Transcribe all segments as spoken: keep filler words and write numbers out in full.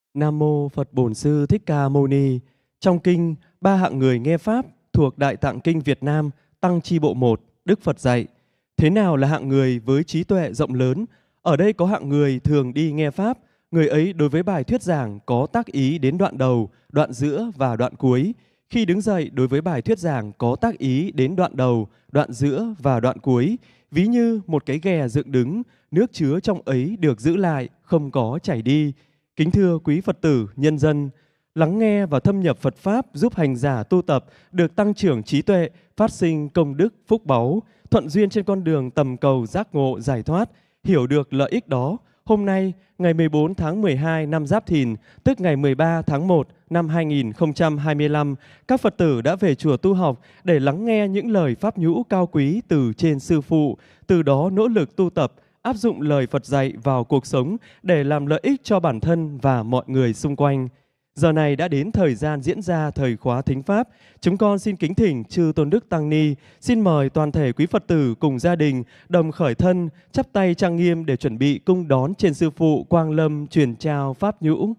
Nam mô Phật Bổn Sư Thích Ca Mâu Ni. Trong kinh Ba hạng người nghe pháp thuộc Đại Tạng Kinh Việt Nam, Tăng Chi Bộ một, Đức Phật dạy: thế nào là hạng người với trí tuệ rộng lớn? Ở đây có hạng người thường đi nghe pháp, người ấy đối với bài thuyết giảng có tác ý đến đoạn đầu, đoạn giữa và đoạn cuối. Khi đứng dậy đối với bài thuyết giảng có tác ý đến đoạn đầu, đoạn giữa và đoạn cuối. Ví như một cái ghè dựng đứng, nước chứa trong ấy được giữ lại, không có chảy đi. Kính thưa quý Phật tử, nhân dân, lắng nghe và thâm nhập Phật Pháp giúp hành giả tu tập được tăng trưởng trí tuệ, phát sinh công đức, phúc báu, thuận duyên trên con đường tầm cầu giác ngộ giải thoát. Hiểu được lợi ích đó, hôm nay, ngày mười bốn tháng mười hai năm Giáp Thìn, tức ngày mười ba tháng một năm hai nghìn không trăm hai mươi lăm, các Phật tử đã về chùa tu học để lắng nghe những lời pháp nhũ cao quý từ trên Sư Phụ, từ đó nỗ lực tu tập, áp dụng lời Phật dạy vào cuộc sống để làm lợi ích cho bản thân và mọi người xung quanh. Giờ này đã đến thời gian diễn ra thời khóa thính pháp. Chúng con xin kính thỉnh chư Tôn Đức Tăng Ni, xin mời toàn thể quý Phật tử cùng gia đình đồng khởi thân, chắp tay trang nghiêm để chuẩn bị cung đón trên Sư Phụ Quang Lâm truyền trao pháp nhũ.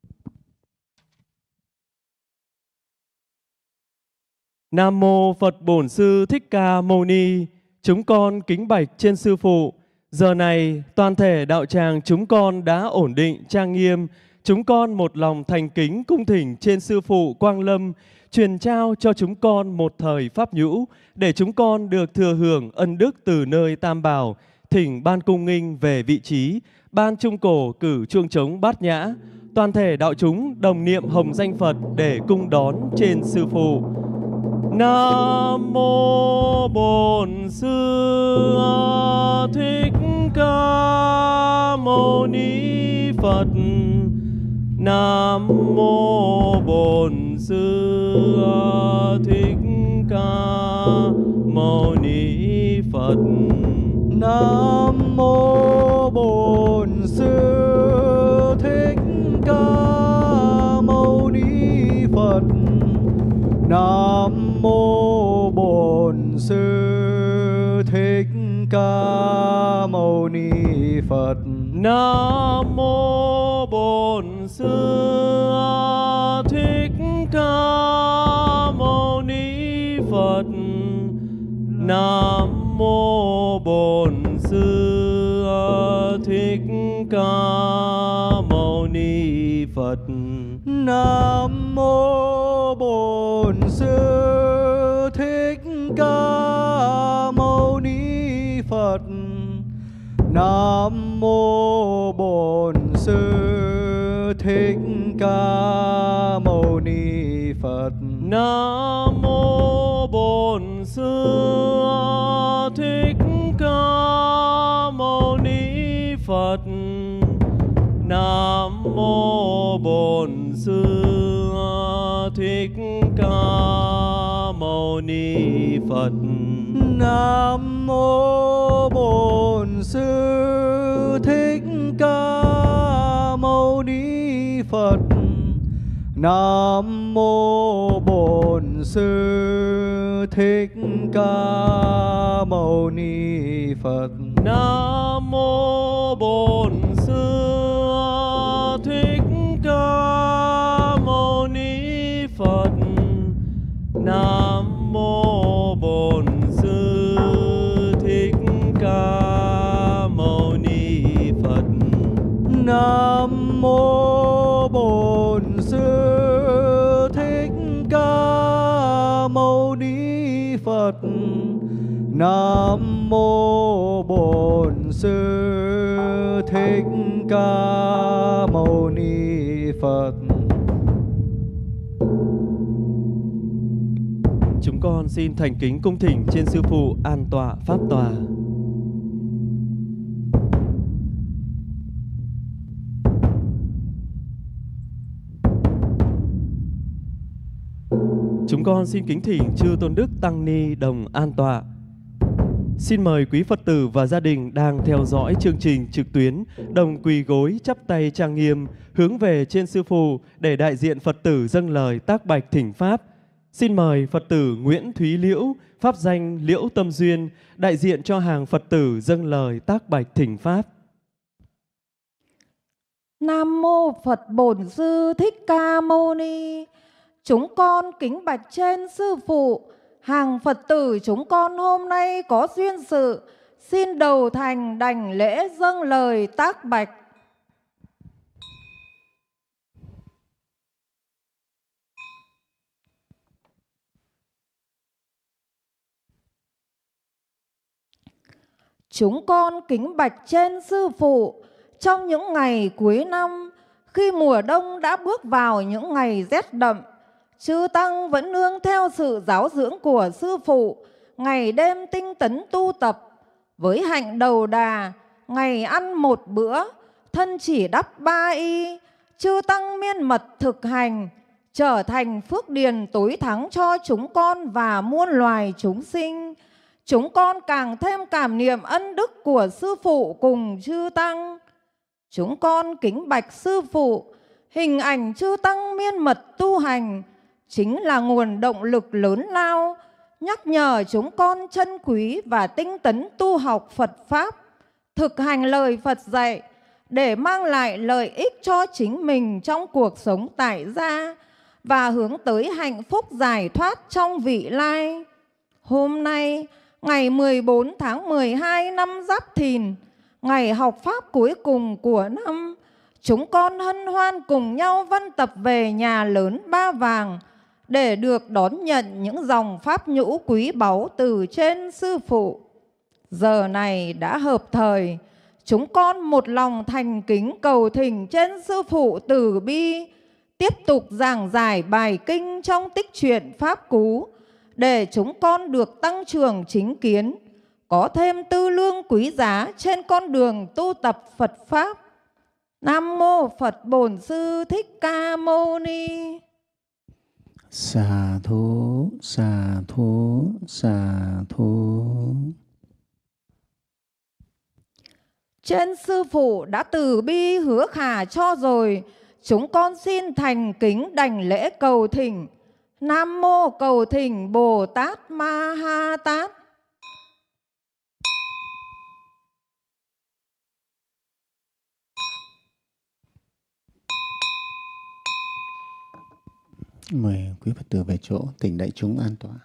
Nam mô Phật Bổn Sư Thích Ca Mâu Ni. Chúng con kính bạch trên Sư Phụ. Giờ này toàn thể đạo tràng chúng con đã ổn định trang nghiêm. Chúng con một lòng thành kính cung thỉnh trên Sư Phụ Quang Lâm truyền trao cho chúng con một thời pháp nhũ để chúng con được thừa hưởng ân đức từ nơi Tam Bảo. Thỉnh ban cung nghinh về vị trí, ban trung cổ cử chuông trống bát nhã. Toàn thể đạo chúng đồng niệm hồng danh Phật để cung đón trên Sư Phụ. Nam mô Bổn Sư Thích Ca Mâu Ni Phật. Nam mô Bổn Sư Thích Ca Mâu Ni Phật. Nam mô Bổn Sư Thích Ca Mâu Ni Phật. Nam mô Bổn Sư Thích Ca Mâu Ni Phật. Nam mô Bổn Sư Thích Ca Mâu Ni Phật. Nam mô Bổn Sư Thích Ca Mâu Ni Phật. Nam mô Bổn Sư Thích Ca Mâu Ni Phật. Nam mô Bổn Sư Thích Ca Mâu Ni Phật. Nam mô Bổn Sư Thích Ca Mâu Ni Phật. Nam mô Bổn Sư Thích Ca Mâu Ni Phật. Nam mô Bổn Sư Thích Ca Mâu Ni Phật. Nam mô Bổn Sư Thích Ca Mâu Ni Phật. Nam mô Bổn Sư Thích Ca Mâu Ni Phật. Nam mô Bổn Sư Thích Ca Mâu Ni Phật. Nam mô Bổn Sư Thích Ca Mâu Ni Phật. Nam mô Bổn Sư Thích Ca Mâu Ni Phật. Chúng con xin thành kính cung thỉnh trên Sư Phụ an tọa pháp tòa. Chúng con xin kính thỉnh chư Tôn Đức Tăng Ni đồng an tọa. Xin mời quý Phật tử và gia đình đang theo dõi chương trình trực tuyến đồng quỳ gối chắp tay trang nghiêm hướng về trên Sư Phụ để đại diện Phật tử dâng lời tác bạch thỉnh pháp. Xin mời Phật tử Nguyễn Thúy Liễu, pháp danh Liễu Tâm Duyên, đại diện cho hàng Phật tử dâng lời tác bạch thỉnh pháp. Nam mô Phật Bổn Sư Thích Ca Mâu Ni. Chúng con kính bạch trên sư phụ, hàng Phật tử chúng con hôm nay có duyên sự, xin đầu thành đảnh lễ dâng lời tác bạch. Chúng con kính bạch trên sư phụ, trong những ngày cuối năm, khi mùa đông đã bước vào những ngày rét đậm, chư tăng vẫn nương theo sự giáo dưỡng của sư phụ, ngày đêm tinh tấn tu tập. Với hạnh đầu đà, ngày ăn một bữa, thân chỉ đắp ba y, chư tăng miên mật thực hành, trở thành phước điền tối thắng cho chúng con và muôn loài chúng sinh. Chúng con càng thêm cảm niệm ân đức của sư phụ cùng chư tăng. Chúng con kính bạch sư phụ, hình ảnh chư tăng miên mật tu hành chính là nguồn động lực lớn lao, nhắc nhở chúng con trân quý và tinh tấn tu học Phật Pháp, thực hành lời Phật dạy để mang lại lợi ích cho chính mình trong cuộc sống tại gia và hướng tới hạnh phúc giải thoát trong vị lai. Hôm nay, ngày mười bốn tháng mười hai năm Giáp Thìn, ngày học Pháp cuối cùng của năm, chúng con hân hoan cùng nhau văn tập về nhà lớn Ba Vàng để được đón nhận những dòng pháp nhũ quý báu từ trên sư phụ. Giờ này đã hợp thời, chúng con một lòng thành kính cầu thỉnh trên sư phụ từ bi tiếp tục giảng giải bài kinh trong tích truyện Pháp Cú để chúng con được tăng trưởng chính kiến, có thêm tư lương quý giá trên con đường tu tập Phật Pháp. Nam mô Phật Bổn Sư Thích Ca Mâu Ni. Xà thú, xà thú, xà thú. Trên sư phụ đã từ bi hứa khả cho rồi, chúng con xin thành kính đảnh lễ cầu thỉnh. Nam mô cầu thỉnh Bồ Tát Ma Ha Tát. Mời quý Phật tử về chỗ, thỉnh đại chúng an tọa.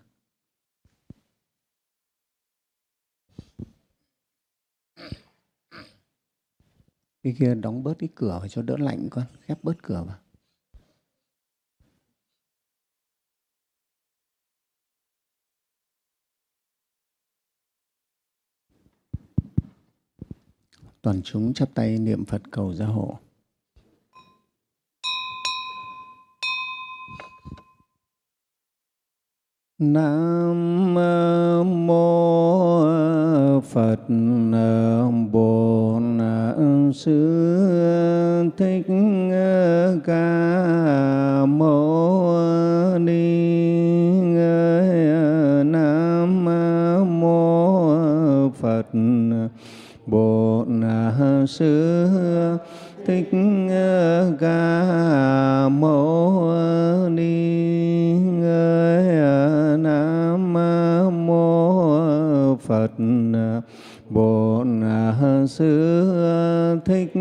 Cái kia đóng bớt cái cửa vào cho đỡ lạnh con, khép bớt cửa vào. Toàn chúng chắp tay niệm Phật cầu gia hộ. Nam mô Phật Bổn Sư Thích Ca Mâu Ni. Nam mô Phật Bổn Sư Thích Ca Mâu Ni. Nam mô Phật Bổn Sư Thích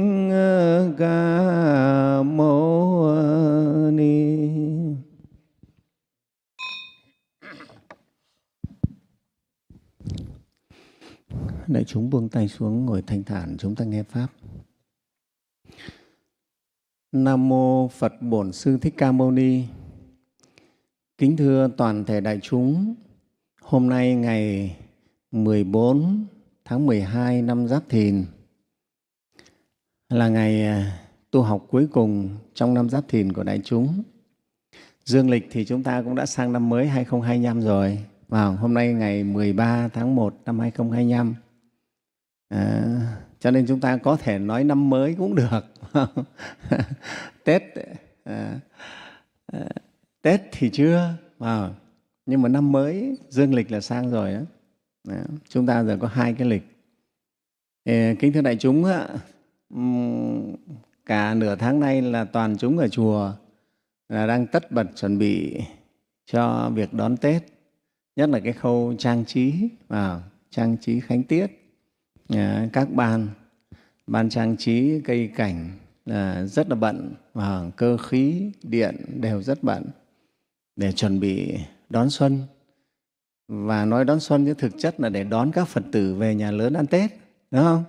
Ca Mâu Ni. Đại chúng buông tay xuống, ngồi thanh thản, chúng ta nghe Pháp. Nam mô Phật Bổn Sư Thích Ca Mâu Ni. Kính thưa toàn thể đại chúng, hôm nay ngày mười bốn tháng mười hai năm Giáp Thìn là ngày tu học cuối cùng trong năm Giáp Thìn của đại chúng. Dương lịch thì chúng ta cũng đã sang năm mới hai không hai lăm rồi. Và hôm nay ngày mười ba tháng một năm hai không hai lăm. À, cho nên chúng ta có thể nói năm mới cũng được. Tết à, à, Tết thì chưa, à, nhưng mà năm mới dương lịch là sang rồi đó. Đó, chúng ta giờ có hai cái lịch. Ê, kính thưa đại chúng, cả nửa tháng nay là toàn chúng ở chùa là đang tất bật chuẩn bị cho việc đón Tết, nhất là cái khâu trang trí, à, trang trí khánh tiết, à, các ban ban trang trí cây cảnh, là rất là bận, và cơ khí, điện đều rất bận để chuẩn bị đón xuân. Và nói đón xuân chứ thực chất là để đón các Phật tử về nhà lớn ăn Tết, đúng không?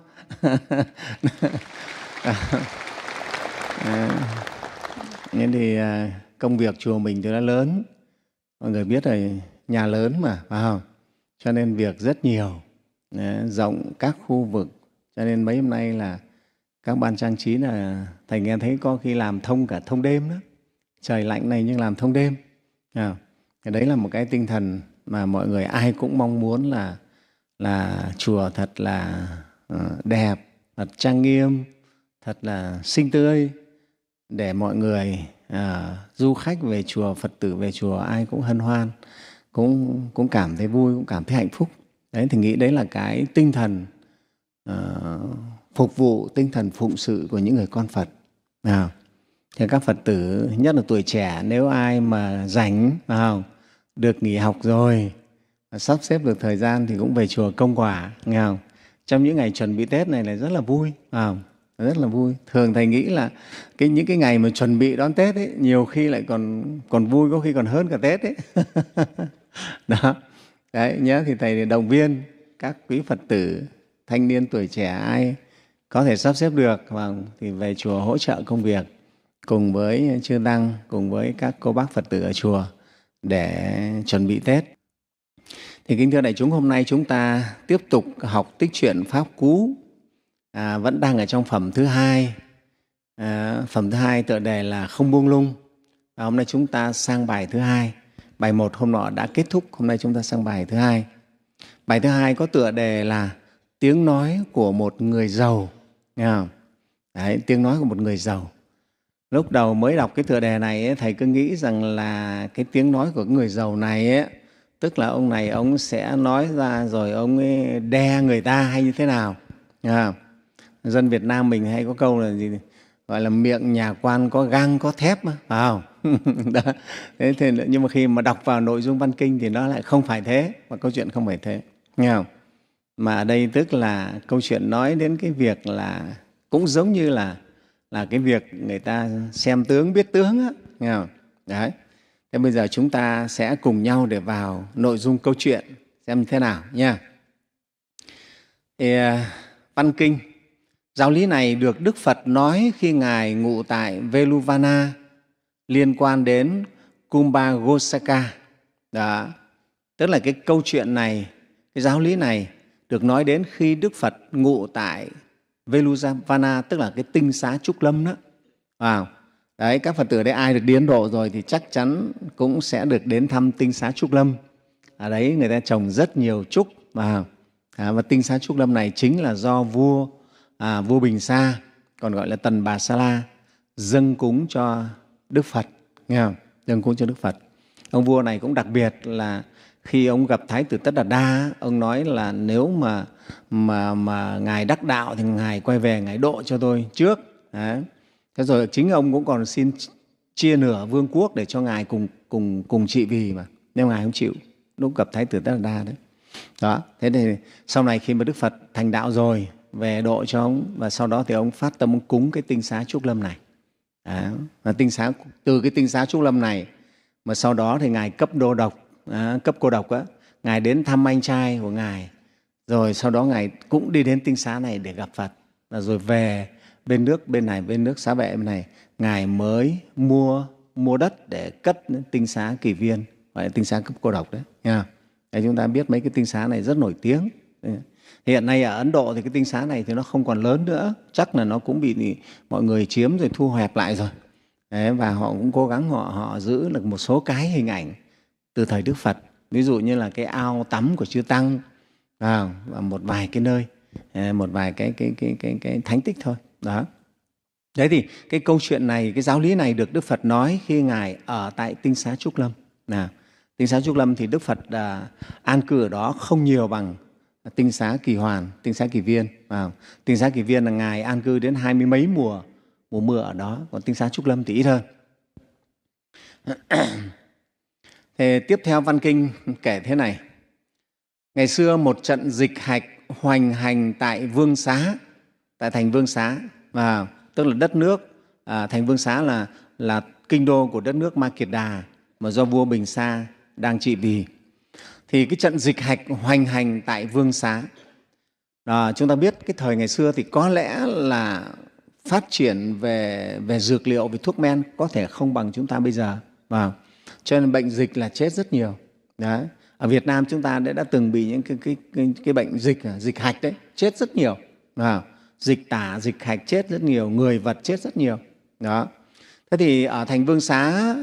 à, nên thì công việc chùa mình thì nó lớn, mọi người biết rồi, nhà lớn mà, phải không? Cho nên việc rất nhiều, rộng các khu vực, cho nên mấy hôm nay là các ban trang trí là thầy nghe thấy có khi làm thông cả thông đêm đó. Trời lạnh này nhưng làm thông đêm. À, đấy là một cái tinh thần mà mọi người ai cũng mong muốn là là chùa thật là đẹp, thật trang nghiêm, thật là xinh tươi, để mọi người à, du khách về chùa, Phật tử về chùa ai cũng hân hoan, cũng cũng cảm thấy vui, cũng cảm thấy hạnh phúc. Đấy thì nghĩ đấy là cái tinh thần uh, phục vụ, tinh thần phụng sự của những người con Phật. Nào, thì các Phật tử, nhất là tuổi trẻ, nếu ai mà rảnh, không, được nghỉ học rồi, sắp xếp được thời gian thì cũng về chùa công quả, nghe không? Trong những ngày chuẩn bị Tết này là rất là vui, không? Rất là vui. Thường thầy nghĩ là cái những cái ngày mà chuẩn bị đón Tết ấy, nhiều khi lại còn còn vui, có khi còn hơn cả Tết ấy. Đó. Đấy, nhớ thì thầy động viên các quý Phật tử, thanh niên tuổi trẻ ai có thể sắp xếp được và thì về chùa hỗ trợ công việc cùng với chư tăng, cùng với các cô bác Phật tử ở chùa để chuẩn bị Tết. Thì kính thưa đại chúng, hôm nay chúng ta tiếp tục học tích truyện Pháp Cú, à, vẫn đang ở trong phẩm thứ hai. À, phẩm thứ hai tựa đề là Không buông lung. À, hôm nay chúng ta sang bài thứ hai. Bài một hôm nọ đã kết thúc, hôm nay chúng ta sang bài thứ hai. Bài thứ hai có tựa đề là Tiếng nói của một người giàu. Nghe không? Đấy, tiếng nói của một người giàu. Lúc đầu mới đọc cái tựa đề này ấy, thầy cứ nghĩ rằng là cái tiếng nói của người giàu này ấy, tức là ông này ông sẽ nói ra rồi ông ấy đe người ta hay như thế nào. Nghe không? Dân Việt Nam mình hay có câu là gì? Gọi là miệng nhà quan có gang có thép mà, phải không? Đó. Thế thì, nhưng mà khi mà đọc vào nội dung văn kinh thì nó lại không phải thế, và câu chuyện không phải thế. Nghe không? Mà ở đây tức là câu chuyện nói đến cái việc là cũng giống như là là cái việc người ta xem tướng biết tướng á, nghe không? Đấy. Thế bây giờ chúng ta sẽ cùng nhau để vào nội dung câu chuyện xem thế nào nha. Thì văn kinh giáo lý này được Đức Phật nói khi Ngài ngụ tại Veluvana, liên quan đến Kumbhagosaka. Đó. Tức là cái câu chuyện này, cái giáo lý này được nói đến khi Đức Phật ngụ tại Veluvana, tức là cái tinh xá Trúc Lâm đó. Wow. Đấy, các Phật tử ở đây ai được đi Ấn Độ rồi thì chắc chắn cũng sẽ được đến thăm tinh xá Trúc Lâm. Ở đấy người ta trồng rất nhiều trúc. Wow. À, và tinh xá Trúc Lâm này chính là do vua à, vua Bình Sa, còn gọi là Tần Bà Sa La, dâng cúng cho Đức Phật. Nghe không? Dâng cúng cho Đức Phật. Ông vua này cũng đặc biệt là khi ông gặp Thái tử Tất Đạt Đa, ông nói là nếu mà, mà, mà Ngài đắc đạo thì Ngài quay về Ngài độ cho tôi trước. Đấy. Thế rồi chính ông cũng còn xin chia nửa vương quốc để cho Ngài cùng, cùng, cùng trị vì mà. Nhưng Ngài không chịu, lúc gặp Thái tử Tất Đạt Đa đấy. Đó. Thế thì sau này khi mà Đức Phật thành đạo rồi, về độ cho ông, và sau đó thì ông phát tâm ông cúng cái tinh xá Trúc Lâm này. Đó. Và tinh xá, từ cái tinh xá Trúc Lâm này mà sau đó thì Ngài cấp đô độc, à, cấp cô độc á, Ngài đến thăm anh trai của Ngài, rồi sau đó Ngài cũng đi đến tinh xá này để gặp Phật, và rồi về bên nước bên này, bên nước Xá Vệ bên này, Ngài mới mua mua đất để cất tinh xá Kỳ Viên, gọi là tinh xá cấp cô độc đấy. Nha. Để chúng ta biết mấy cái tinh xá này rất nổi tiếng. Hiện nay ở Ấn Độ thì cái tinh xá này thì nó không còn lớn nữa, chắc là nó cũng bị mọi người chiếm rồi thu hẹp lại rồi. Đấy, và họ cũng cố gắng họ, họ giữ được một số cái hình ảnh từ thời Đức Phật, ví dụ như là cái ao tắm của chư Tăng, và một vài cái nơi, một vài cái, cái, cái, cái, cái thánh tích thôi. Đó. Đấy thì cái câu chuyện này, cái giáo lý này được Đức Phật nói khi Ngài ở tại tinh xá Trúc Lâm. Nào, tinh xá Trúc Lâm thì Đức Phật à, an cư ở đó không nhiều bằng tinh xá Kỳ Hoàn, tinh xá Kỳ Viên. À, tinh xá Kỳ Viên là Ngài an cư đến hai mươi mấy mùa mùa mưa ở đó, còn tinh xá Trúc Lâm thì ít hơn. Thì tiếp theo văn kinh kể thế này: ngày xưa một trận dịch hạch hoành hành tại Vương Xá, tại thành Vương Xá, và tức tức là đất nước à, Thành Vương Xá là là kinh đô của đất nước Ma Kiệt Đà mà do vua Bình Sa đang trị vì. Thì cái trận dịch hạch hoành hành tại Vương Xá. À, chúng ta biết cái thời ngày xưa thì có lẽ là phát triển về về dược liệu, về thuốc men có thể không bằng chúng ta bây giờ. Và cho nên bệnh dịch là chết rất nhiều. Đấy. Ở Việt Nam chúng ta đã, đã từng bị những cái, cái, cái, cái bệnh dịch, dịch hạch đấy, chết rất nhiều. À, dịch tả, dịch hạch chết rất nhiều, người vật chết rất nhiều. Đó. Thế thì ở Thành Vương Xá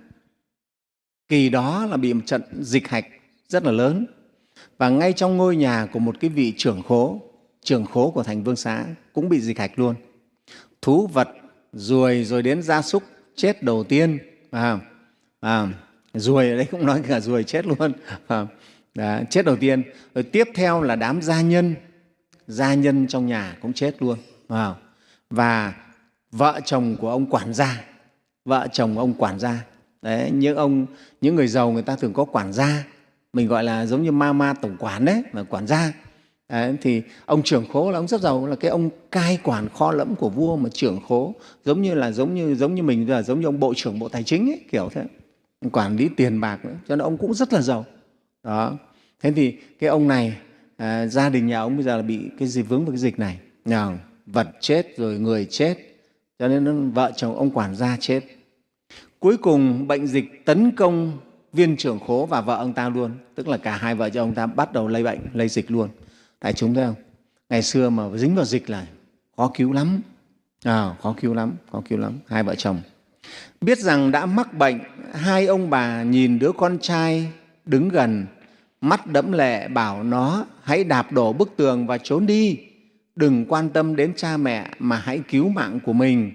kỳ đó là bị một trận dịch hạch rất là lớn. Và ngay trong ngôi nhà của một cái vị trưởng khố, trưởng khố của Thành Vương Xá cũng bị dịch hạch luôn. Thú vật, ruồi rồi đến gia súc chết đầu tiên. À, à, ruồi ở đây cũng nói cả ruồi chết luôn. À, đó, chết đầu tiên. Rồi tiếp theo là đám gia nhân, gia nhân trong nhà cũng chết luôn. À, và vợ chồng của ông quản gia, vợ chồng ông quản gia. Đấy, những ông những người giàu người ta thường có quản gia, mình gọi là giống như ma ma tổng quản đấy, là quản gia. Đấy, thì ông trưởng khố là ông rất giàu, là cái ông cai quản kho lẫm của vua mà trưởng khố, giống như là giống như giống như mình là giống như ông bộ trưởng bộ tài chính ấy, kiểu thế, quản lý tiền bạc nữa, cho nên ông cũng rất là giàu. Đó. Thế thì cái ông này à, gia đình nhà ông bây giờ là bị cái gì vướng vào cái dịch này, nào vật chết rồi người chết, cho nên vợ chồng ông quản gia chết. Cuối cùng bệnh dịch tấn công viên trưởng khố và vợ ông ta luôn, tức là cả hai vợ chồng ông ta bắt đầu lây bệnh, lây dịch luôn. Đại chúng thấy không? Ngày xưa mà dính vào dịch là khó cứu lắm, à, khó cứu lắm, khó cứu lắm. Hai vợ chồng biết rằng đã mắc bệnh, hai ông bà nhìn đứa con trai đứng gần, mắt đẫm lệ bảo nó hãy đạp đổ bức tường và trốn đi, đừng quan tâm đến cha mẹ mà hãy cứu mạng của mình.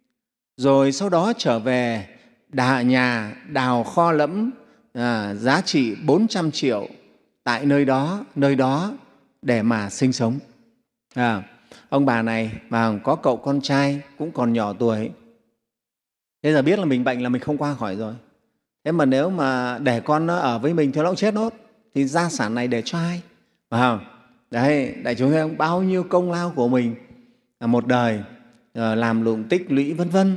Rồi sau đó trở về đà nhà đào kho lẫm à, giá trị bốn trăm triệu tại nơi đó, nơi đó để mà sinh sống. À, ông bà này mà có cậu con trai cũng còn nhỏ tuổi, thế giờ biết là mình bệnh là mình không qua khỏi rồi. Thế mà nếu mà để con nó ở với mình thì nó cũng chết nốt, thì gia sản này để cho ai? Phải không? Đấy, đại chúng thấy không? Bao nhiêu công lao của mình một đời làm lụng tích lũy vân vân,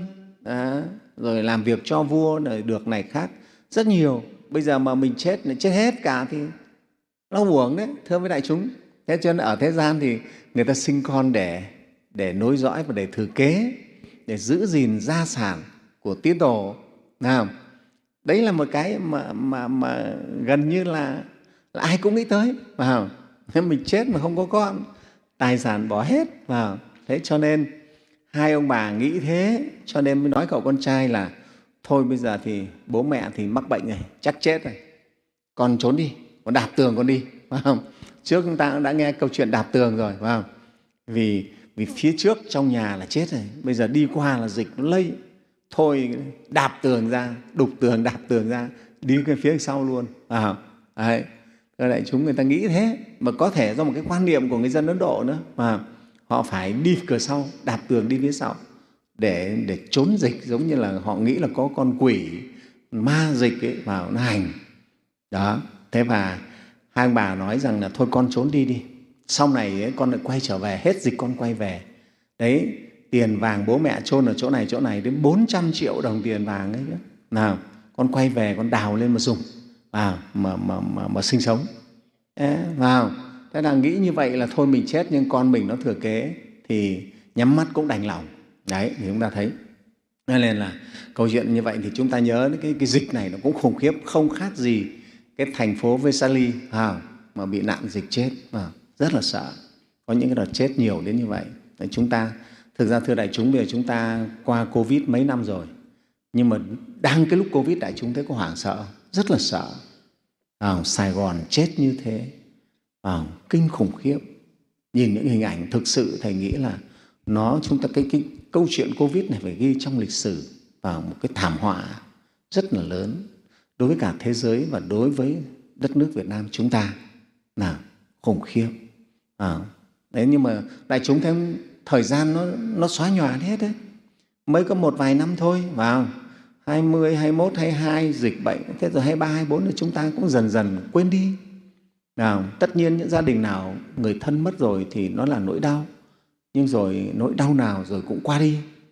rồi làm việc cho vua rồi được này khác rất nhiều. Bây giờ mà mình chết chết hết cả thì nó uổng đấy, thưa với đại chúng. Thế cho nên ở thế gian thì người ta sinh con để để nối dõi và để thừa kế, để giữ gìn gia sản của tín đồ. Nào, đấy là một cái mà, mà, mà gần như là, là ai cũng nghĩ tới. Vào nếu mình chết mà không có con, tài sản bỏ hết vào. Thế cho nên hai ông bà nghĩ thế, cho nên mới nói cậu con trai là thôi bây giờ thì bố mẹ thì mắc bệnh này, chắc chết rồi, con trốn đi, con đạp tường con đi, phải không? Trước chúng ta cũng đã nghe câu chuyện đạp tường rồi, phải không? Vì, vì phía trước trong nhà là chết rồi, bây giờ đi qua là dịch nó lây, thôi đạp tường ra, đục tường, đạp tường ra, đi cái phía sau luôn. À, đấy. Đại chúng người ta nghĩ thế, mà có thể do một cái quan niệm của người dân Ấn Độ nữa, mà họ phải đi cửa sau, đạp tường đi phía sau để, để trốn dịch, giống như là họ nghĩ là có con quỷ ma dịch ấy vào nó hành. Đó, thế và hai ông bà nói rằng là thôi con trốn đi đi, sau này ấy, con lại quay trở về, hết dịch con quay về. Đấy, tiền vàng bố mẹ chôn ở chỗ này chỗ này đến bốn trăm triệu đồng tiền vàng ấy nữa. Nào, con quay về con đào lên mà dùng, vào mà, mà, mà, mà sinh sống. Đấy, vào. Thế là nghĩ như vậy là thôi mình chết nhưng con mình nó thừa kế thì nhắm mắt cũng đành lòng. Đấy, thì chúng ta thấy. Nên là câu chuyện như vậy thì chúng ta nhớ cái, cái dịch này nó cũng khủng khiếp, không khác gì cái thành phố Vesali à, mà bị nạn dịch chết, à, rất là sợ. Có những cái đợt chết nhiều đến như vậy. Đấy, chúng ta, thực ra thưa đại chúng, bây giờ chúng ta qua Covid mấy năm rồi, nhưng mà đang cái lúc Covid đại chúng thấy có hoảng sợ, rất là sợ. À, Sài Gòn chết như thế, à, kinh khủng khiếp. Nhìn những hình ảnh thực sự thầy nghĩ là nó chúng ta cái, cái câu chuyện Covid này phải ghi trong lịch sử vào một cái thảm họa rất là lớn đối với cả thế giới và đối với đất nước Việt Nam chúng ta, là khủng khiếp. À, đấy, nhưng mà đại chúng thấy thời gian nó, nó xóa nhòa hết đấy, mới có một vài năm thôi, vào hai mươi, hai mươi mốt, hai mươi hai dịch bệnh, thế rồi hai mươi ba, hai mươi bốn thì chúng ta cũng dần dần quên đi. Nào, tất nhiên những gia đình nào người thân mất rồi thì nó là nỗi đau, nhưng rồi nỗi đau nào rồi cũng qua đi.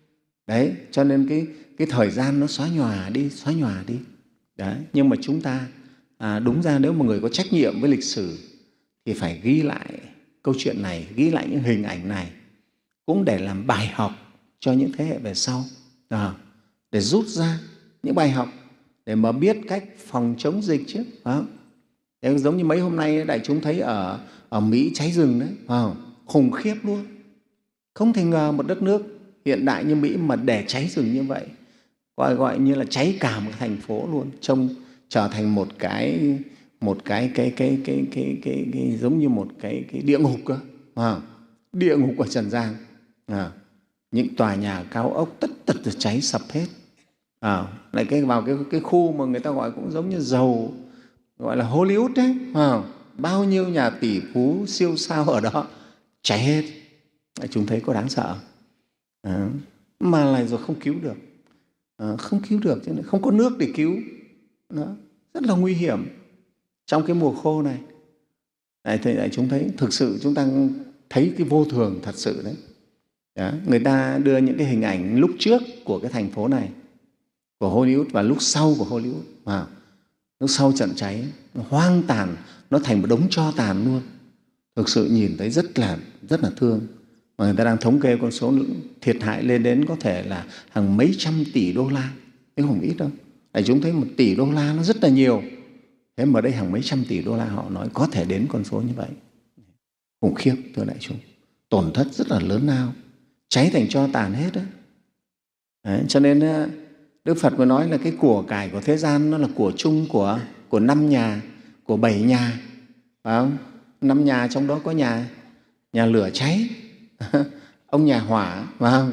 Đấy, cho nên cái, cái thời gian nó xóa nhòa đi, xóa nhòa đi. Đấy. Nhưng mà chúng ta à, đúng ra nếu mà người có trách nhiệm với lịch sử thì phải ghi lại câu chuyện này, ghi lại những hình ảnh này, cũng để làm bài học cho những thế hệ về sau, à, để rút ra những bài học để mà biết cách phòng chống dịch chứ. À, giống như mấy hôm nay đại chúng thấy ở, ở Mỹ cháy rừng đấy, à, khủng khiếp luôn. Không thể ngờ một đất nước hiện đại như Mỹ mà để cháy rừng như vậy, gọi gọi như là cháy cả một thành phố luôn, trông trở thành một cái một cái cái cái cái cái cái, cái giống như một cái cái địa ngục cơ, à, địa ngục ở trần gian. À, những tòa nhà cao ốc tất tật cháy sập hết. À, lại cái vào cái cái khu mà người ta gọi cũng giống như giàu, gọi là Hollywood đấy, à, bao nhiêu nhà tỷ phú siêu sao ở đó cháy hết. Chúng thấy có đáng sợ. À, mà lại rồi không cứu được, à, không cứu được, cho nên không có nước để cứu. Đó, rất là nguy hiểm trong cái mùa khô này. Đấy, thì đại chúng thấy thực sự chúng ta thấy cái vô thường thật sự đấy. Đó, người ta đưa những cái hình ảnh lúc trước của cái thành phố này, của Hollywood, và lúc sau của Hollywood. À, lúc sau trận cháy nó hoang tàn, nó thành một đống tro tàn luôn. Thực sự nhìn thấy rất là rất là thương. Mà người ta đang thống kê con số thiệt hại lên đến có thể là hàng mấy trăm tỷ đô la, chứ không ít đâu. Đại chúng thấy một tỷ đô la nó rất là nhiều. Thế mà đây hàng mấy trăm tỷ đô la, họ nói có thể đến con số như vậy. Khủng khiếp, thưa đại chúng. Tổn thất rất là lớn lao, cháy thành tro tàn hết đó. Đấy, cho nên Đức Phật mới nói là cái của cải của thế gian nó là của chung của, của năm nhà, của bảy nhà. Phải không? Năm nhà trong đó có nhà, nhà lửa cháy, ông nhà hỏa, phải không?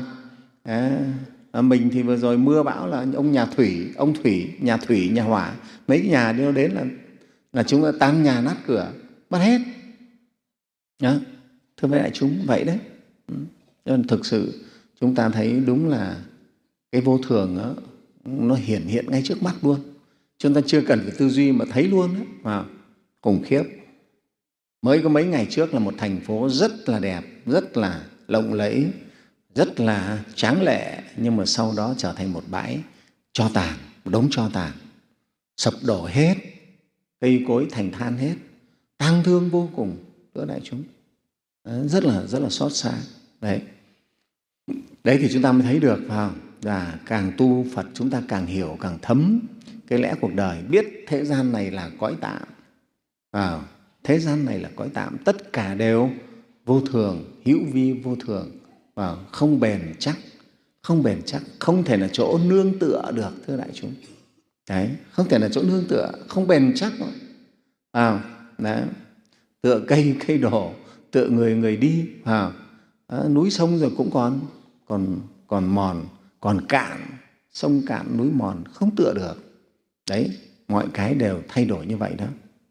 À, mình thì vừa rồi mưa bão là ông nhà thủy, ông thủy, nhà thủy, nhà hỏa. Mấy cái nhà đi nó đến là, là chúng ta tan nhà nát cửa, mất hết. Đó. Thưa với đại chúng, vậy đấy. Cho nên thực sự chúng ta thấy đúng là cái vô thường đó, nó hiển hiện ngay trước mắt luôn. Chúng ta chưa cần phải tư duy mà thấy luôn đó. Wow, khủng khiếp. Mới có mấy ngày trước là một thành phố rất là đẹp, rất là lộng lẫy, rất là tráng lệ, nhưng mà sau đó trở thành một bãi tro tàn, một đống tro tàn, sập đổ hết, cây cối thành than hết, tang thương vô cùng, thưa đại chúng. Đấy, rất là rất là xót xa. Đấy. Đấy thì chúng ta mới thấy được, phải không? Là càng tu Phật chúng ta càng hiểu, càng thấm cái lẽ cuộc đời, biết thế gian này là cõi tạm. À, thế gian này là cõi tạm, tất cả đều vô thường, hữu vi vô thường, và không bền chắc, không bền chắc, không thể là chỗ nương tựa được, thưa đại chúng. Đấy, không thể là chỗ nương tựa, không bền chắc. À, đấy, tựa cây cây đổ, tựa người người đi. À, à, núi sông rồi cũng còn còn còn mòn, còn cạn, sông cạn núi mòn, không tựa được. Đấy, mọi cái đều thay đổi như vậy đó.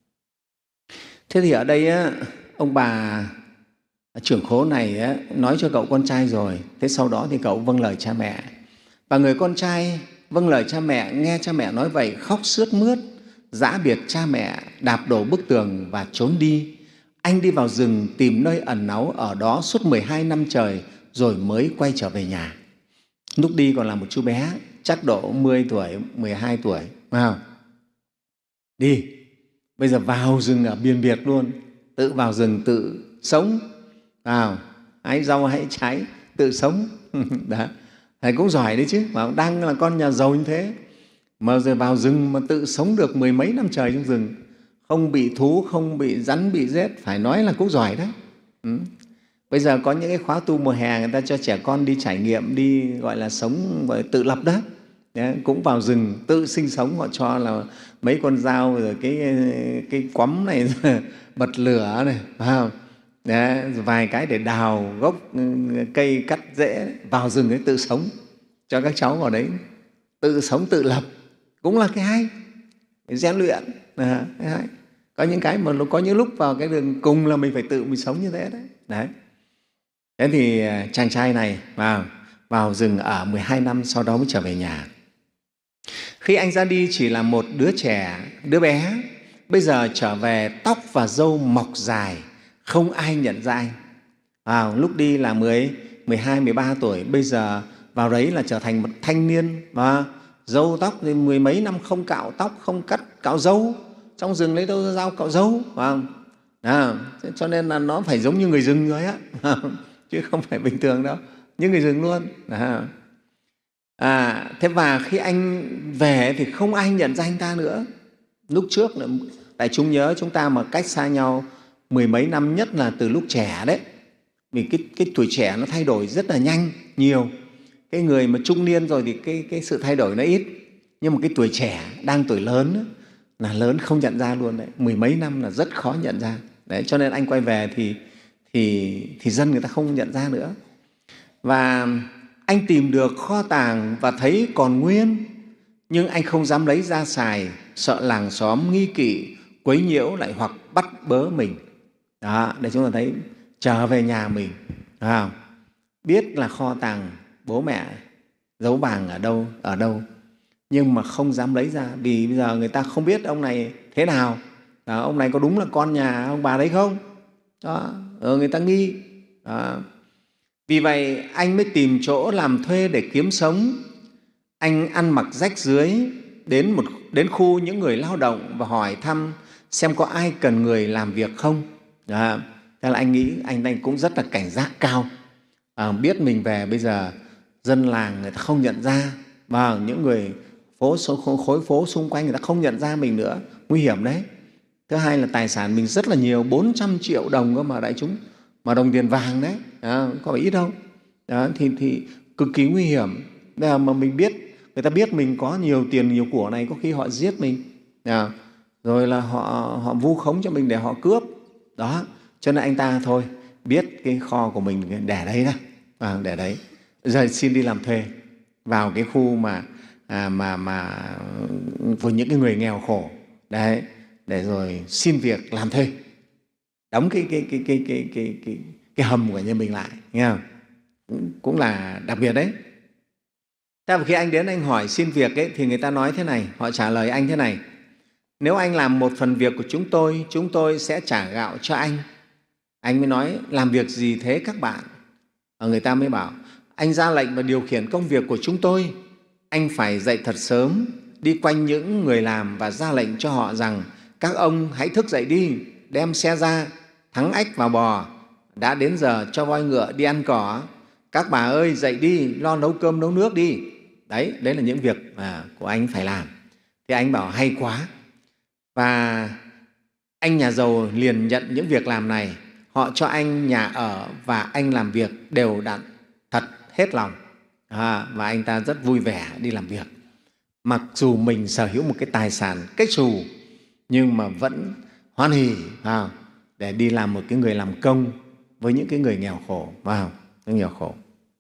Thế thì ở đây á, ông bà trưởng khố này á, nói cho cậu con trai rồi. Thế sau đó thì cậu vâng lời cha mẹ. Và người con trai vâng lời cha mẹ, nghe cha mẹ nói vậy, khóc sướt mướt, giã biệt cha mẹ, đạp đổ bức tường và trốn đi. Anh đi vào rừng tìm nơi ẩn náu ở đó suốt mười hai năm trời rồi mới quay trở về nhà. Lúc đi còn là một chú bé, chắc độ mười tuổi, mười hai tuổi. Wow. Đi, bây giờ vào rừng ở biên biệt luôn, tự vào rừng tự sống. Wow. Hái rau hái trái, tự sống. Đó. Thầy cũng giỏi đấy chứ, mà đang là con nhà giàu như thế, mà giờ vào rừng mà tự sống được mười mấy năm trời trong rừng, không bị thú, không bị rắn, bị rết, phải nói là cũng giỏi đấy. Ừ. Bây giờ có những cái khóa tu mùa hè, người ta cho trẻ con đi trải nghiệm, đi gọi là sống gọi là tự lập đó. Đấy, cũng vào rừng tự sinh sống, họ cho là mấy con dao rồi cái cái quắm này bật lửa này, phải không? Đấy, vài cái để đào gốc cây, cắt rễ, vào rừng ấy tự sống, cho các cháu vào đấy tự sống tự lập, cũng là cái hay, cái rèn luyện. À, cái hay. Có những cái mà có những lúc vào cái đường cùng là mình phải tự mình sống như thế đấy. Đấy. Thế thì chàng trai này vào, vào rừng ở mười hai năm, sau đó mới trở về nhà. Khi anh ra đi chỉ là một đứa trẻ, đứa bé, bây giờ trở về tóc và râu mọc dài, không ai nhận ra anh. À, lúc đi là mười hai, mười ba tuổi, bây giờ vào đấy là trở thành một thanh niên và râu tóc thì mười mấy năm không cạo tóc, không cắt cạo râu, trong rừng lấy đâu ra dao cạo râu, phải không? À, cho nên là nó phải giống như người rừng rồi á, chứ không phải bình thường đâu, như người rừng luôn. À, à, thế và khi anh về thì không ai nhận ra anh ta nữa. Lúc trước là đại chúng nhớ chúng ta mà cách xa nhau mười mấy năm, nhất là từ lúc trẻ đấy, vì cái, cái tuổi trẻ nó thay đổi rất là nhanh, nhiều. Cái người mà trung niên rồi thì cái, cái sự thay đổi nó ít, nhưng mà cái tuổi trẻ đang tuổi lớn đó, là lớn không nhận ra luôn đấy, mười mấy năm là rất khó nhận ra đấy. Cho nên anh quay về thì, thì, thì dân người ta không nhận ra nữa. Và anh tìm được kho tàng và thấy còn nguyên, nhưng anh không dám lấy ra xài, sợ làng xóm nghi kỵ, quấy nhiễu lại hoặc bắt bớ mình. Đó, để chúng ta thấy trở về nhà mình, à, biết là kho tàng bố mẹ giấu vàng ở đâu, ở đâu, nhưng mà không dám lấy ra, vì bây giờ người ta không biết ông này thế nào, à, ông này có đúng là con nhà ông bà đấy không? Đó, ừ, người ta nghi. Đó. Vì vậy anh mới tìm chỗ làm thuê để kiếm sống. Anh ăn mặc rách rưới, đến, một, đến khu những người lao động và hỏi thăm xem có ai cần người làm việc không. Đó. Thế là anh nghĩ anh, anh cũng rất là cảnh giác cao, à, biết mình về bây giờ dân làng người ta không nhận ra, và những người phố, khối phố xung quanh người ta không nhận ra mình nữa, nguy hiểm đấy. Thứ hai là tài sản mình rất là nhiều, bốn trăm triệu đồng cơ mà đại chúng, mà đồng tiền vàng đấy, à, có phải ít đâu. Đó, thì, thì cực kỳ nguy hiểm. Bây giờ mà mình biết, người ta biết mình có nhiều tiền, nhiều của này, có khi họ giết mình, à, rồi là họ, họ vu khống cho mình để họ cướp. Đó, cho nên anh ta thôi, biết cái kho của mình để đấy đó, à, để đấy. Giờ xin đi làm thuê vào cái khu mà, à, mà, mà của những cái người nghèo khổ đấy, để rồi xin việc làm thuê, đóng cái, cái, cái, cái, cái, cái, cái, cái hầm của nhà mình lại, nghe không? Cũng, cũng là đặc biệt đấy. Thế mà khi anh đến anh hỏi xin việc ấy, thì người ta nói thế này, họ trả lời anh thế này: nếu anh làm một phần việc của chúng tôi, chúng tôi sẽ trả gạo cho anh. Anh mới nói làm việc gì thế các bạn? Và người ta mới bảo anh ra lệnh và điều khiển công việc của chúng tôi, anh phải dậy thật sớm, đi quanh những người làm và ra lệnh cho họ rằng các ông hãy thức dậy đi, đem xe ra, thắng ếch vào bò, đã đến giờ cho voi ngựa đi ăn cỏ. Các bà ơi dậy đi, lo nấu cơm nấu nước đi. Đấy, đấy là những việc mà của anh phải làm. Thì anh bảo hay quá. Và anh nhà giàu liền nhận những việc làm này. Họ cho anh nhà ở và anh làm việc đều đặn, thật hết lòng. À, và anh ta rất vui vẻ đi làm việc. Mặc dù mình sở hữu một cái tài sản cách xù, nhưng mà vẫn hoan hỉ, à, để đi làm một cái người làm công với những cái người nghèo khổ, vào những nghèo khổ.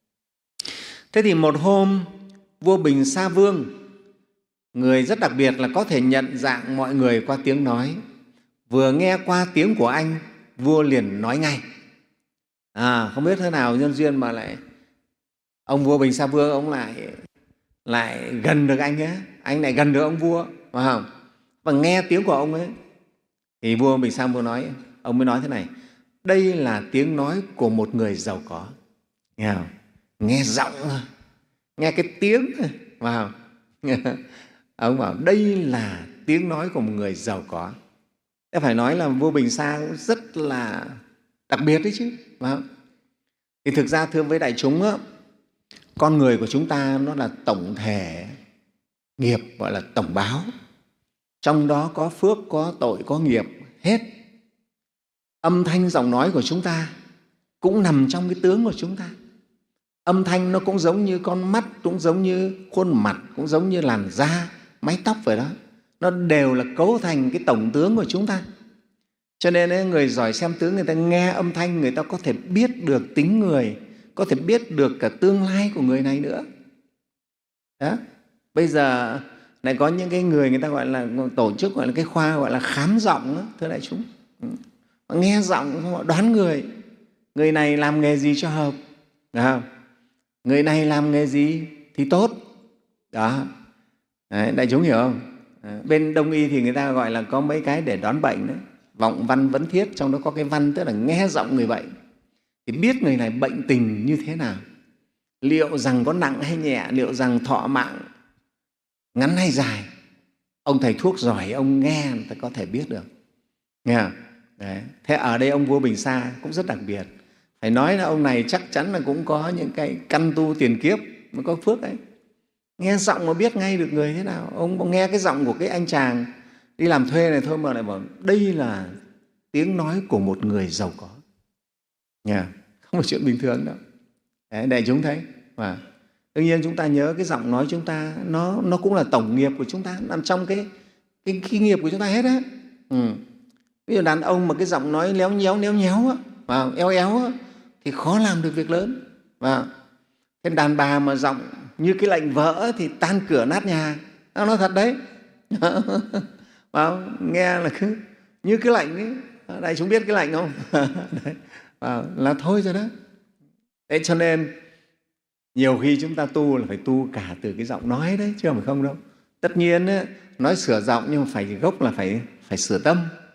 Thế thì một hôm vua Bình Sa Vương, người rất đặc biệt là có thể nhận dạng mọi người qua tiếng nói, vừa nghe qua tiếng của anh, vua liền nói ngay. À, không biết thế nào nhân duyên mà lại ông vua Bình Sa Vương ông lại lại gần được anh ấy, anh lại gần được ông vua, phải không? Và nghe tiếng của ông ấy thì vua Bình Sa Vương nói, ông mới nói thế này: đây là tiếng nói của một người giàu có. Nghe không? Nghe giọng thôi, nghe cái tiếng thôi, phải không? Ông bảo đây là tiếng nói của một người giàu có. Thế phải nói là vua Bình Sa cũng rất là đặc biệt đấy chứ, phải không? Thì thực ra thưa với đại chúng á, con người của chúng ta nó là tổng thể nghiệp, gọi là tổng báo. Trong đó có phước, có tội, có nghiệp hết. Âm thanh giọng nói của chúng ta cũng nằm trong cái tướng của chúng ta. Âm thanh nó cũng giống như con mắt, cũng giống như khuôn mặt, cũng giống như làn da, mái tóc vậy đó. Nó đều là cấu thành cái tổng tướng của chúng ta. Cho nên ấy, người giỏi xem tướng người ta nghe âm thanh, người ta có thể biết được tính người, có thể biết được cả tương lai của người này nữa. Đó. Bây giờ lại có những cái người người ta gọi là tổ chức, gọi là cái khoa gọi là khám giọng đó, thưa đại chúng. Nghe giọng họ đoán người, người này làm nghề gì cho hợp, được không? Người này làm nghề gì thì tốt. Đó. Đấy, đại chúng hiểu không? Đấy. Bên Đông y thì người ta gọi là có mấy cái để đoán bệnh đấy. Vọng văn vấn thiết, trong đó có cái văn tức là nghe giọng người bệnh thì biết người này bệnh tình như thế nào. liệu rằng có nặng hay nhẹ, liệu rằng thọ mạng ngắn hay dài. Ông thầy thuốc giỏi, ông nghe người ta có thể biết được. Nghe không? Đấy. Thế ở đây ông vua Bình Sa cũng rất đặc biệt. Phải nói là ông này chắc chắn là cũng có những cái căn tu tiền kiếp mới có phước ấy. Nghe giọng mà biết ngay được người thế nào. Ông nghe cái giọng của cái anh chàng đi làm thuê này thôi mà lại bảo đây là tiếng nói của một người giàu có. Nghe? Không phải chuyện bình thường đâu. Đấy, để chúng thấy. Và đương nhiên chúng ta nhớ cái giọng nói chúng ta nó, nó cũng là tổng nghiệp của chúng ta, nằm trong cái, cái, cái nghiệp của chúng ta hết á. Ừ. Ví dụ đàn ông mà cái giọng nói léo nhéo, léo nhéo á, và eo éo á, thì khó làm được việc lớn. Và cái đàn bà mà giọng như cái lệnh vỡ thì tan cửa nát nhà. Nó nói thật đấy. Và nghe là cứ như cái lệnh ấy. Đại chúng biết cái lệnh không? Đấy. Và là thôi rồi đó. Thế cho nên nhiều khi chúng ta tu là phải tu cả từ cái giọng nói đấy, chứ không phải không đâu. Tất nhiên ấy, nói sửa giọng nhưng mà phải gốc là phải, phải sửa tâm,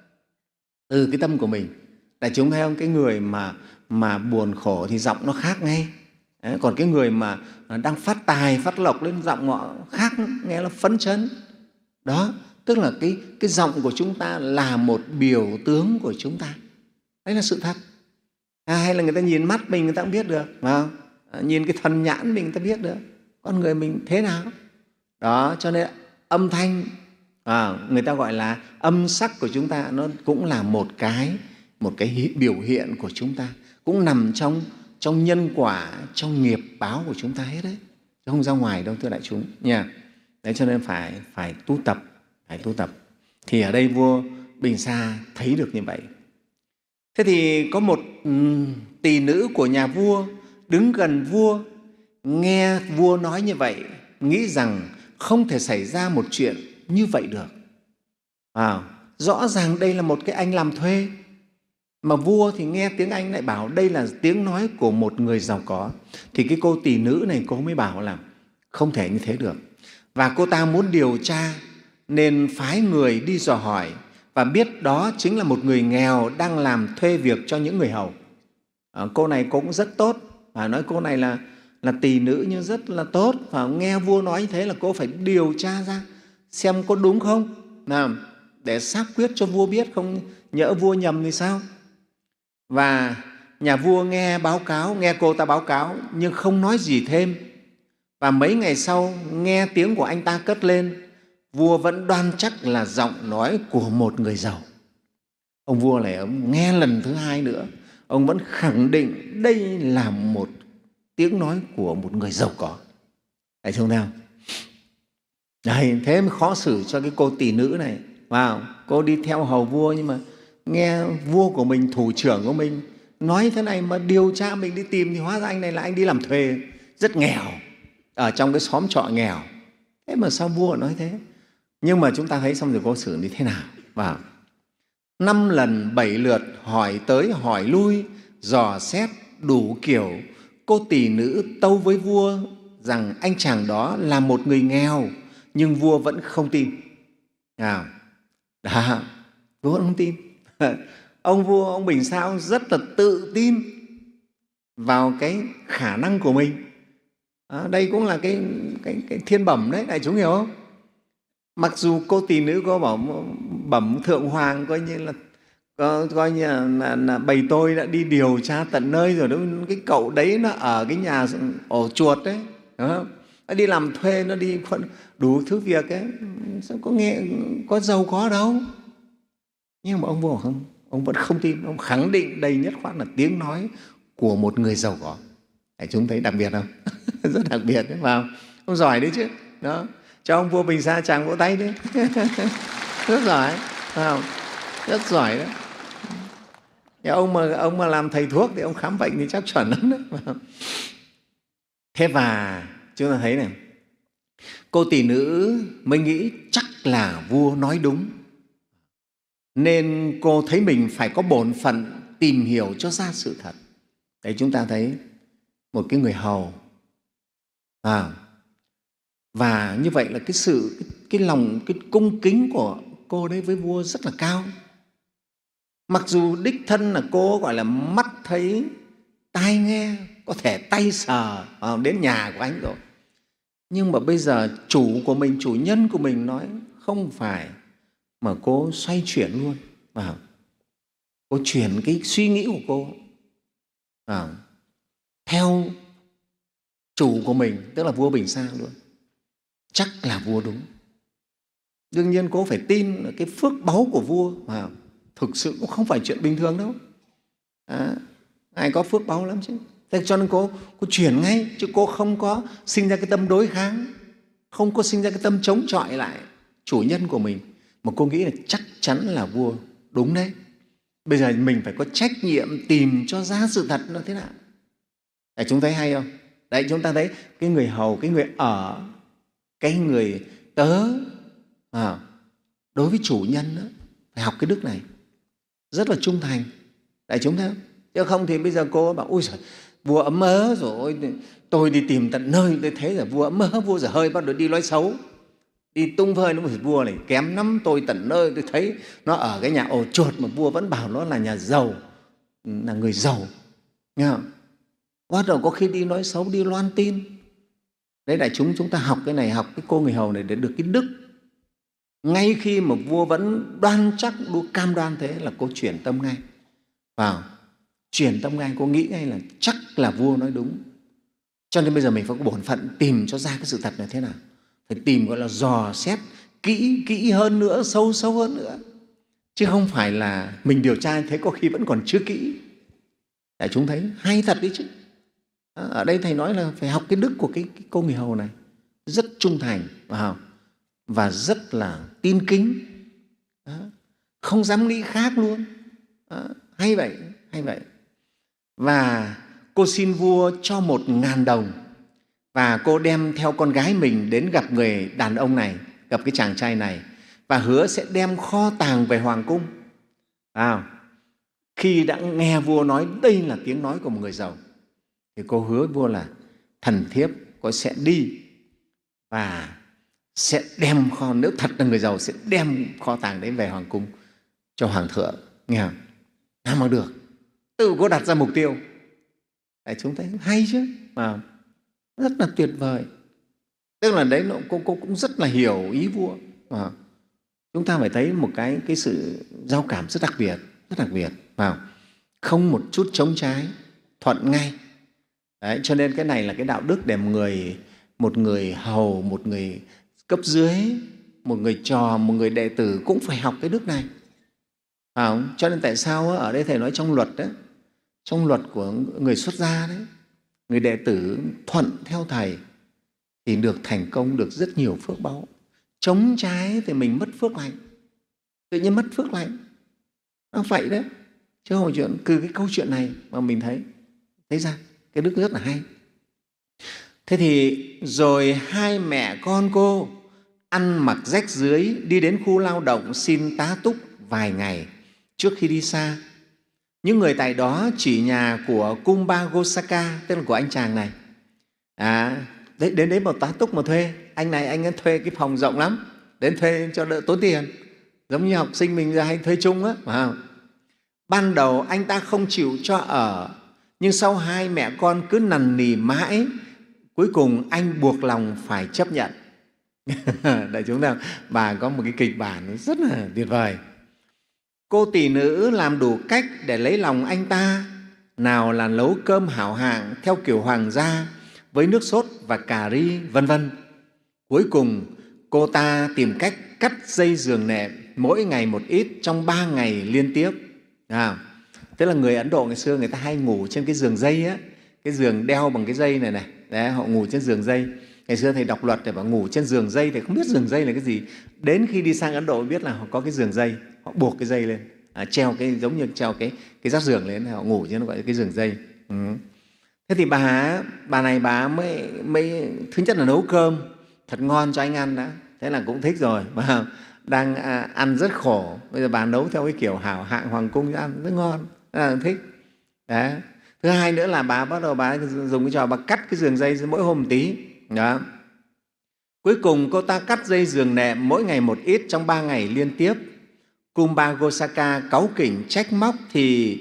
từ cái tâm của mình. Đại chúng thấy không? Cái người mà, mà buồn khổ thì giọng nó khác ngay. Đấy, còn cái người mà đang phát tài, phát lộc lên giọng họ khác, nghe nó phấn chấn. Đó, tức là cái, cái giọng của chúng ta là một biểu tướng của chúng ta. Đấy là sự thật. À, hay là người ta nhìn mắt mình người ta cũng biết được, phải không? À, nhìn cái thần nhãn mình người ta biết được con người mình thế nào. Đó, cho nên âm thanh, à, người ta gọi là âm sắc của chúng ta, nó cũng là một cái, một cái biểu hiện của chúng ta, cũng nằm trong, trong nhân quả, trong nghiệp báo của chúng ta hết đấy, chứ không ra ngoài đâu thưa đại chúng nha. Đấy, cho nên phải, phải tu tập, phải tu tập. Thì ở đây vua Bình Sa thấy được như vậy. Thế thì có một um, tỳ nữ của nhà vua đứng gần vua, nghe vua nói như vậy, nghĩ rằng không thể xảy ra một chuyện như vậy được. À, rõ ràng đây là một cái anh làm thuê, mà vua thì nghe tiếng Anh lại bảo đây là tiếng nói của một người giàu có. Thì cái cô tỳ nữ này cô mới bảo là không thể như thế được. Và cô ta muốn điều tra nên phái người đi dò hỏi và biết đó chính là một người nghèo đang làm thuê việc cho những người hầu. À, cô này cũng rất tốt, và nói cô này là, là tỳ nữ nhưng rất là tốt. Và nghe vua nói như thế là cô phải điều tra ra xem có đúng không, nào, để xác quyết cho vua biết, không nhỡ vua nhầm thì sao. Và nhà vua nghe báo cáo, nghe cô ta báo cáo nhưng không nói gì thêm. Và mấy ngày sau nghe tiếng của anh ta cất lên, vua vẫn đoan chắc là giọng nói của một người giàu. Ông vua này ông nghe lần thứ hai nữa, ông vẫn khẳng định đây là một tiếng nói của một người giàu có. Thấy không nào? Đấy, thế mới khó xử cho cái cô tỳ nữ này. Wow, cô đi theo hầu vua nhưng mà nghe vua của mình, thủ trưởng của mình nói thế này mà điều tra mình đi tìm thì hóa ra anh này là anh đi làm thuê, rất nghèo, ở trong cái xóm trọ nghèo. Thế mà sao vua nói thế? Nhưng mà chúng ta thấy xong rồi cô xử như thế nào? Wow. Năm lần bảy lượt hỏi tới hỏi lui, dò xét đủ kiểu, cô tỳ nữ tâu với vua rằng anh chàng đó là một người nghèo, nhưng vua vẫn không tin. À, đó, vua vẫn không tin. Ông vua, ông Bình Sa ông rất là tự tin vào cái khả năng của mình. À, đây cũng là cái, cái, cái thiên bẩm đấy, đại chúng hiểu không? Mặc dù cô tỳ nữ có bảo bẩm thượng hoàng coi như là có, coi như là, là, là bầy tôi đã đi điều tra tận nơi rồi đó, cái cậu đấy nó ở cái nhà ổ chuột đấy, đúng không? Nó đi làm thuê, nó đi đủ thứ việc ấy, sao có nghe có giàu có đâu. Nhưng mà ông vua không, ông vẫn không tin, ông khẳng định đây nhất khoát là tiếng nói của một người giàu có. Để chúng thấy đặc biệt không? Rất đặc biệt đấy, vào ông giỏi đấy chứ. Đó, cho ông vua Bình Sa chàng vỗ tay đấy. Rất giỏi, không? Rất giỏi đấy. Thì ông mà ông mà làm thầy thuốc thì ông khám bệnh thì chắc chuẩn lắm đấy. Thế và chúng ta thấy này, cô tỳ nữ mới nghĩ chắc là vua nói đúng, nên cô thấy mình phải có bổn phận tìm hiểu cho ra sự thật. Đấy, chúng ta thấy một cái người hầu, à, và như vậy là cái sự cái, cái lòng cái cung kính của cô đấy với vua rất là cao. Mặc dù đích thân là cô gọi là mắt thấy tai nghe có thể tay sờ vào đến nhà của anh rồi. Nhưng mà bây giờ chủ của mình, chủ nhân của mình nói không phải, mà cô xoay chuyển luôn. À, cô chuyển cái suy nghĩ của cô à, theo chủ của mình, tức là vua Bình Sa luôn. Chắc là vua đúng. Đương nhiên cô phải tin là cái phước báu của vua mà thực sự cũng không phải chuyện bình thường đâu. À, ai có phước báu lắm chứ. Thế cho nên cô, cô chuyển ngay, chứ cô không có sinh ra cái tâm đối kháng, không có sinh ra cái tâm chống chọi lại chủ nhân của mình, mà cô nghĩ là chắc chắn là vua đúng đấy. Bây giờ mình phải có trách nhiệm tìm cho ra sự thật nó thế nào. Đấy, chúng thấy hay không? Đấy, chúng ta thấy cái người hầu, cái người ở, cái người tớ à, đối với chủ nhân đó, phải học cái đức này rất là trung thành. Đấy, chúng thấy không? Chứ không thì bây giờ cô bảo ôi giời, vua ấm ớ rồi, tôi đi tìm tận nơi tôi thấy là vua ấm ớ, vua dở hơi, bắt đầu đi nói xấu, đi tung phơi. Nó một vua này kém lắm, tôi tận nơi tôi thấy nó ở cái nhà ổ chuột mà vua vẫn bảo nó là nhà giàu, là người giàu, nghe không? Bắt đầu có khi đi nói xấu, đi loan tin. Đấy, đại chúng chúng ta học cái này, học cái cô người hầu này để được cái đức. Ngay khi mà vua vẫn đoan chắc, đu cam đoan thế là cô chuyển tâm ngay vào, chuyển tâm ngay, cô nghĩ ngay là chắc là vua nói đúng. Cho nên bây giờ mình phải có bổn phận tìm cho ra cái sự thật là thế nào, phải tìm gọi là dò xét kỹ kỹ hơn nữa, sâu sâu hơn nữa, chứ không phải là mình điều tra thế có khi vẫn còn chưa kỹ. Đại chúng thấy hay thật đấy chứ. Ở đây thầy nói là phải học cái đức của cái, cái cô người hầu này, rất trung thành và, và rất là tin kính. Đó. Không dám nghĩ khác luôn. Đó. Hay vậy, hay vậy. Và cô xin vua cho một ngàn đồng, và cô đem theo con gái mình đến gặp người đàn ông này, gặp cái chàng trai này, và hứa sẽ đem kho tàng về hoàng cung. À, khi đã nghe vua nói đây là tiếng nói của một người giàu, thì cô hứa vua là thần thiếp cô sẽ đi và sẽ đem kho, nếu thật là người giàu sẽ đem kho tàng đấy về hoàng cung cho hoàng thượng, nghe không? Làm bằng được, tự cô đặt ra mục tiêu. Đấy, chúng thấy hay chứ, mà rất là tuyệt vời. Tức là đấy, cô, cô cũng rất là hiểu ý vua. À, chúng ta phải thấy một cái, cái sự giao cảm rất đặc biệt, rất đặc biệt, vào không một chút chống trái, thuận ngay. Đấy, cho nên cái này là cái đạo đức để một người, một người hầu, một người cấp dưới, một người trò, một người đệ tử cũng phải học cái đức này. À, cho nên tại sao ở đây thầy nói trong luật đấy, trong luật của người xuất gia đấy, người đệ tử thuận theo thầy thì được thành công, được rất nhiều phước báu. Chống trái thì mình mất phước lành, tự nhiên mất phước lành. Nó vậy đấy, chứ không phải chuyện từ cái câu chuyện này mà mình thấy thấy ra cái đức rất là hay. Thế thì rồi hai mẹ con cô ăn mặc rách rưới đi đến khu lao động xin tá túc vài ngày trước khi đi xa. Những người tại đó chỉ nhà của Kumbhagosaka, tức là của anh chàng này. À, đến đấy một tá túc mà thuê. Anh này anh ấy thuê cái phòng rộng lắm, đến thuê cho đỡ tốn tiền, giống như học sinh mình hay thuê chung á. À, ban đầu anh ta không chịu cho ở, nhưng sau hai mẹ con cứ nằn nỉ mãi, cuối cùng anh buộc lòng phải chấp nhận. Đại chúng nào, bà có một cái kịch bản rất là tuyệt vời. Cô tỷ nữ làm đủ cách để lấy lòng anh ta, nào là nấu cơm hảo hạng theo kiểu hoàng gia với nước sốt và cà ri, vân vân. Cuối cùng cô ta tìm cách cắt dây giường nệm mỗi ngày một ít trong ba ngày liên tiếp. À, tức là người Ấn Độ ngày xưa người ta hay ngủ trên cái giường dây á, cái giường đeo bằng cái dây này này. Đấy, họ ngủ trên giường dây. Ngày xưa thầy đọc luật để bảo ngủ trên giường dây thì không biết giường dây là cái gì. Đến khi đi sang Ấn Độ biết là họ có cái giường dây, họ buộc cái dây lên, à, treo cái giống như treo cái cái rác giường lên, họ ngủ trên nó gọi là cái giường dây. Ừ. Thế thì bà bà này bà mới mới thứ nhất là nấu cơm thật ngon cho anh ăn đã, thế là cũng thích rồi. Mà đang à, ăn rất khổ, bây giờ bà nấu theo cái kiểu hảo hạng hoàng cung ăn rất ngon, là thích. Đấy. Thứ hai nữa là bà bắt đầu bà dùng cái trò bà cắt cái giường dây mỗi hôm một tí. Đó. Cuối cùng cô ta cắt dây giường nệm mỗi ngày một ít trong ba ngày liên tiếp. Kumbhagosaka cáu kỉnh trách móc thì bà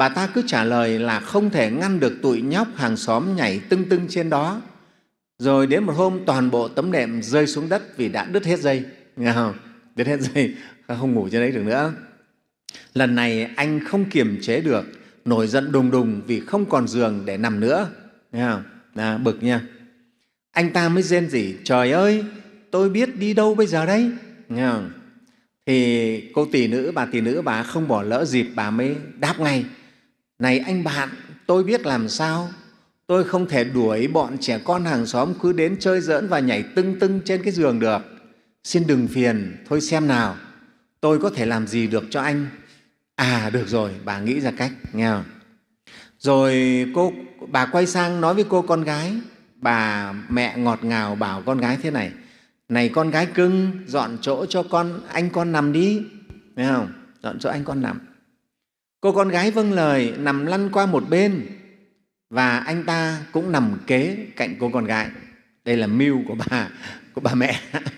Bà ta cứ trả lời là không thể ngăn được tụi nhóc hàng xóm nhảy tưng tưng trên đó. Rồi đến một hôm toàn bộ tấm nệm rơi xuống đất vì đã đứt hết dây. Nghe không? Đứt hết dây, không ngủ trên đấy được nữa. Lần này anh không kiềm chế được, nổi giận đùng đùng vì không còn giường để nằm nữa. Nghe không? À, bực nha. Anh ta mới rên rỉ: trời ơi, tôi biết đi đâu bây giờ đây? Nghe không? Thì cô tỷ nữ, bà tỷ nữ bà không bỏ lỡ dịp, bà mới đáp ngay: này anh bạn, tôi biết làm sao. Tôi không thể đuổi bọn trẻ con hàng xóm cứ đến chơi giỡn và nhảy tưng tưng trên cái giường được. Xin đừng phiền, thôi xem nào, tôi có thể làm gì được cho anh. À, được rồi, bà nghĩ ra cách, nghe không? Rồi cô, bà quay sang nói với cô con gái, bà mẹ ngọt ngào bảo con gái thế này: này con gái cưng, dọn chỗ cho con anh con nằm đi, nghe không? Dọn chỗ anh con nằm. Cô con gái vâng lời, nằm lăn qua một bên và anh ta cũng nằm kế cạnh cô con gái. Đây là mưu của bà, của bà mẹ.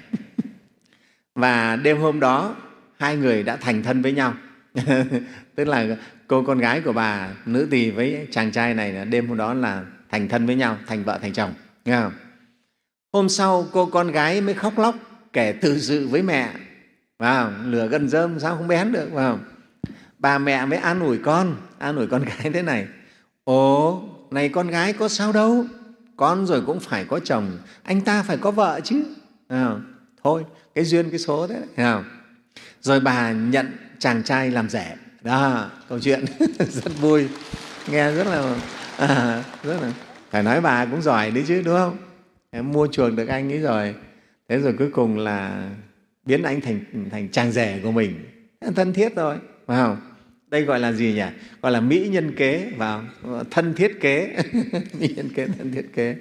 Và đêm hôm đó hai người đã thành thân với nhau. Tức là cô con gái của bà nữ tỳ với chàng trai này là đêm hôm đó là thành thân với nhau, thành vợ thành chồng, nghe không? Hôm sau cô con gái mới khóc lóc kể tự sự với mẹ. Wow, lửa gần rơm sao không bén được, phải không? Bà mẹ mới an ủi con, an ủi con gái thế này: ồ, này con gái có sao đâu, con rồi cũng phải có chồng, anh ta phải có vợ chứ. À, thôi, cái duyên cái số thế, thấy không? Rồi bà nhận chàng trai làm rể. Đó, câu chuyện rất vui, nghe rất là, à, rất là, phải nói bà cũng giỏi đấy chứ, đúng không? Em mua chuộc được anh ấy rồi. Thế rồi cuối cùng là biến anh thành, thành chàng rể của mình, thân thiết rồi, phải không? Đây gọi là gì nhỉ? Gọi là mỹ nhân kế, vào thân thiết kế. Mỹ nhân kế, thân thiết kế.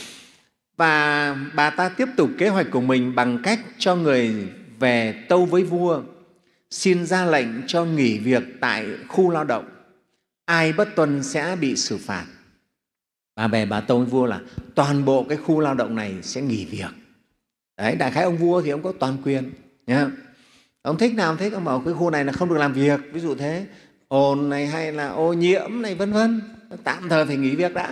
Và bà ta tiếp tục kế hoạch của mình bằng cách cho người về tâu với vua, xin ra lệnh cho nghỉ việc tại khu lao động. Ai bất tuân sẽ bị xử phạt. Bà về bà tâu với vua là toàn bộ cái khu lao động này sẽ nghỉ việc. Đấy, đại khái ông vua thì ông có toàn quyền. Nhá. Ông thích nào ông thích, ông bảo cái khu này là không được làm việc, ví dụ thế, ồn này hay là ô nhiễm này vân vân, tạm thời phải nghỉ việc đã.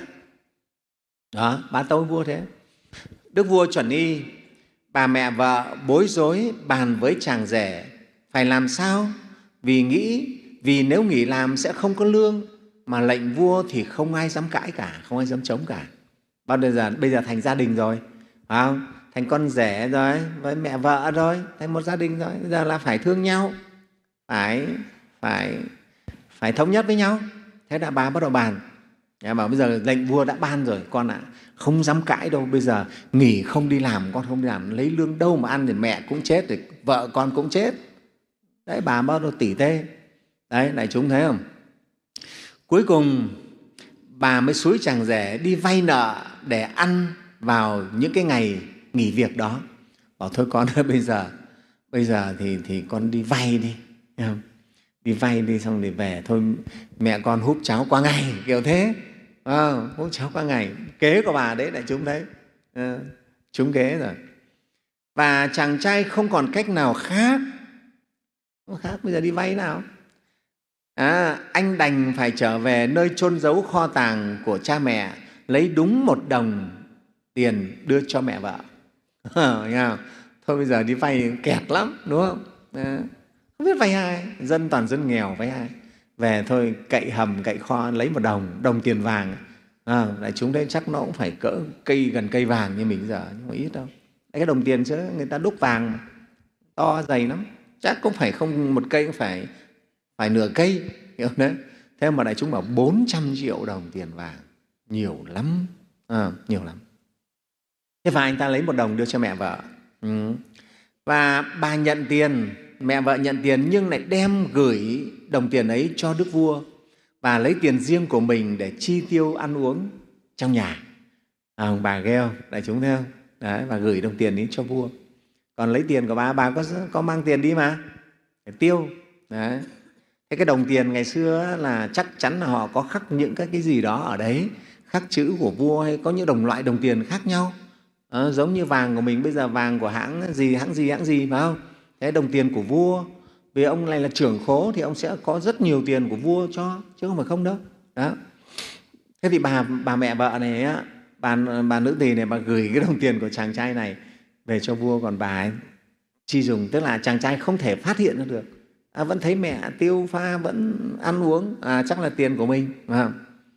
Đó, bà tâu vua thế. Đức vua chuẩn y, bà mẹ vợ bối rối bàn với chàng rể phải làm sao, vì nghĩ vì nếu nghỉ làm sẽ không có lương, mà lệnh vua thì không ai dám cãi cả, không ai dám chống cả. Bao giờ bây giờ thành gia đình rồi, phải không? Thành con rể rồi, với mẹ vợ rồi, thành một gia đình rồi, bây giờ là phải thương nhau, phải phải phải thống nhất với nhau. Thế là bà bắt đầu bàn. Bà bảo bây giờ lệnh vua đã ban rồi, con ạ, à, không dám cãi đâu, bây giờ nghỉ không đi làm, con không đi làm, lấy lương đâu mà ăn, thì mẹ cũng chết, thì vợ con cũng chết. Đấy, bà bắt đầu tỉ tê. Đấy, đại chúng thấy không? Cuối cùng bà mới xúi chàng rể đi vay nợ để ăn vào những cái ngày nghỉ việc đó. Bảo thôi con ơi, bây giờ bây giờ thì thì con đi vay đi, thấy không? Đi vay đi, xong rồi về thôi mẹ con húp cháo qua ngày, kiểu thế. À, húp cháo qua ngày, kế của bà đấy, đại chúng thấy, à, trúng kế rồi. Và chàng trai không còn cách nào khác, không khác bây giờ đi vay nào. À, anh đành phải trở về nơi chôn giấu kho tàng của cha mẹ, lấy đúng một đồng tiền đưa cho mẹ vợ. À, thôi bây giờ đi vay kẹt lắm, đúng không? À, không biết vay ai, dân toàn dân nghèo, vay ai? Về thôi cậy hầm, cậy kho, lấy một đồng, đồng tiền vàng. À, đại chúng đấy chắc nó cũng phải cỡ cây, gần cây vàng như mình giờ, nhưng mà ít đâu. Cái đồng tiền chứ người ta đúc vàng mà, to dày lắm, chắc cũng phải không một cây, cũng phải phải nửa cây, hiểu đấy. Thế mà đại chúng bảo bốn trăm triệu đồng tiền vàng, nhiều lắm, à, nhiều lắm. Thế và anh ta lấy một đồng đưa cho mẹ vợ. Ừ. Và bà nhận tiền, mẹ vợ nhận tiền nhưng lại đem gửi đồng tiền ấy cho đức vua và lấy tiền riêng của mình để chi tiêu ăn uống trong nhà. À, bà ghê không? Đại chúng thấy không? Đấy, và gửi đồng tiền ấy cho vua. Còn lấy tiền của bà, bà có, có mang tiền đi mà, phải tiêu. Đấy. Thế cái đồng tiền ngày xưa là chắc chắn là họ có khắc những cái, cái gì đó ở đấy, khắc chữ của vua, hay có những đồng loại đồng tiền khác nhau. À, giống như vàng của mình bây giờ, vàng của hãng gì, hãng gì, hãng gì, phải không? Thế đồng tiền của vua, Vì ông này là trưởng khố thì ông sẽ có rất nhiều tiền của vua cho, chứ không phải không đâu. Đó. Thế thì bà, bà mẹ vợ này, á, bà, bà nữ tỳ này, bà gửi cái đồng tiền của chàng trai này về cho vua, còn bà ấy chi dùng, tức là chàng trai không thể phát hiện ra được. À, vẫn thấy mẹ tiêu pha, vẫn ăn uống, à, chắc là tiền của mình. À.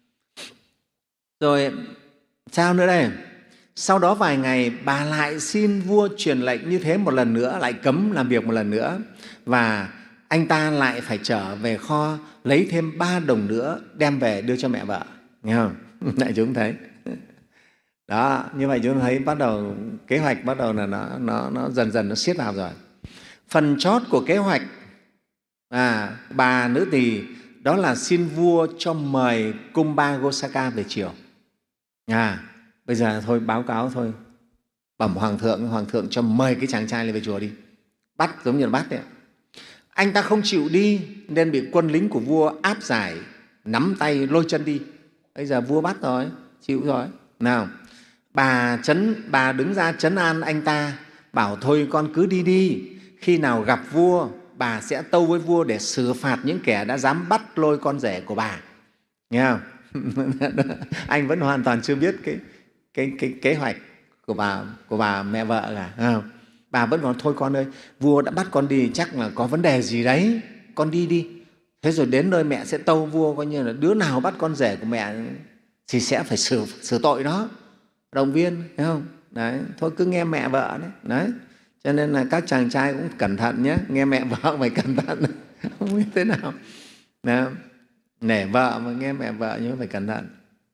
Rồi sao nữa đây? Sau đó vài ngày bà lại xin vua truyền lệnh như thế một lần nữa, lại cấm làm việc một lần nữa, và anh ta lại phải trở về kho lấy thêm ba đồng nữa đem về đưa cho mẹ vợ. Nghe không? Đại chúng thấy đó, như vậy chúng ta thấy bắt đầu kế hoạch bắt đầu là nó, nó, nó dần dần nó siết vào rồi. Phần chót của kế hoạch, à, bà nữ tỳ đó là xin vua cho mời Kumbhagosaka về triều. À, bây giờ thôi báo cáo thôi, bẩm hoàng thượng, hoàng thượng cho mời cái chàng trai lên về chùa đi, bắt giống như là bắt đấy. Anh ta không chịu đi nên bị quân lính của vua áp giải, nắm tay lôi chân đi. Bây giờ vua bắt rồi, chịu rồi. Nào, bà trấn bà đứng ra trấn an anh ta, bảo thôi con cứ đi đi, khi nào gặp vua bà sẽ tâu với vua để xử phạt những kẻ đã dám bắt lôi con rể của bà. Nghe không? Anh vẫn hoàn toàn chưa biết cái, cái, cái kế hoạch của bà, của bà mẹ vợ cả. Không? Bà vẫn còn thôi con ơi, vua đã bắt con đi chắc là có vấn đề gì đấy, con đi đi. Thế rồi đến nơi mẹ sẽ tâu vua, coi như là đứa nào bắt con rể của mẹ thì sẽ phải xử, xử tội đó, động viên, thấy không? Đấy, thôi cứ nghe mẹ vợ đấy. Đấy. Cho nên là các chàng trai cũng cẩn thận nhé, nghe mẹ vợ phải cẩn thận, không biết thế nào. Đấy. Nể vợ mà nghe mẹ vợ nhưng phải cẩn thận.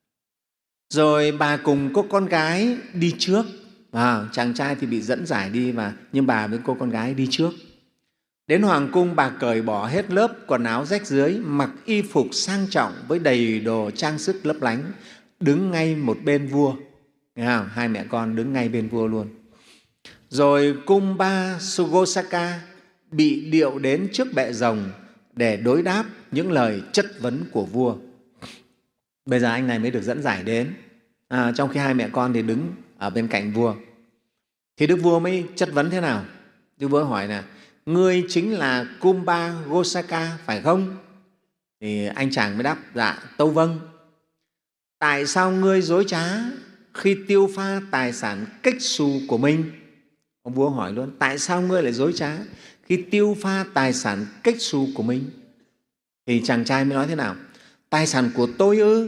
Rồi bà cùng cô con gái đi trước, à, chàng trai thì bị dẫn giải đi, mà nhưng bà với cô con gái đi trước. Đến hoàng cung, bà cởi bỏ hết lớp quần áo rách dưới, mặc y phục sang trọng với đầy đồ trang sức lấp lánh, đứng ngay một bên vua. Nghe không? Hai mẹ con đứng ngay bên vua luôn. Rồi Kumbhagosaka bị điệu đến trước bệ rồng để đối đáp những lời chất vấn của vua. Bây giờ anh này mới được dẫn giải đến, à, trong khi hai mẹ con thì đứng ở bên cạnh vua. Thì Đức Vua mới chất vấn thế nào? Đức Vua hỏi là: ngươi chính là Kumbhagosaka phải không? Thì anh chàng mới đáp: dạ, tâu vâng. Tại sao ngươi dối trá khi tiêu pha tài sản kếch xù của mình? Ông vua hỏi luôn: tại sao ngươi lại dối trá khi tiêu pha tài sản kếch xù của mình? Thì chàng trai mới nói thế nào? Tài sản của tôi ư?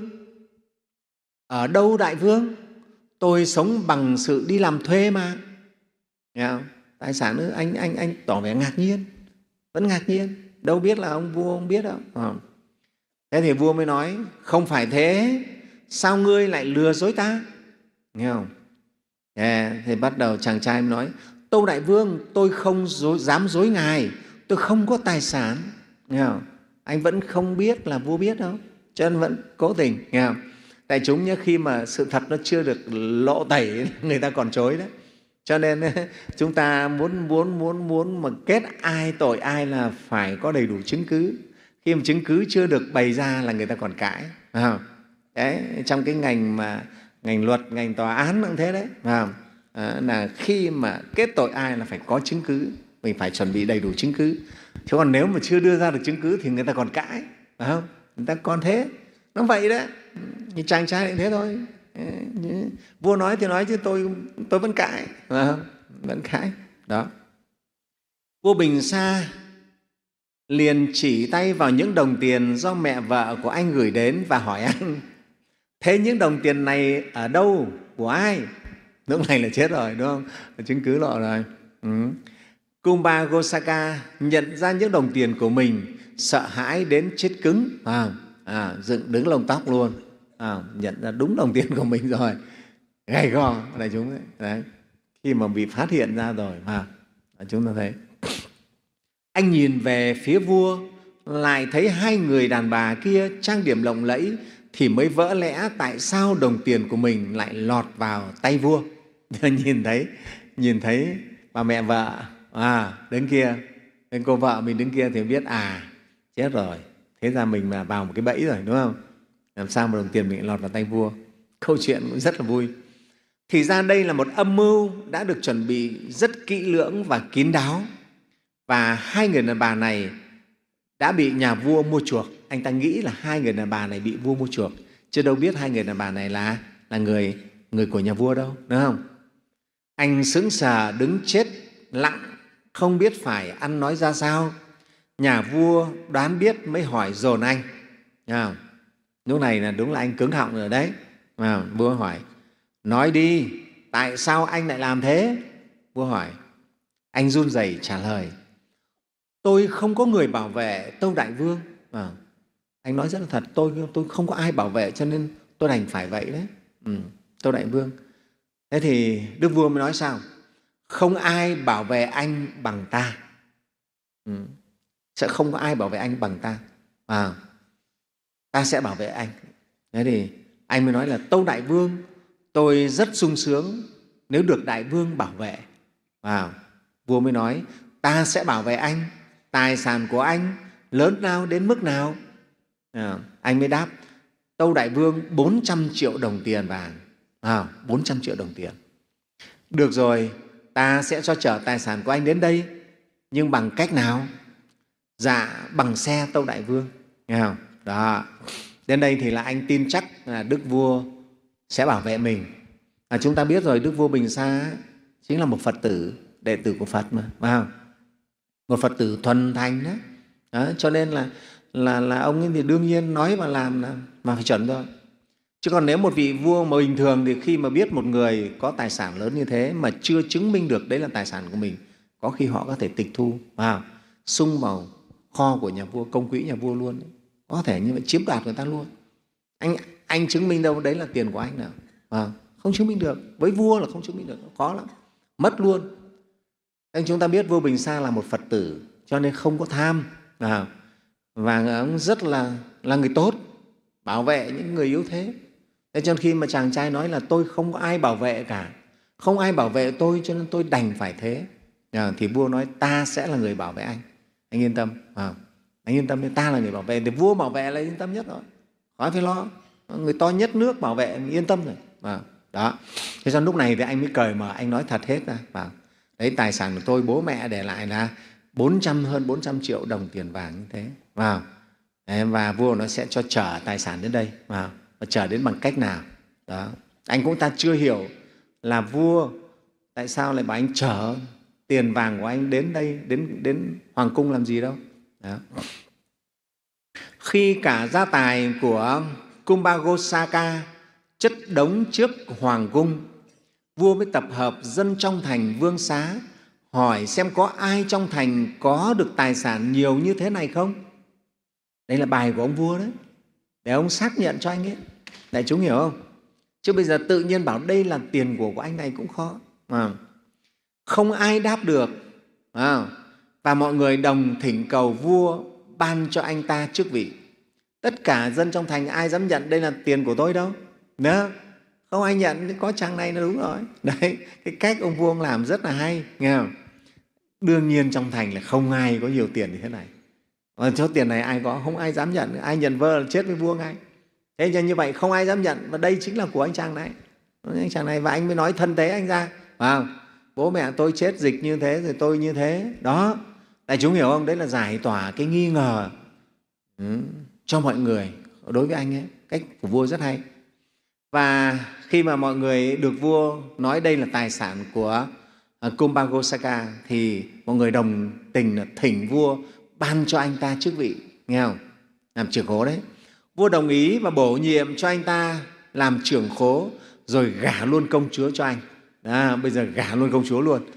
Ở đâu đại vương? Tôi sống bằng sự đi làm thuê mà. Nghe không? Tài sản ư? Anh, anh, anh tỏ vẻ ngạc nhiên, vẫn ngạc nhiên. Đâu biết là ông vua không biết đâu. À. Thế thì vua mới nói: không phải thế, sao ngươi lại lừa dối ta? Nghe không? Yeah, thì bắt đầu chàng trai mới nói: tâu đại vương, tôi không dối, dám dối ngài, tôi không có tài sản. Nghe không? Anh vẫn không biết là vua biết đâu, cho nên vẫn cố tình. Nghe không? Đại chúng nhé, khi mà sự thật nó chưa được lộ tẩy, người ta còn chối đấy. Cho nên chúng ta muốn muốn muốn muốn mà kết ai tội ai là phải có đầy đủ chứng cứ. Khi mà chứng cứ chưa được bày ra là người ta còn cãi. À, đấy, trong cái ngành mà ngành luật, ngành tòa án cũng thế đấy. À, là khi mà kết tội ai là phải có chứng cứ, mình phải chuẩn bị đầy đủ chứng cứ. Chứ còn nếu mà chưa đưa ra được chứng cứ thì người ta còn cãi, phải không? Người ta còn thế. Nó vậy đấy. Như chàng trai cũng thế thôi. Vua nói thì nói chứ tôi tôi vẫn cãi, à, vẫn cãi. Đó. Vua Bình Sa liền chỉ tay vào những đồng tiền do mẹ vợ của anh gửi đến và hỏi anh: thế những đồng tiền này ở đâu, của ai? Lúc này là chết rồi, đúng không? Chứng cứ lộ rồi. Ừ. Kumbhagosaka nhận ra những đồng tiền của mình, sợ hãi đến chết cứng, à, à, dựng đứng lông tóc luôn. À, nhận ra đúng đồng tiền của mình rồi, gay go đại chúng đấy. Đấy. Khi mà bị phát hiện ra rồi mà chúng ta thấy anh nhìn về phía vua, lại thấy hai người đàn bà kia trang điểm lộng lẫy, thì mới vỡ lẽ tại sao đồng tiền của mình lại lọt vào tay vua. nhìn thấy nhìn thấy bà mẹ vợ à, đứng kia, bên cô vợ mình đứng kia thì biết à, chết rồi, thế ra mình mà vào một cái bẫy rồi, đúng không? Làm sao mà đồng tiền mình lọt vào tay vua. Câu chuyện cũng rất là vui. Thì ra đây là một âm mưu đã được chuẩn bị rất kỹ lưỡng và kín đáo. Và hai người đàn bà này đã bị nhà vua mua chuộc. Anh ta nghĩ là hai người đàn bà này bị vua mua chuộc, chứ đâu biết hai người đàn bà này là, là người, người của nhà vua đâu, đúng không? Anh sững sờ đứng chết lặng, không biết phải ăn nói ra sao. Nhà vua đoán biết mới hỏi dồn anh. À, lúc này là đúng là anh cứng họng rồi đấy. À, vua hỏi, nói đi, tại sao anh lại làm thế? Vua hỏi. Anh run rẩy trả lời, tôi không có người bảo vệ, tâu đại vương. À, anh nói rất là thật, tôi, tôi không có ai bảo vệ cho nên tôi đành phải vậy đấy. Ừ, tâu đại vương. Thế thì đức vua mới nói sao? Không ai bảo vệ anh bằng ta. Ừ, sẽ không có ai bảo vệ anh bằng ta. À, ta sẽ bảo vệ anh. Thế thì anh mới nói là tâu đại vương, tôi rất sung sướng nếu được đại vương bảo vệ. À, vua mới nói, ta sẽ bảo vệ anh. Tài sản của anh lớn lao đến mức nào? À, anh mới đáp, tâu đại vương bốn trăm triệu đồng tiền vàng. À, bốn trăm triệu đồng tiền. Được rồi, ta sẽ cho chở tài sản của anh đến đây, nhưng bằng cách nào? Dạ, bằng xe, tâu đại vương. Nghe không? Đó. Đến đây thì là anh tin chắc là đức vua sẽ bảo vệ mình. À, chúng ta biết rồi, đức vua Bình Sa chính là một Phật tử, đệ tử của Phật mà, phải không? Một Phật tử thuần thành đó. Đó, cho nên là, là, là ông ấy thì đương nhiên nói và làm là, mà phải chuẩn thôi. Chứ còn nếu một vị vua mà bình thường thì khi mà biết một người có tài sản lớn như thế mà chưa chứng minh được đấy là tài sản của mình, có khi họ có thể tịch thu, vào sung vào kho của nhà vua, công quỹ nhà vua luôn. Có thể như vậy, chiếm đoạt người ta luôn. Anh, anh chứng minh đâu đấy là tiền của anh nào? À, không chứng minh được. Với vua là không chứng minh được, khó lắm, mất luôn. Anh chúng ta biết vua Bình Sa là một Phật tử, cho nên không có tham. À, và ông rất là, là người tốt, bảo vệ những người yếu thế. Thế cho nên khi mà chàng trai nói là tôi không có ai bảo vệ cả, không ai bảo vệ tôi cho nên tôi đành phải thế, à, thì vua nói ta sẽ là người bảo vệ anh. Anh yên tâm. À, anh yên tâm, ta là người bảo vệ. Thì vua bảo vệ là yên tâm nhất rồi, khỏi phải lo. Người to nhất nước bảo vệ, mình yên tâm rồi. À, đó. Thế cho lúc này thì anh mới cởi mở, anh nói thật hết ra. À, đấy, tài sản của tôi bố mẹ để lại là bốn trăm, hơn bốn trăm triệu đồng tiền vàng như thế. Vào. Và vua nó sẽ cho chở tài sản đến đây. Vào. Và chở đến bằng cách nào? Đó. Anh cũng ta chưa hiểu là vua tại sao lại bảo anh chở tiền vàng của anh đến đây, đến, đến hoàng cung làm gì đâu. Đó. Khi cả gia tài của Kumbhagosaka chất đống trước hoàng cung, vua mới tập hợp dân trong thành vương xá, hỏi xem có ai trong thành có được tài sản nhiều như thế này không. Đây là bài của ông vua đấy, để ông xác nhận cho anh ấy. Đại chúng hiểu không? Chứ bây giờ tự nhiên bảo đây là tiền của của anh này cũng khó. À, không ai đáp được. À, và mọi người đồng thỉnh cầu vua ban cho anh ta chức vị. Tất cả dân trong thành ai dám nhận đây là tiền của tôi đâu. Nữa, không ai nhận, có chàng này là đúng rồi. Đấy, cái cách ông vua ông làm rất là hay, nghe không? Đương nhiên trong thành là không ai có nhiều tiền như thế này. Và số tiền này ai có, không ai dám nhận, ai nhận vơ là chết với vua ngay. Thế cho như vậy không ai dám nhận, và đây chính là của anh chàng này. Anh chàng này, và anh mới nói thân thế anh ra. Wow, bố mẹ tôi chết dịch như thế rồi tôi như thế. Đó, đại chúng hiểu không? Đấy là giải tỏa cái nghi ngờ ừ, cho mọi người đối với anh ấy. Cách của vua rất hay. Và khi mà mọi người được vua nói đây là tài sản của Kumbhagosaka thì mọi người đồng tình là thỉnh vua ban cho anh ta chức vị, nghe không? Làm trưởng khố đấy. Vua đồng ý và bổ nhiệm cho anh ta làm trưởng khố, rồi gả luôn công chúa cho anh. À, bây giờ gả luôn công chúa luôn.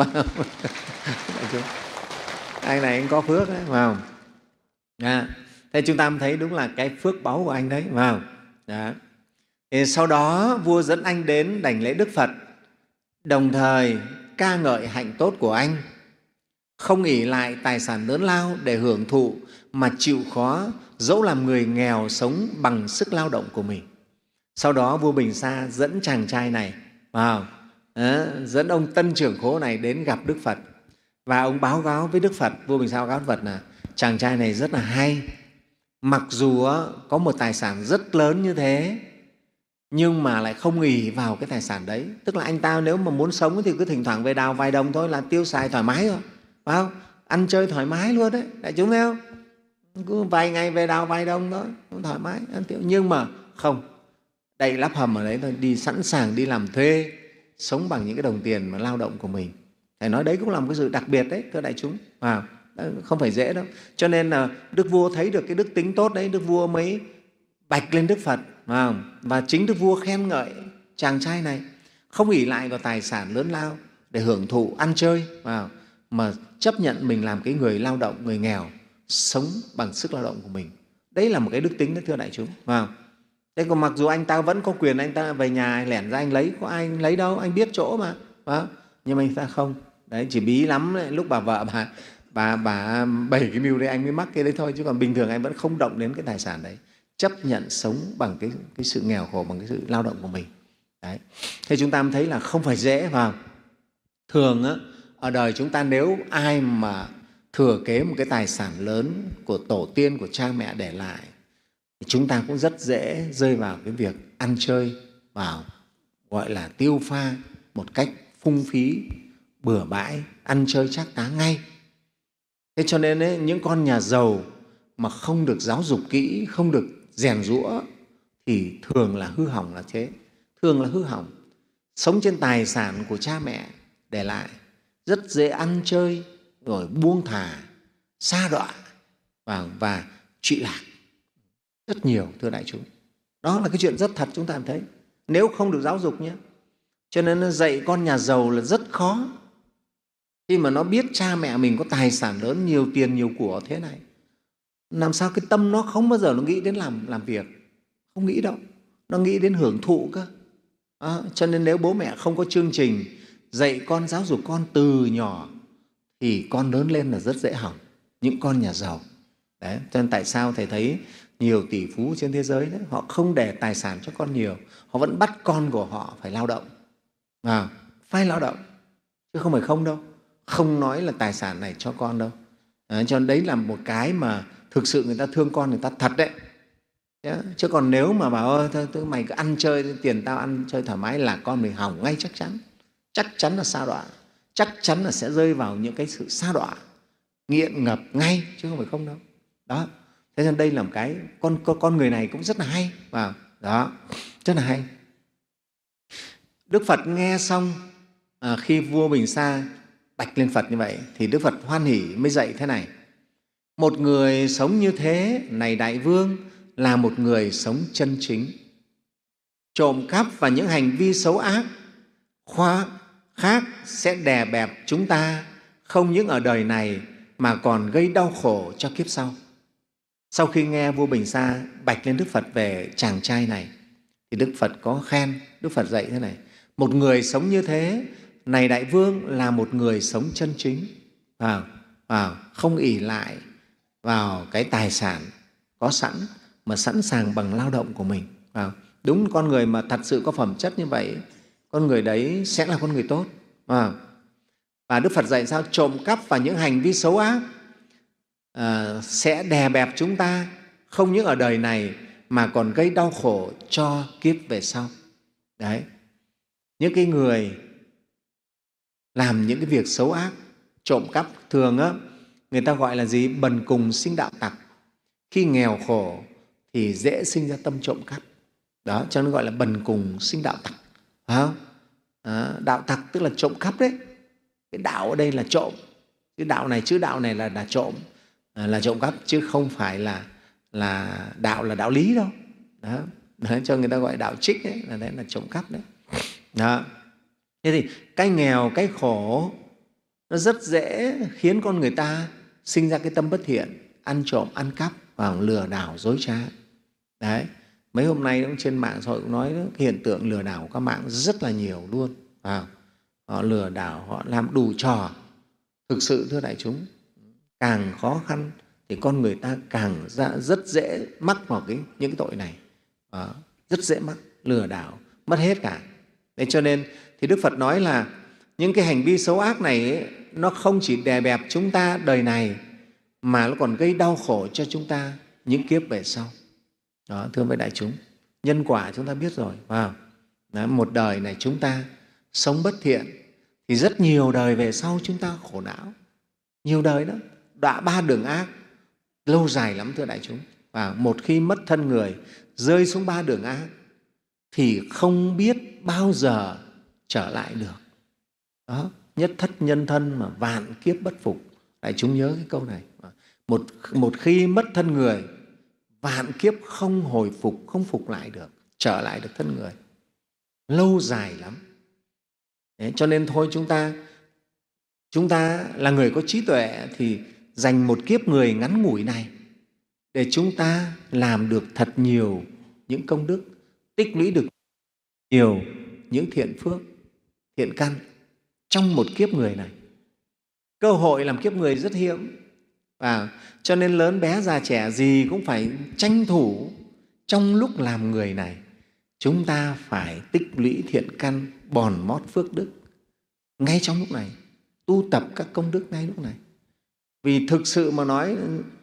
Anh này anh có phước đấy, phải không? À, thế chúng ta thấy đúng là cái phước báu của anh đấy, phải không? Đó. Thì sau đó vua dẫn anh đến đảnh lễ Đức Phật, đồng thời ca ngợi hạnh tốt của anh, không ỷ lại tài sản lớn lao để hưởng thụ mà chịu khó, dẫu làm người nghèo sống bằng sức lao động của mình. Sau đó vua Bình Sa dẫn chàng trai này vào, à, dẫn ông tân trưởng khố này đến gặp Đức Phật, và ông báo cáo với Đức Phật, vua Bình Sa báo cáo Đức Phật là chàng trai này rất là hay, mặc dù có một tài sản rất lớn như thế nhưng mà lại không ỷ vào cái tài sản đấy. Tức là anh ta nếu mà muốn sống thì cứ thỉnh thoảng về đào vài đồng thôi là tiêu xài thoải mái thôi, phải không? ăn chơi thoải mái luôn đấy, đại chúng thấy không? Cứ vài ngày về đào vài đồng thôi, thoải mái ăn tiệm. Nhưng mà không, đậy lắp hầm ở đấy thôi, đi sẵn sàng đi làm thuê, sống bằng những cái đồng tiền mà lao động của mình. Thầy nói đấy cũng là một cái sự đặc biệt đấy, thưa đại chúng. À, không phải dễ đâu. Cho nên là Đức Vua thấy được cái đức tính tốt đấy, Đức Vua mới bạch lên Đức Phật. À, và chính Đức Vua khen ngợi chàng trai này không ỷ lại vào tài sản lớn lao để hưởng thụ ăn chơi, à, mà chấp nhận mình làm cái người lao động, người nghèo, sống bằng sức lao động của mình. Đấy là một cái đức tính đấy, thưa đại chúng. À, thế còn mặc dù anh ta vẫn có quyền, anh ta về nhà lẻn ra anh lấy, có ai anh lấy đâu, anh biết chỗ mà. À, nhưng mà anh ta không. Đấy, chỉ bí lắm đấy, lúc bà vợ bà bà bà bảy cái mưu đấy anh mới mắc cái đấy thôi, chứ còn bình thường anh vẫn không động đến cái tài sản đấy, chấp nhận sống bằng cái, cái sự nghèo khổ, bằng cái sự lao động của mình. Đấy. Thế chúng ta mới thấy là không phải dễ. Vào thường á, ở đời chúng ta nếu ai mà thừa kế một cái tài sản lớn của tổ tiên, của cha mẹ để lại, thì chúng ta cũng rất dễ rơi vào cái việc ăn chơi, vào gọi là tiêu pha một cách phung phí, bừa bãi, ăn chơi trác tá ngay. Thế cho nên ấy, những con nhà giàu mà không được giáo dục kỹ, không được rèn giũa thì thường là hư hỏng là thế. Thường là hư hỏng. Sống trên tài sản của cha mẹ để lại, rất dễ ăn chơi, rồi buông thả, sa đọa và, và trụy lạc rất nhiều, thưa đại chúng. Đó là cái chuyện rất thật, chúng ta thấy. Nếu không được giáo dục nhé. Cho nên nó dạy con nhà giàu là rất khó. Khi mà nó biết cha mẹ mình có tài sản lớn, nhiều tiền, nhiều của thế này, làm sao cái tâm nó không bao giờ nó nghĩ đến làm, làm việc. Không nghĩ đâu. Nó nghĩ đến hưởng thụ cơ. À, cho nên nếu bố mẹ không có chương trình dạy con, giáo dục con từ nhỏ thì con lớn lên là rất dễ hỏng. Những con nhà giàu. Đấy, cho nên tại sao Thầy thấy nhiều tỷ phú trên thế giới đấy, họ không để tài sản cho con nhiều, họ vẫn bắt con của họ phải lao động. À, phải lao động, chứ không phải không đâu. Không nói là tài sản này cho con đâu. À, cho nên đấy là một cái mà thực sự người ta thương con người ta thật đấy. Chứ còn nếu mà bảo thôi, thôi mày cứ ăn chơi, tiền tao ăn chơi thoải mái là con mình hỏng ngay chắc chắn. Chắc chắn là sa đọa, chắc chắn là sẽ rơi vào những cái sự sa đọa, nghiện ngập ngay, chứ không phải không đâu. Đó. Thế nên đây là một cái, con, con, con người này cũng rất là hay. Wow. Đó, rất là hay. Đức Phật nghe xong, à, khi vua Bình Sa bạch lên Phật như vậy, thì Đức Phật hoan hỉ mới dạy thế này. Một người sống như thế, này đại vương, là một người sống chân chính. Trộm cắp và những hành vi xấu ác khoa khác sẽ đè bẹp chúng ta, không những ở đời này mà còn gây đau khổ cho kiếp sau. Sau khi nghe vua Bình Sa bạch lên Đức Phật về chàng trai này, thì Đức Phật có khen. Đức Phật dạy thế này. Một người sống như thế, này đại vương, là một người sống chân chính. Vào, vào, không ỷ lại vào cái tài sản có sẵn, mà sẵn sàng bằng lao động của mình. Vào. Đúng, con người mà thật sự có phẩm chất như vậy, con người đấy sẽ là con người tốt. Vào. Và Đức Phật dạy sao? Trộm cắp và những hành vi xấu ác à, sẽ đè bẹp chúng ta, không những ở đời này mà còn gây đau khổ cho kiếp về sau. Đấy. Những cái người làm những cái việc xấu ác, trộm cắp, thường á, người ta gọi là gì? Bần cùng sinh đạo tặc. Khi nghèo khổ thì dễ sinh ra tâm trộm cắp. Đó, cho nên gọi là bần cùng sinh đạo tặc. Phải không? Đó, đạo tặc tức là trộm cắp đấy. Cái đạo ở đây là trộm. Cái đạo này, chữ đạo này là, là trộm, là trộm cắp, chứ không phải là, là đạo là đạo lý đâu. Đó. Đó, cho người ta gọi đạo trích đấy, là, đấy là trộm cắp đấy. Đó. Thế thì cái nghèo, cái khổ nó rất dễ khiến con người ta sinh ra cái tâm bất thiện, ăn trộm, ăn cắp và lừa đảo, dối trá. Đấy. Mấy hôm nay cũng trên mạng xã hội cũng nói đó, cái hiện tượng lừa đảo qua mạng rất là nhiều luôn. À, họ lừa đảo, họ làm đủ trò. Thực sự thưa đại chúng, càng khó khăn thì con người ta càng ra rất dễ mắc vào cái, những cái tội này. À, rất dễ mắc, lừa đảo, mất hết cả. Thế cho nên thì Đức Phật nói là những cái hành vi xấu ác này ấy, nó không chỉ đè bẹp chúng ta đời này mà nó còn gây đau khổ cho chúng ta những kiếp về sau. Đó, thưa với đại chúng, nhân quả chúng ta biết rồi. Wow. Đó, một đời này chúng ta sống bất thiện thì rất nhiều đời về sau chúng ta khổ não. nhiều đời đó, đọa ba đường ác, lâu dài lắm thưa đại chúng. Và một khi mất thân người, rơi xuống ba đường ác thì không biết bao giờ trở lại được. Đó, nhất thất nhân thân mà vạn kiếp bất phục. Đại chúng nhớ cái câu này. Một, một khi mất thân người, vạn kiếp không hồi phục, không phục lại được, trở lại được thân người. Lâu dài lắm. Đấy, cho nên thôi chúng ta chúng ta là người có trí tuệ thì dành một kiếp người ngắn ngủi này để chúng ta làm được thật nhiều những công đức, tích lũy được nhiều những thiện phước, thiện căn trong một kiếp người này. Cơ hội làm kiếp người rất hiếm, và cho nên lớn bé già trẻ gì cũng phải tranh thủ trong lúc làm người này. Chúng ta phải tích lũy thiện căn, bòn mót phước đức ngay trong lúc này, tu tập các công đức ngay lúc này. Vì thực sự mà nói,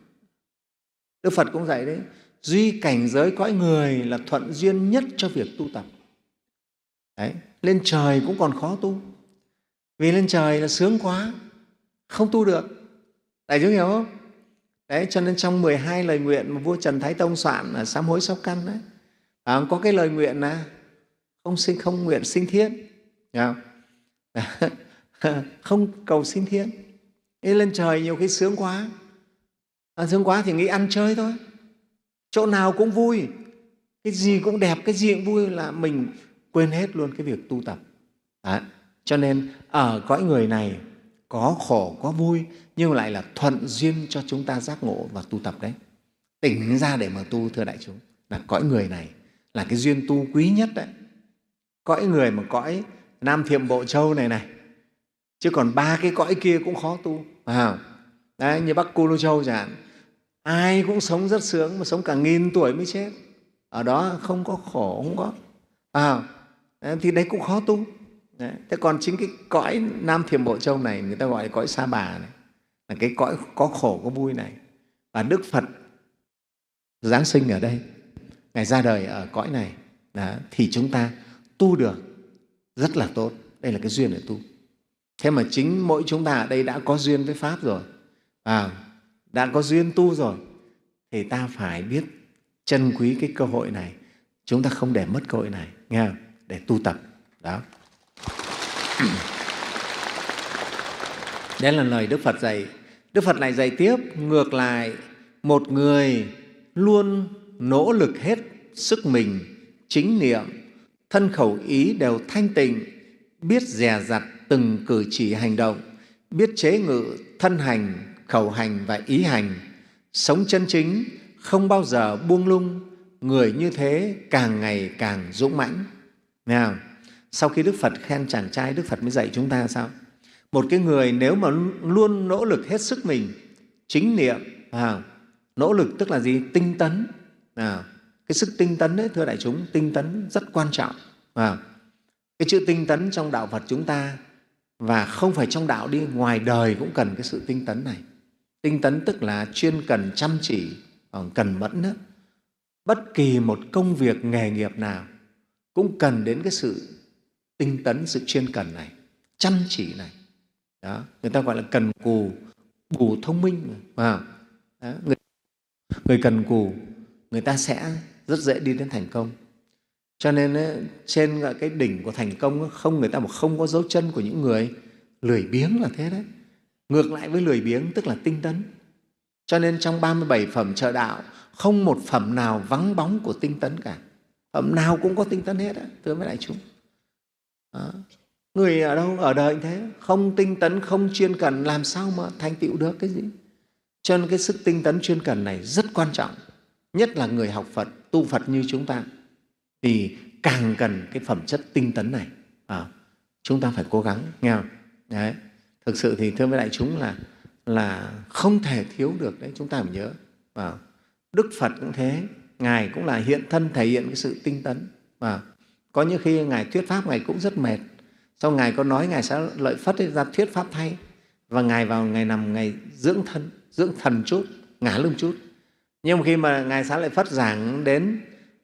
Đức Phật cũng dạy đấy, duy cảnh giới cõi người là thuận duyên nhất cho việc tu tập. Đấy, lên trời cũng còn khó tu, vì lên trời là sướng quá, không tu được. Đại chúng hiểu không? Đấy, cho nên trong mười hai lời nguyện mà vua Trần Thái Tông soạn là sám hối sáu căn đấy, à, có cái lời nguyện là không sinh không nguyện sinh thiên, hiểu không? Không cầu sinh thiên. Nên lên trời nhiều khi sướng quá, à, sướng quá thì nghĩ ăn chơi thôi, chỗ nào cũng vui, cái gì cũng đẹp, cái gì cũng vui, là mình quên hết luôn cái việc tu tập. Đấy, cho nên ở cõi người này có khổ có vui, nhưng lại là thuận duyên cho chúng ta giác ngộ và tu tập đấy. Tỉnh ra để mà tu, thưa đại chúng, là cõi người này là cái duyên tu quý nhất đấy. Cõi người mà cõi Nam Thiệm Bộ Châu này này, chứ còn ba cái cõi kia cũng khó tu. À, đấy, như Bắc Cu Lô Châu chẳng hạn, ai cũng sống rất sướng, mà sống cả nghìn tuổi mới chết. Ở đó không có khổ, không có. À, đấy, thì đấy cũng khó tu. Đấy. Thế còn chính cái cõi Nam Thiểm Bộ Châu này, người ta gọi là cõi Sa Bà này, là cái cõi có khổ có vui này. Và Đức Phật giáng sinh ở đây, Ngài ra đời ở cõi này, đó, thì chúng ta tu được rất là tốt. Đây là cái duyên để tu. Thế mà chính mỗi chúng ta ở đây đã có duyên với Pháp rồi, à, đã có duyên tu rồi, thì ta phải biết trân quý cái cơ hội này. Chúng ta không để mất cơ hội này, nghe không? Để tu tập. Đó. Đấy là lời Đức Phật dạy. Đức Phật lại dạy tiếp, ngược lại, một người luôn nỗ lực hết sức mình, chính niệm, thân khẩu ý đều thanh tịnh, biết dè dặt từng cử chỉ hành động, biết chế ngự thân hành, khẩu hành và ý hành, sống chân chính, không bao giờ buông lung. Người như thế càng ngày càng dũng mãnh. Nghe không? Sau khi Đức Phật khen chàng trai, Đức Phật mới dạy chúng ta sao? Một cái người nếu mà luôn nỗ lực hết sức mình, chính niệm, à, nỗ lực tức là gì? Tinh tấn. À, cái sức tinh tấn đấy, thưa đại chúng, tinh tấn rất quan trọng. À, cái chữ tinh tấn trong đạo Phật chúng ta, và không phải trong đạo đi, ngoài đời cũng cần cái sự tinh tấn này. Tinh tấn tức là chuyên cần, chăm chỉ, cần mẫn đó. Bất kỳ một công việc nghề nghiệp nào cũng cần đến cái sự tinh tấn, sự chuyên cần này, chăm chỉ này. Đó, người ta gọi là cần cù, cù thông minh. À, đó, người, người cần cù, người ta sẽ rất dễ đi đến thành công. Cho nên ấy, trên cái đỉnh của thành công, không, người ta bảo không có dấu chân của những người lười biếng là thế đấy. Ngược lại với lười biếng tức là tinh tấn. Cho nên trong ba mươi bảy phẩm trợ đạo, không một phẩm nào vắng bóng của tinh tấn cả. Phẩm nào cũng có tinh tấn hết á, thưa mấy đại chúng. Đó. Người ở đâu ở đời thế, không tinh tấn, không chuyên cần, làm sao mà thành tựu được cái gì? Cho nên cái sức tinh tấn chuyên cần này rất quan trọng. Nhất là người học Phật, tu Phật như chúng ta, thì càng cần cái phẩm chất tinh tấn này. À, chúng ta phải cố gắng, nghe không? Đấy. Thực sự thì thưa với đại chúng là, là không thể thiếu được đấy, chúng ta phải nhớ. À, Đức Phật cũng thế, Ngài cũng là hiện thân thể hiện cái sự tinh tấn. À, có những khi Ngài thuyết Pháp, Ngài cũng rất mệt. Sau Ngài có nói Ngài sẽ lợi Phất ra thuyết Pháp thay. Và Ngài vào Ngài nằm, Ngài dưỡng thân, dưỡng thần chút, ngả lưng chút. Nhưng mà khi mà Ngài Xá Lợi Phất giảng đến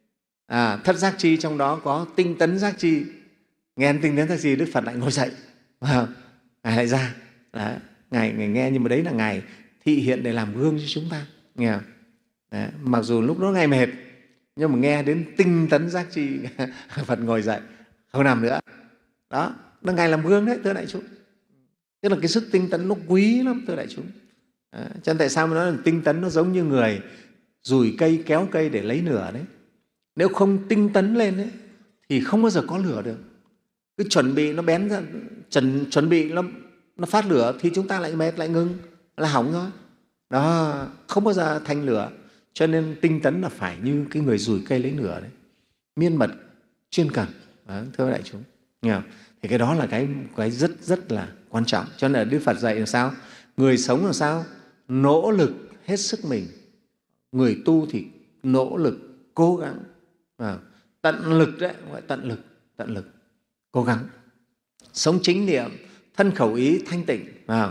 à, thất giác chi, trong đó có tinh tấn giác chi, nghe tinh tấn giác chi, Đức Phật lại ngồi dậy. À, Ngài lại ra. Đấy. Ngài, Ngài nghe, nhưng mà đấy là Ngài thị hiện để làm gương cho chúng ta, nghe không? Đấy, mặc dù lúc đó Ngài mệt, nhưng mà nghe đến tinh tấn giác chi Phật ngồi dậy, không làm nữa. Đó, là Ngài làm gương đấy, thưa đại chúng. Tức là cái sức tinh tấn nó quý lắm, thưa đại chúng. Đó, cho nên tại sao mà nói là tinh tấn nó giống như người dùi cây, kéo cây để lấy lửa đấy. Nếu không tinh tấn lên đấy, thì không bao giờ có lửa được. Cứ chuẩn bị nó bén ra, chuẩn, chuẩn bị nó, nó phát lửa thì chúng ta lại mệt, lại ngưng, là hỏng thôi. Đó, không bao giờ thành lửa. Cho nên tinh tấn là phải như cái người dùi cây lấy lửa đấy, miên mật, chuyên cần. Đó, thưa đại chúng. Nghe không? Thì cái đó là cái, cái rất rất là quan trọng. Cho nên Đức Phật dạy là sao? Người sống là sao? Nỗ lực hết sức mình. Người tu thì nỗ lực, cố gắng, à, tận lực đấy, gọi tận lực, tận lực, cố gắng. Sống chính niệm, thân khẩu ý thanh tịnh, à,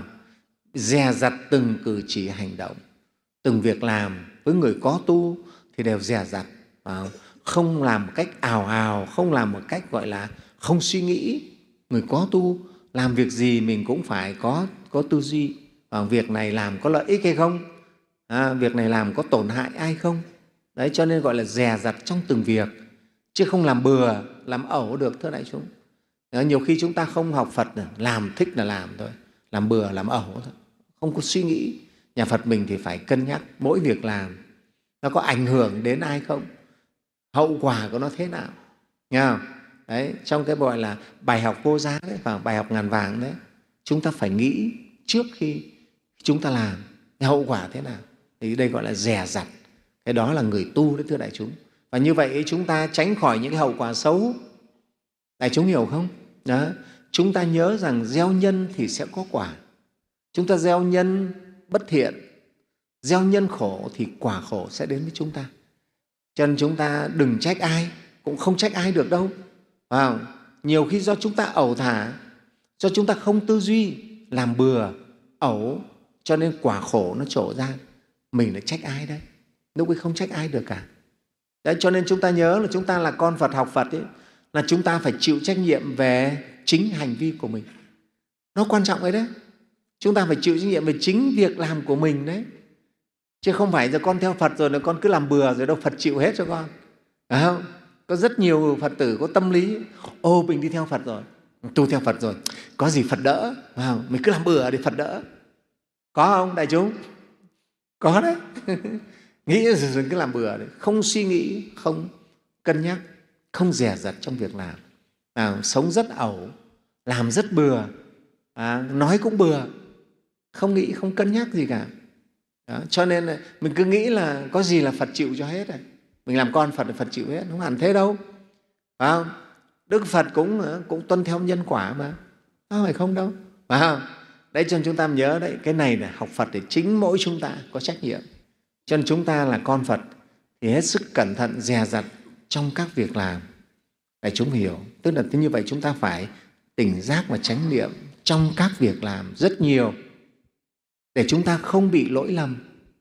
dè dặt từng cử chỉ hành động, từng việc làm. Với người có tu thì đều dè dặt, à, không làm một cách ào ào, không làm một cách gọi là không suy nghĩ. Người có tu làm việc gì mình cũng phải có, có tư duy. À, việc này làm có lợi ích hay không? À, việc này làm có tổn hại ai không? Đấy, cho nên gọi là dè dặt trong từng việc, chứ không làm bừa, làm ẩu được, thưa đại chúng. Đó, nhiều khi chúng ta không học Phật, làm thích là làm thôi, làm bừa, làm ẩu thôi, không có suy nghĩ. Nhà Phật mình thì phải cân nhắc mỗi việc làm nó có ảnh hưởng đến ai không, hậu quả của nó thế nào. Nghe không? Đấy, trong cái gọi là bài học vô giá đấy, và bài học ngàn vàng đấy, chúng ta phải nghĩ trước khi chúng ta làm hậu quả thế nào. Thì đây gọi là dè dặt. Cái đó là người tu đấy, thưa đại chúng. Và như vậy chúng ta tránh khỏi những cái hậu quả xấu. Đại chúng hiểu không? Đó. Chúng ta nhớ rằng gieo nhân thì sẽ có quả. Chúng ta gieo nhân bất thiện, gieo nhân khổ thì quả khổ sẽ đến với chúng ta. Cho nên chúng ta đừng trách ai, cũng không trách ai được đâu. Wow. Nhiều khi do chúng ta ẩu thả, do chúng ta không tư duy, làm bừa, ẩu, cho nên quả khổ nó trổ ra. Mình lại trách ai đấy? Lúc ấy không trách ai được cả. Đấy, cho nên chúng ta nhớ là chúng ta là con Phật, học Phật ấy, là chúng ta phải chịu trách nhiệm về chính hành vi của mình. Nó quan trọng ấy đấy. Chúng ta phải chịu trách nhiệm về chính việc làm của mình đấy. Chứ không phải giờ con theo Phật rồi là con cứ làm bừa rồi đâu, Phật chịu hết cho con. Phải không? Có rất nhiều Phật tử có tâm lý, ô mình đi theo Phật rồi, tu theo Phật rồi, có gì Phật đỡ, wow, mình cứ làm bừa để Phật đỡ. Có không đại chúng? Có đấy. Nghĩ rồi cứ làm bừa đấy, không suy nghĩ, không cân nhắc, không dè dặt trong việc làm. À, sống rất ẩu, làm rất bừa, à, nói cũng bừa, không nghĩ, không cân nhắc gì cả. Đó, cho nên là mình cứ nghĩ là có gì là Phật chịu cho hết này. Mình làm con Phật là Phật chịu hết, không hẳn thế đâu. Phải không? Đức Phật cũng, cũng tuân theo nhân quả mà, không phải không đâu. Phải không? Đấy, cho nên chúng ta nhớ đấy, cái này là học Phật để chính mỗi chúng ta có trách nhiệm. Cho nên chúng ta là con Phật thì hết sức cẩn thận, dè dặt trong các việc làm. Để chúng hiểu, tức là như vậy chúng ta phải tỉnh giác và chánh niệm trong các việc làm rất nhiều để chúng ta không bị lỗi lầm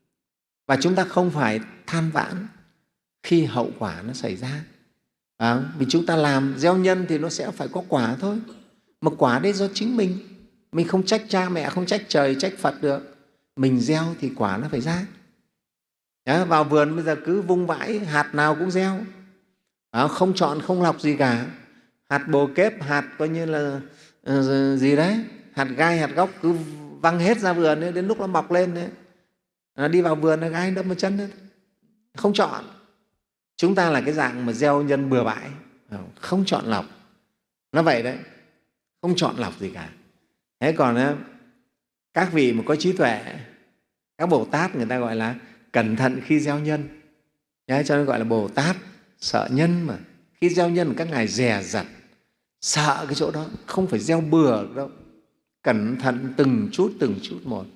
và chúng ta không phải than vãn khi hậu quả nó xảy ra. À, vì chúng ta làm gieo nhân thì nó sẽ phải có quả thôi, mà quả đấy do chính mình. Mình không trách cha mẹ, không trách trời, trách Phật được. Mình gieo thì quả nó phải ra. Đó, vào vườn bây giờ cứ vung vãi, hạt nào cũng gieo. Đó, không chọn, không lọc gì cả. Hạt bồ kép, hạt coi như là uh, gì đấy, hạt gai, hạt góc cứ văng hết ra vườn ấy, đến lúc nó mọc lên đấy. À, đi vào vườn là gai đâm vào chân đấy. Không chọn. Chúng ta là cái dạng mà gieo nhân bừa bãi, không chọn lọc. Nó vậy đấy, không chọn lọc gì cả. Thế còn các vị mà có trí tuệ, các Bồ Tát người ta gọi là cẩn thận khi gieo nhân. Đấy, cho nên gọi là Bồ Tát sợ nhân mà. Khi gieo nhân các ngài dè dặt, sợ cái chỗ đó, không phải gieo bừa đâu. Cẩn thận từng chút, từng chút một.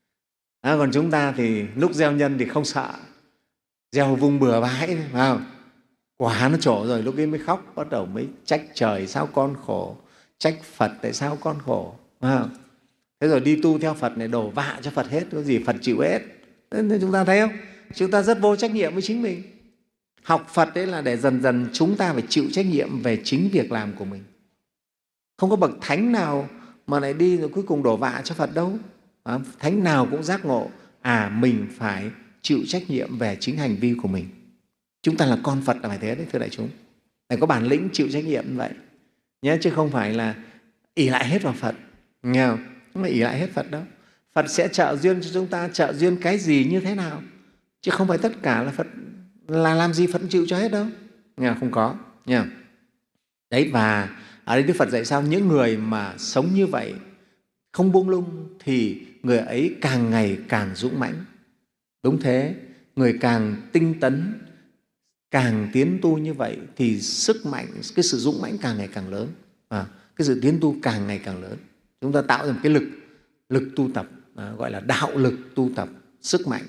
À, còn chúng ta thì lúc gieo nhân thì không sợ, gieo vung bừa bãi, phải không? Quả nó trổ rồi, lúc ấy mới khóc, bắt đầu mới trách trời sao con khổ, trách Phật tại sao con khổ. Phải không? Thế rồi đi tu theo Phật này đổ vạ cho Phật hết, có gì Phật chịu hết. Nên chúng ta thấy không? Chúng ta rất vô trách nhiệm với chính mình. Học Phật đấy là để dần dần chúng ta phải chịu trách nhiệm về chính việc làm của mình. Không có bậc thánh nào mà lại đi rồi cuối cùng đổ vạ cho Phật đâu. À, thánh nào cũng giác ngộ à mình phải chịu trách nhiệm về chính hành vi của mình. Chúng ta là con Phật là phải thế đấy thưa đại chúng. Phải có bản lĩnh chịu trách nhiệm như vậy nhé, chứ không phải là ỷ lại hết vào Phật, nghe không? Không phải ỷ lại hết Phật đâu. Phật sẽ trợ duyên cho chúng ta, trợ duyên cái gì như thế nào, chứ không phải tất cả là Phật là làm gì Phật chịu cho hết đâu, nghe không? Không có nha. Đấy, và ở đây Đức Phật dạy sao? Những người mà sống như vậy, không buông lung, thì người ấy càng ngày càng dũng mãnh. Đúng thế, người càng tinh tấn, càng tiến tu như vậy thì sức mạnh, cái sự dũng mãnh càng ngày càng lớn, à, cái sự tiến tu càng ngày càng lớn. Chúng ta tạo ra một cái lực, lực tu tập, à, gọi là đạo lực tu tập, sức mạnh.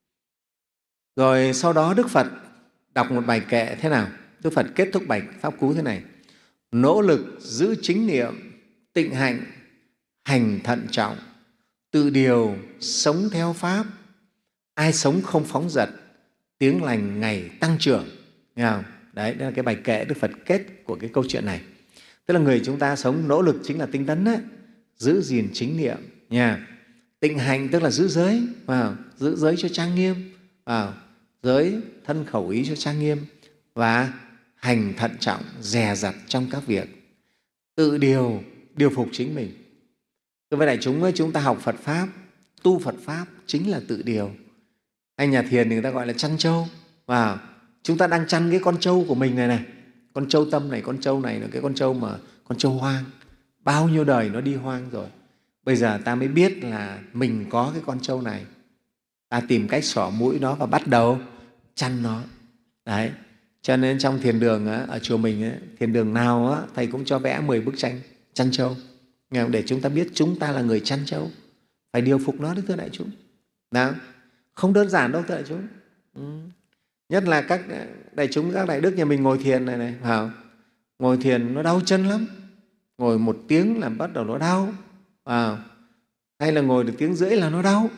Rồi sau đó Đức Phật đọc một bài kệ thế nào? Đức Phật kết thúc bài pháp cú thế này: nỗ lực giữ chính niệm, tịnh hạnh, hành thận trọng, tự điều sống theo Pháp, ai sống không phóng dật, tiếng lành ngày tăng trưởng. Nghe không? Đấy, đó là cái bài kệ Đức Phật kết của cái câu chuyện này. Tức là người chúng ta sống nỗ lực chính là tinh tấn đấy, giữ gìn chính niệm nha. Tịnh hành tức là giữ giới, vào giữ giới cho trang nghiêm, vào giới thân khẩu ý cho trang nghiêm, và hành thận trọng, dè dặt trong các việc, tự điều điều phục chính mình. Đối với đại chúng, chúng ta học Phật Pháp, tu Phật Pháp chính là tự điều. Anh nhà thiền thì người ta gọi là chăn trâu. Wow. Chúng ta đang chăn cái con trâu của mình này này, con trâu tâm này, con trâu này là cái con trâu mà con trâu hoang. Bao nhiêu đời nó đi hoang rồi. Bây giờ ta mới biết là mình có cái con trâu này. Ta tìm cách xỏ mũi nó và bắt đầu chăn nó. Đấy. Cho nên trong thiền đường, ở chùa mình, thiền đường nào thầy cũng cho vẽ mười bức tranh chăn trâu, để chúng ta biết chúng ta là người chăn trâu, phải điều phục nó đấy thưa đại chúng. Nào, không đơn giản đâu thưa đại chúng. Ừ. Nhất là các đại chúng, các đại đức nhà mình ngồi thiền này này, vào ngồi thiền nó đau chân lắm, ngồi một tiếng là bắt đầu nó đau, vào hay là ngồi được tiếng rưỡi là nó đau,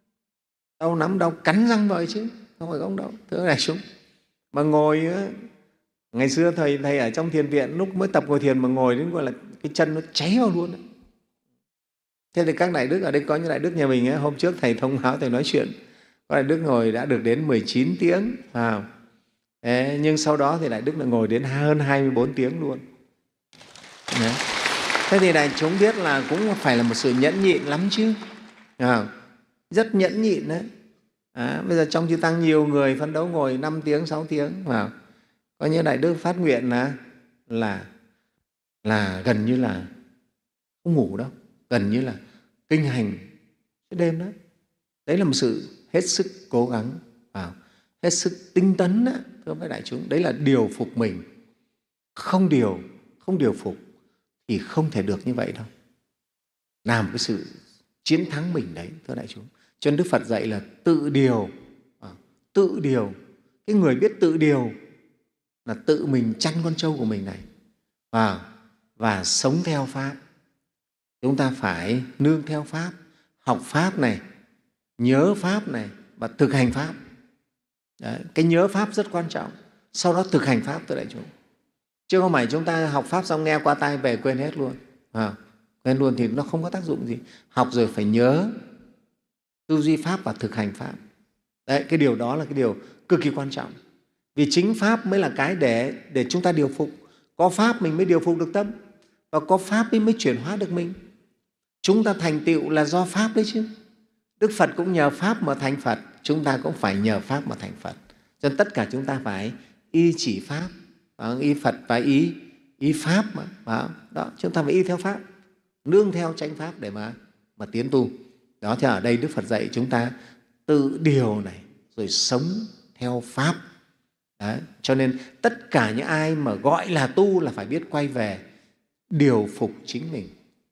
đau lắm, đau cắn răng vậy chứ không phải không đâu thưa đại chúng. Mà ngồi, ngày xưa thầy thầy ở trong thiền viện lúc mới tập ngồi thiền mà ngồi đến gọi là cái chân nó cháy vào luôn đấy. Thế thì các đại đức ở đây, có những đại đức nhà mình ấy, hôm trước thầy thông báo, thầy nói chuyện, có đại đức ngồi đã được đến mười chín tiếng, à, thế, nhưng sau đó thì đại đức lại ngồi đến hơn hai mươi bốn tiếng luôn. Đấy. Thế thì đại chúng biết là cũng phải là một sự nhẫn nhịn lắm chứ, à, rất nhẫn nhịn đấy. À, bây giờ trong chư tăng nhiều người phấn đấu ngồi năm tiếng, sáu tiếng, à, có những đại đức phát nguyện là là là gần như là không ngủ đâu, gần như là kinh hành cái đêm đó. Đấy là một sự hết sức cố gắng, vào hết sức tinh tấn đó, thưa với đại chúng. Đấy là điều phục mình. Không điều, không điều phục thì không thể được như vậy đâu. Làm cái sự chiến thắng mình đấy, thưa đại chúng. Cho nên Đức Phật dạy là tự điều, à, tự điều. Cái người biết tự điều là tự mình chăn con trâu của mình này, à, và sống theo Pháp. Chúng ta phải nương theo Pháp, học Pháp này, nhớ Pháp này và thực hành Pháp. Đấy, cái nhớ Pháp rất quan trọng, sau đó thực hành Pháp, thưa đại chúng. Chứ không phải chúng ta học Pháp xong nghe qua tai về quên hết luôn. À, quên luôn thì nó không có tác dụng gì. Học rồi phải nhớ, tư duy Pháp và thực hành Pháp. Đấy, cái điều đó là cái điều cực kỳ quan trọng. Vì chính Pháp mới là cái để, để chúng ta điều phục. Có Pháp mình mới điều phục được tâm, và có Pháp mới, mới chuyển hóa được mình. Chúng ta thành tựu là do Pháp đấy chứ. Đức Phật cũng nhờ Pháp mà thành Phật, chúng ta cũng phải nhờ Pháp mà thành Phật. Cho nên tất cả chúng ta phải y chỉ Pháp, y Phật và y, y Pháp mà. Đó, chúng ta phải y theo Pháp, nương theo chánh Pháp để mà, mà tiến tu. Đó, thì ở đây Đức Phật dạy chúng ta tự điều này, rồi sống theo Pháp. Đấy, cho nên tất cả những ai mà gọi là tu là phải biết quay về điều phục chính mình.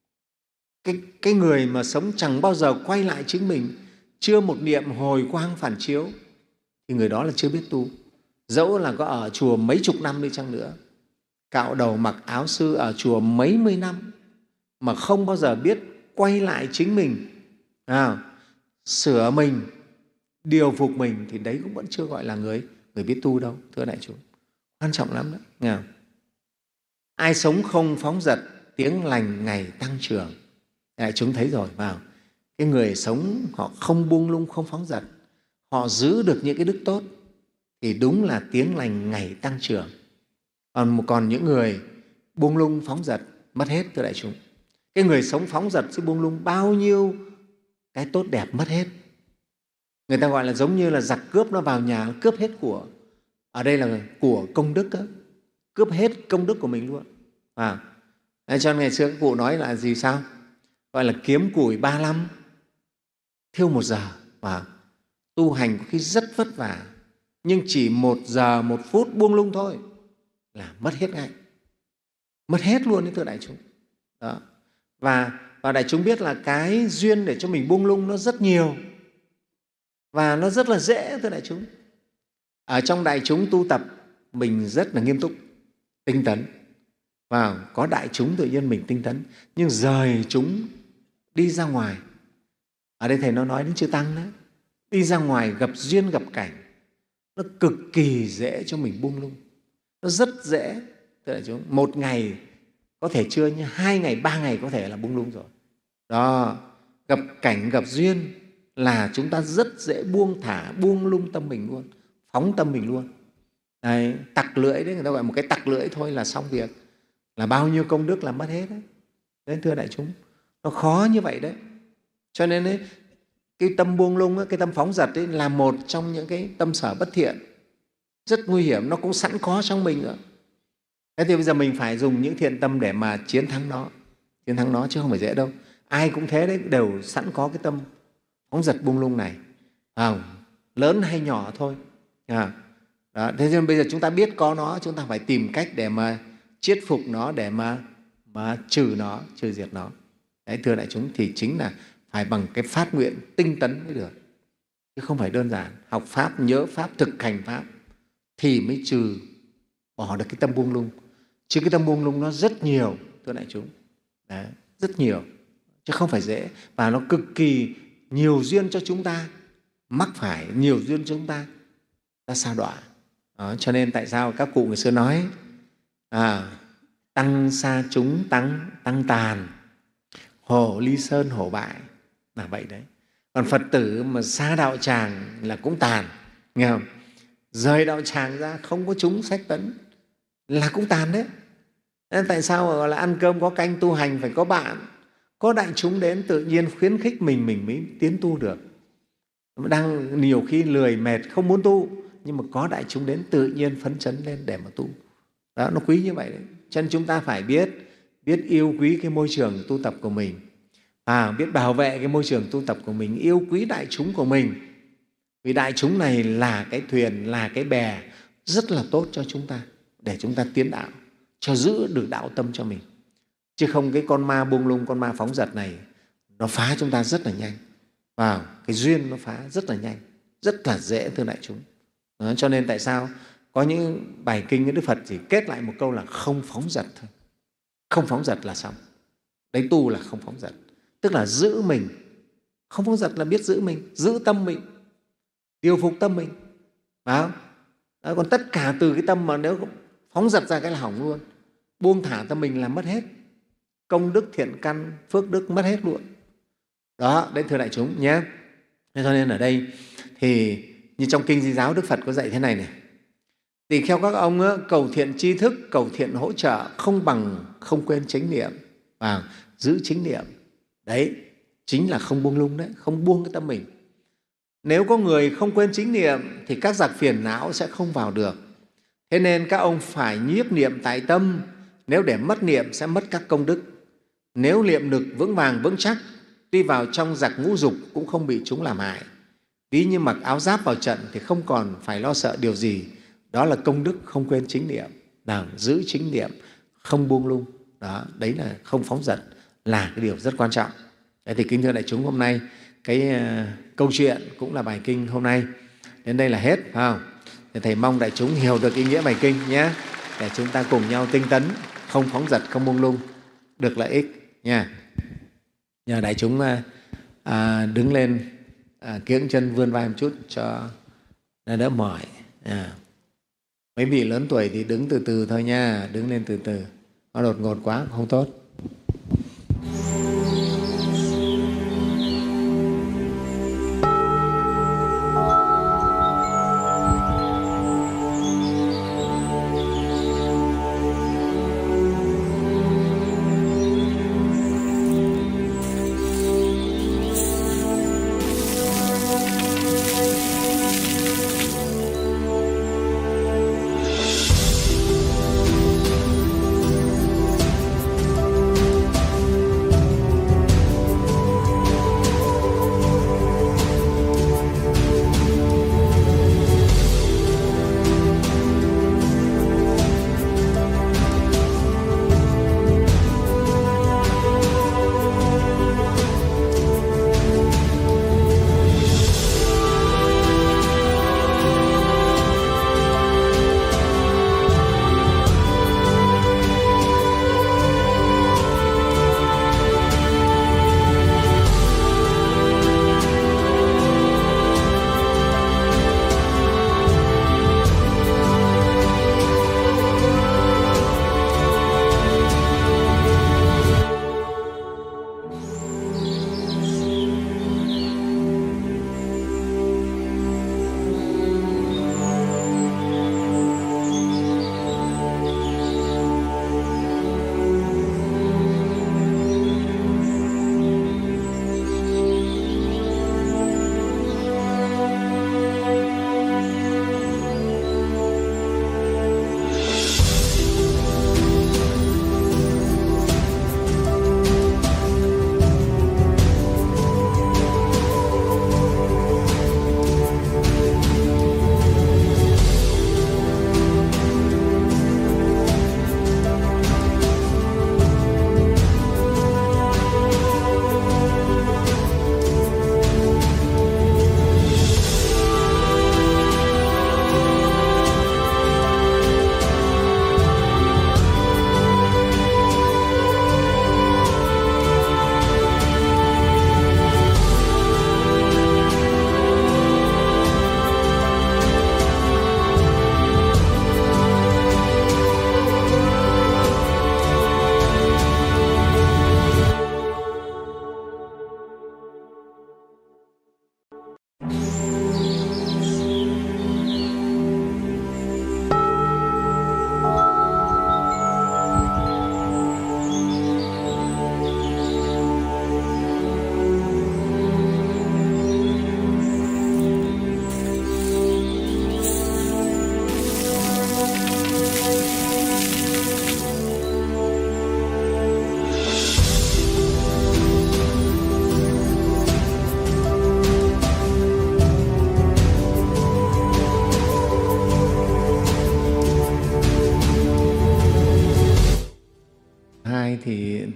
Cái, cái người mà sống chẳng bao giờ quay lại chính mình, chưa một niệm hồi quang phản chiếu, thì người đó là chưa biết tu. Dẫu là có ở chùa mấy chục năm đi chăng nữa, cạo đầu mặc áo sư ở chùa mấy mươi năm, mà không bao giờ biết quay lại chính mình, à, sửa mình, điều phục mình, thì đấy cũng vẫn chưa gọi là người, người biết tu đâu, thưa đại chúng. Quan trọng lắm đó. Nghe không? Ai sống không phóng dật, tiếng lành ngày tăng trưởng. Đại chúng thấy rồi, vào cái người sống họ không buông lung, không phóng dật, họ giữ được những cái đức tốt thì đúng là tiếng lành ngày tăng trưởng. Còn, còn những người buông lung phóng dật mất hết, thưa đại chúng. Cái người sống phóng dật chứ buông lung bao nhiêu cái tốt đẹp mất hết. Người ta gọi là giống như là giặc cướp nó vào nhà cướp hết của, ở đây là của công đức đó, cướp hết công đức của mình luôn. À, cho nên ngày xưa các cụ nói là gì sao? Gọi là kiếm củi ba năm thiêu một giờ. Và tu hành có khi rất vất vả, nhưng chỉ một giờ một phút buông lung thôi là mất hết ngay, mất hết luôn đấy, thưa đại chúng. Đó. Và, và đại chúng biết là cái duyên để cho mình buông lung nó rất nhiều và nó rất là dễ, thưa đại chúng. Ở trong đại chúng tu tập mình rất là nghiêm túc, tinh tấn, và có đại chúng tự nhiên mình tinh tấn, nhưng rời chúng đi ra ngoài, ở đây Thầy nó nói đến chư Tăng đó, đi ra ngoài gặp duyên gặp cảnh, nó cực kỳ dễ cho mình buông lung, nó rất dễ. Thưa đại chúng, một ngày có thể chưa, nhưng hai ngày, ba ngày có thể là buông lung rồi. Đó, gặp cảnh, gặp duyên là chúng ta rất dễ buông thả, buông lung tâm mình luôn, phóng tâm mình luôn. Đấy, tặc lưỡi đấy, người ta gọi một cái tặc lưỡi thôi là xong việc, là bao nhiêu công đức là mất hết đấy. Đấy, thưa đại chúng, nó khó như vậy đấy. Cho nên đấy, cái tâm buông lung, cái tâm phóng dật ấy, là một trong những cái tâm sở bất thiện rất nguy hiểm, nó cũng sẵn có trong mình nữa. Thế thì bây giờ mình phải dùng những thiện tâm để mà chiến thắng nó, chiến thắng nó chứ không phải dễ đâu. Ai cũng thế đấy, đều sẵn có cái tâm phóng dật buông lung này, à, lớn hay nhỏ thôi. À, đó, thế nên bây giờ chúng ta biết có nó, chúng ta phải tìm cách để mà chiết phục nó, để mà, mà trừ nó, trừ diệt nó. Đấy, thưa đại chúng, thì chính là phải bằng cái phát nguyện tinh tấn mới được, chứ không phải đơn giản học Pháp, nhớ Pháp, thực hành Pháp thì mới trừ bỏ được cái tâm buông lung. Chứ cái tâm buông lung nó rất nhiều, thưa đại chúng. Đấy, rất nhiều, chứ không phải dễ. Và nó cực kỳ nhiều duyên cho chúng ta mắc phải, nhiều duyên cho chúng ta ta sa đọa. Đó, cho nên tại sao các cụ người xưa nói à, tăng sa chúng tăng, tăng tàn, hổ ly sơn hổ bại, là vậy đấy. Còn Phật tử mà xa đạo tràng là cũng tàn, nghe không? Rời đạo tràng ra không có chúng sách tấn là cũng tàn đấy. Nên tại sao gọi là ăn cơm có canh, tu hành phải có bạn, có đại chúng đến tự nhiên khuyến khích mình, mình mới tiến tu được. Đang nhiều khi lười mệt không muốn tu, nhưng mà có đại chúng đến tự nhiên phấn chấn lên để mà tu. Đó, nó quý như vậy đấy. Cho nên chúng ta phải biết biết yêu quý cái môi trường tu tập của mình, à, biết bảo vệ cái môi trường tu tập của mình, yêu quý đại chúng của mình. Vì đại chúng này là cái thuyền, là cái bè rất là tốt cho chúng ta, để chúng ta tiến đạo, cho giữ được đạo tâm cho mình. Chứ không cái con ma buông lung, con ma phóng dật này nó phá chúng ta rất là nhanh. Vào cái duyên nó phá rất là nhanh, rất là dễ, thưa đại chúng. Đó, cho nên tại sao có những bài kinh của Đức Phật chỉ kết lại một câu là không phóng dật thôi. Không phóng dật là xong. Đấy, tu là không phóng dật, tức là giữ mình. Không phóng dật là biết giữ mình, giữ tâm mình, điều phục tâm mình. Phải không? Đó, còn tất cả từ cái tâm mà nếu phóng dật ra cái là hỏng luôn. Buông thả tâm mình là mất hết. Công đức, thiện căn, phước đức mất hết luôn. Đó, đấy, thưa đại chúng nhé. Thế cho nên ở đây thì như trong Kinh Di Giáo Đức Phật có dạy thế này này. Thì theo các ông á, cầu thiện tri thức, cầu thiện hỗ trợ không bằng không quên chánh niệm, và giữ chánh niệm. Đấy, chính là không buông lung đấy, không buông cái tâm mình. Nếu có người không quên chánh niệm thì các giặc phiền não sẽ không vào được. Thế nên các ông phải nhiếp niệm tại tâm. Nếu để mất niệm sẽ mất các công đức. Nếu niệm lực vững vàng vững chắc, tuy vào trong giặc ngũ dục cũng không bị chúng làm hại. Ví như mặc áo giáp vào trận thì không còn phải lo sợ điều gì. Đó là công đức không quên chánh niệm. Nào, giữ chánh niệm, không buông lung. Đó, đấy là không phóng dật, là cái điều rất quan trọng. Đấy, thì kính thưa đại chúng, hôm nay cái uh, câu chuyện cũng là bài kinh hôm nay đến đây là hết, phải không? Thì Thầy mong đại chúng hiểu được ý nghĩa bài kinh nhé, để chúng ta cùng nhau tinh tấn, không phóng dật, không buông lung, được lợi ích nha. Nhờ đại chúng uh, uh, đứng lên, uh, kiễng chân vươn vai một chút cho nó đỡ mỏi. À. Mấy vị lớn tuổi thì đứng từ từ thôi nha, đứng lên từ từ, nó đột ngột quá không tốt.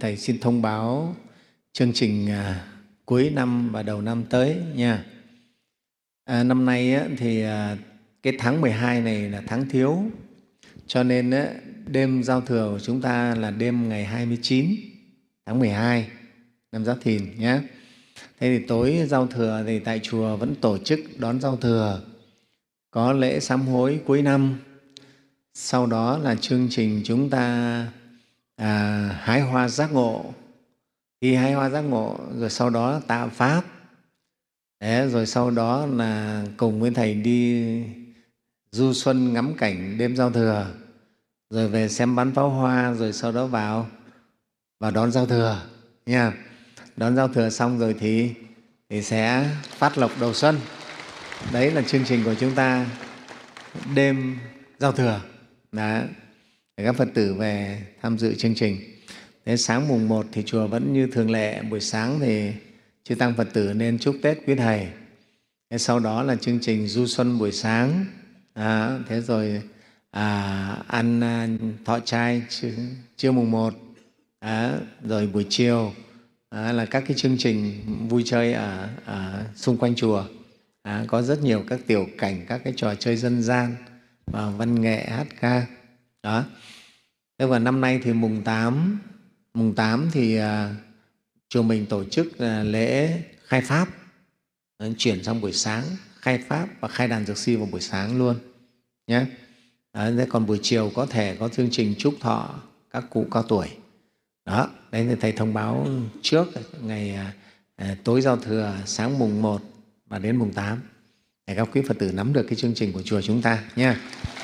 Thầy xin thông báo chương trình à, cuối năm và đầu năm tới nha. À, năm nay á, thì à, cái tháng mười hai này là tháng thiếu, cho nên á, đêm giao thừa của chúng ta là đêm ngày hai mươi chín tháng mười hai năm Giáp Thìn nhé. Thế thì tối giao thừa thì tại chùa vẫn tổ chức đón giao thừa, có lễ sám hối cuối năm. Sau đó là chương trình chúng ta à, hái hoa giác ngộ, khi hái hoa giác ngộ rồi sau đó tạ Pháp. Đấy, rồi sau đó là cùng với Thầy đi du xuân ngắm cảnh đêm giao thừa, rồi về xem bắn pháo hoa, rồi sau đó vào vào đón giao thừa nha. Đón giao thừa xong rồi thì, thì sẽ phát lộc đầu xuân. Đấy là chương trình của chúng ta đêm giao thừa. Đó. Để các Phật tử về tham dự chương trình. Thế sáng mùng một thì chùa vẫn như thường lệ, buổi sáng thì chư tăng Phật tử nên chúc Tết quý Thầy. Thế sau đó là chương trình du xuân buổi sáng. À, thế rồi à, ăn à, thọ trai trưa mùng một. À, rồi buổi chiều à, là các cái chương trình vui chơi ở, ở xung quanh chùa. À, có rất nhiều các tiểu cảnh, các cái trò chơi dân gian và văn nghệ hát ca. Đó. Thế và năm nay thì mùng tám, mùng tám thì à, chùa mình tổ chức à, lễ khai Pháp, à, chuyển sang buổi sáng, khai Pháp và khai đàn dược si vào buổi sáng luôn nhé. Đó, thế còn buổi chiều có thể có chương trình chúc thọ các cụ cao tuổi. Đó, đấy thì Thầy thông báo trước ngày à, tối giao thừa sáng mùng một và đến mùng tám để các quý Phật tử nắm được cái chương trình của chùa chúng ta nha.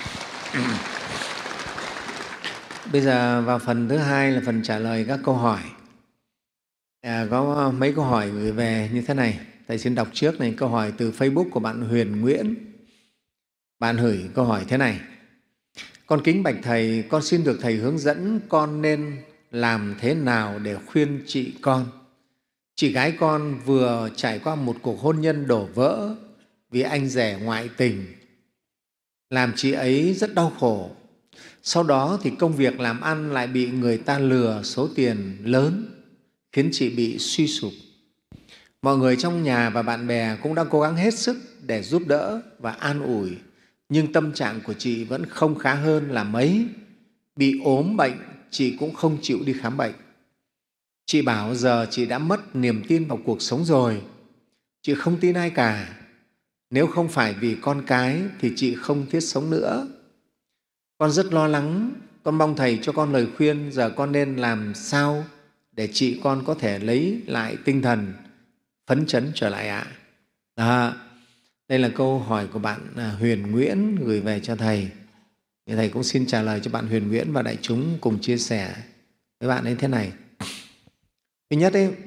Bây giờ vào phần thứ hai là phần trả lời các câu hỏi. À, có mấy câu hỏi gửi về như thế này. Thầy xin đọc trước này, câu hỏi từ Facebook của bạn Huyền Nguyễn. Bạn gửi câu hỏi thế này: con kính bạch Thầy, con xin được Thầy hướng dẫn con nên làm thế nào để khuyên chị con. Chị gái con vừa trải qua một cuộc hôn nhân đổ vỡ vì anh rể ngoại tình, làm chị ấy rất đau khổ. Sau đó thì công việc làm ăn lại bị người ta lừa số tiền lớn, khiến chị bị suy sụp. Mọi người trong nhà và bạn bè cũng đã cố gắng hết sức để giúp đỡ và an ủi, nhưng tâm trạng của chị vẫn không khá hơn là mấy. Bị ốm bệnh, chị cũng không chịu đi khám bệnh. Chị bảo giờ chị đã mất niềm tin vào cuộc sống rồi. Chị không tin ai cả. Nếu không phải vì con cái thì chị không thiết sống nữa. Con rất lo lắng, con mong Thầy cho con lời khuyên giờ con nên làm sao để chị con có thể lấy lại tinh thần, phấn chấn trở lại ạ. À, đây là câu hỏi của bạn Huyền Nguyễn gửi về cho Thầy. Thì Thầy cũng xin trả lời cho bạn Huyền Nguyễn và đại chúng cùng chia sẻ với bạn ấy thế này. Thứ nhất ấy,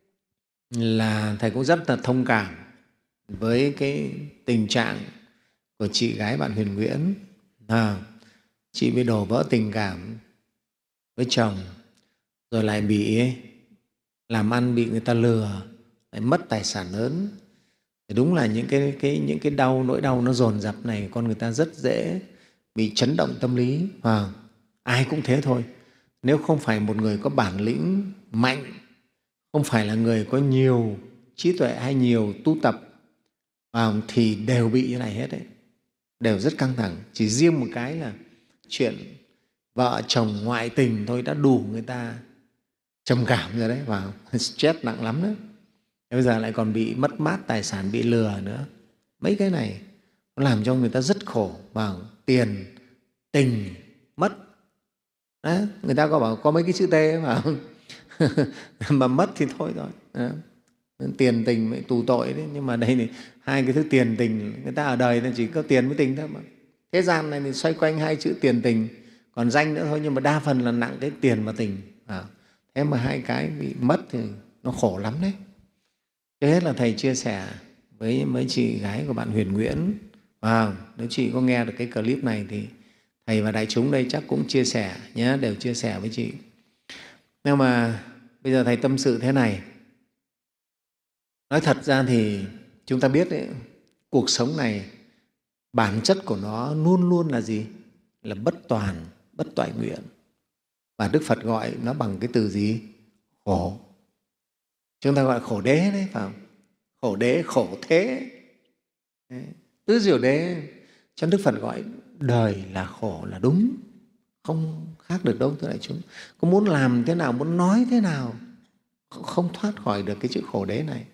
là Thầy cũng rất là thông cảm với cái tình trạng của chị gái bạn Huyền Nguyễn. À, chị bị đổ vỡ tình cảm với chồng, rồi lại bị làm ăn bị người ta lừa, lại mất tài sản lớn. Thì đúng là những cái, cái, những cái đau, nỗi đau nó dồn dập này, con người ta rất dễ bị chấn động tâm lý. À, ai cũng thế thôi. Nếu không phải một người có bản lĩnh mạnh, không phải là người có nhiều trí tuệ hay nhiều tu tập, à, thì đều bị như này hết đấy, đều rất căng thẳng. Chỉ riêng một cái là chuyện vợ chồng ngoại tình thôi đã đủ người ta trầm cảm rồi đấy, và stress nặng lắm đấy. Bây giờ lại còn bị mất mát tài sản, bị lừa nữa. Mấy cái này nó làm cho người ta rất khổ. Và tiền, tình, mất. Đấy, người ta có bảo có mấy cái chữ T mà mà mất thì thôi rồi. Đấy. Tiền tình mới tù tội đấy. Nhưng mà đây thì hai cái thứ tiền tình, người ta ở đời thì chỉ có tiền với tình thôi mà. Thế gian này thì xoay quanh hai chữ tiền tình, còn danh nữa thôi, nhưng mà đa phần là nặng cái tiền và tình. À, thế mà hai cái bị mất thì nó khổ lắm đấy. Thế hết là Thầy chia sẻ với mấy chị gái của bạn Huyền Nguyễn. À, nếu chị có nghe được cái clip này thì Thầy và đại chúng đây chắc cũng chia sẻ nhé, đều chia sẻ với chị. Nhưng mà bây giờ Thầy tâm sự thế này. Nói thật ra thì chúng ta biết đấy, cuộc sống này bản chất của nó luôn luôn là gì? Là bất toàn, bất toại nguyện. Và Đức Phật gọi nó bằng cái từ gì? khổ. Chúng ta gọi khổ đế đấy, phải không? Khổ đế, khổ thế. Đấy. Tứ diệu đế, cho Đức Phật gọi đời là khổ là đúng, không khác được đâu thưa đại chúng. Có muốn làm thế nào, muốn nói thế nào, không thoát khỏi được cái chữ khổ đế này.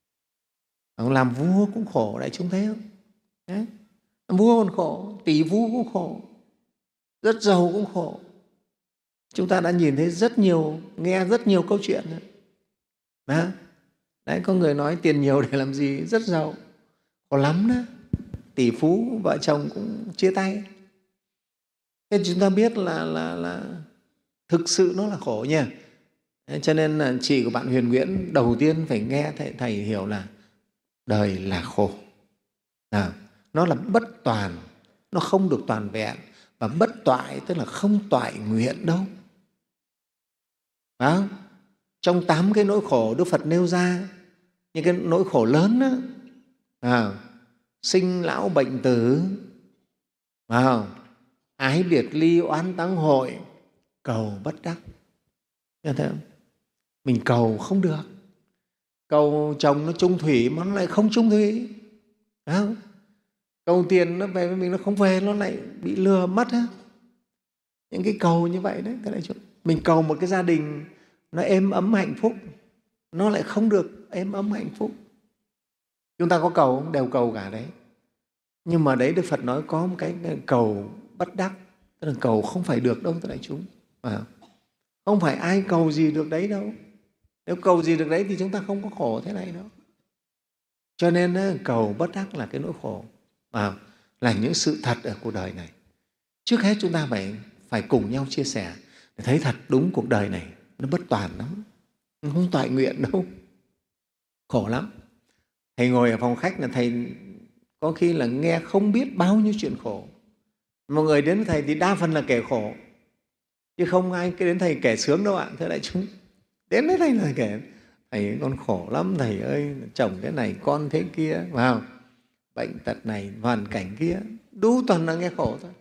Làm vua cũng khổ, đại chúng thấy không? Đấy. Làm vua còn khổ, tỷ phú cũng khổ, rất giàu cũng khổ. Chúng ta đã nhìn thấy rất nhiều, nghe rất nhiều câu chuyện đấy. Đó. Đấy, có người nói tiền nhiều để làm gì, rất giàu, khổ lắm đó. Tỷ phú, vợ chồng cũng chia tay. Thế chúng ta biết là, là, là thực sự nó là khổ nha. Thế cho nên là chị của bạn Huyền Nguyễn đầu tiên phải nghe thầy, thầy hiểu là đời là khổ. À, nó là bất toàn, nó không được toàn vẹn. Và bất toại tức là không toại nguyện đâu. Phải không? Trong tám cái nỗi khổ Đức Phật nêu ra, những cái nỗi khổ lớn đó, à, sinh lão bệnh tử, phải không? Ái biệt ly oán táng hội, cầu bất đắc. Nghe thấy không? Mình cầu không được. Cầu chồng nó chung thủy mà nó lại không chung thủy. Phải không? Cầu tiền nó về với mình nó không về, nó lại bị lừa mất. Á. Những cái cầu như vậy đấy. Mình cầu một cái gia đình nó êm ấm hạnh phúc, nó lại không được êm ấm hạnh phúc. Chúng ta có cầu không? Đều cầu cả đấy. Nhưng mà đấy Đức Phật nói có một cái cầu bất đắc, tức là cầu không phải được đâu, thưa đại chúng. À, không phải ai cầu gì được đấy đâu. Nếu cầu gì được đấy thì chúng ta không có khổ thế này đâu. Cho nên cầu bất đắc là cái nỗi khổ, à, là những sự thật ở cuộc đời này. Trước hết chúng ta phải, phải cùng nhau chia sẻ để thấy thật đúng cuộc đời này nó bất toàn lắm, không toại nguyện đâu, khổ lắm. Thầy ngồi ở phòng khách là thầy có khi là nghe không biết bao nhiêu chuyện khổ. Mọi người đến với thầy thì đa phần là kể khổ, chứ không ai đến thầy kể sướng đâu ạ, thưa đại chúng. Đến với thầy là kể thầy con khổ lắm thầy ơi, chồng thế này, con thế kia, phải không? Bệnh tật này, hoàn cảnh kia, đủ toàn là nghe khổ thôi.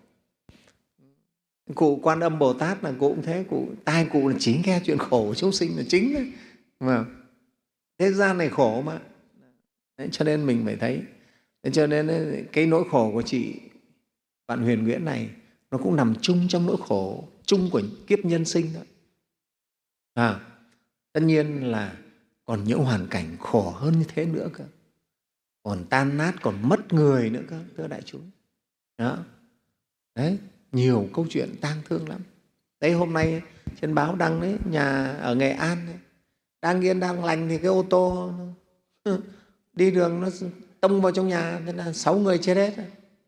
Cụ Quan Âm Bồ Tát là cụ cũng thế, cụ tai cụ là chỉ nghe chuyện khổ của chúng sinh là chính đấy. Mà thế gian này khổ mà. Đấy, cho nên mình phải thấy. Thế cho nên cái nỗi khổ của chị bạn Huyền Nguyễn này nó cũng nằm chung trong nỗi khổ chung của kiếp nhân sinh đó. À, tất nhiên là còn những hoàn cảnh khổ hơn như thế nữa cơ, còn tan nát, còn mất người nữa cơ, thưa đại chúng. Đó. Đấy, nhiều câu chuyện tang thương lắm. Đấy, hôm nay trên báo đăng đấy, nhà ở Nghệ An đấy, đang yên đang lành thì cái ô tô đi đường nó tông vào trong nhà, thế là sáu người chết hết.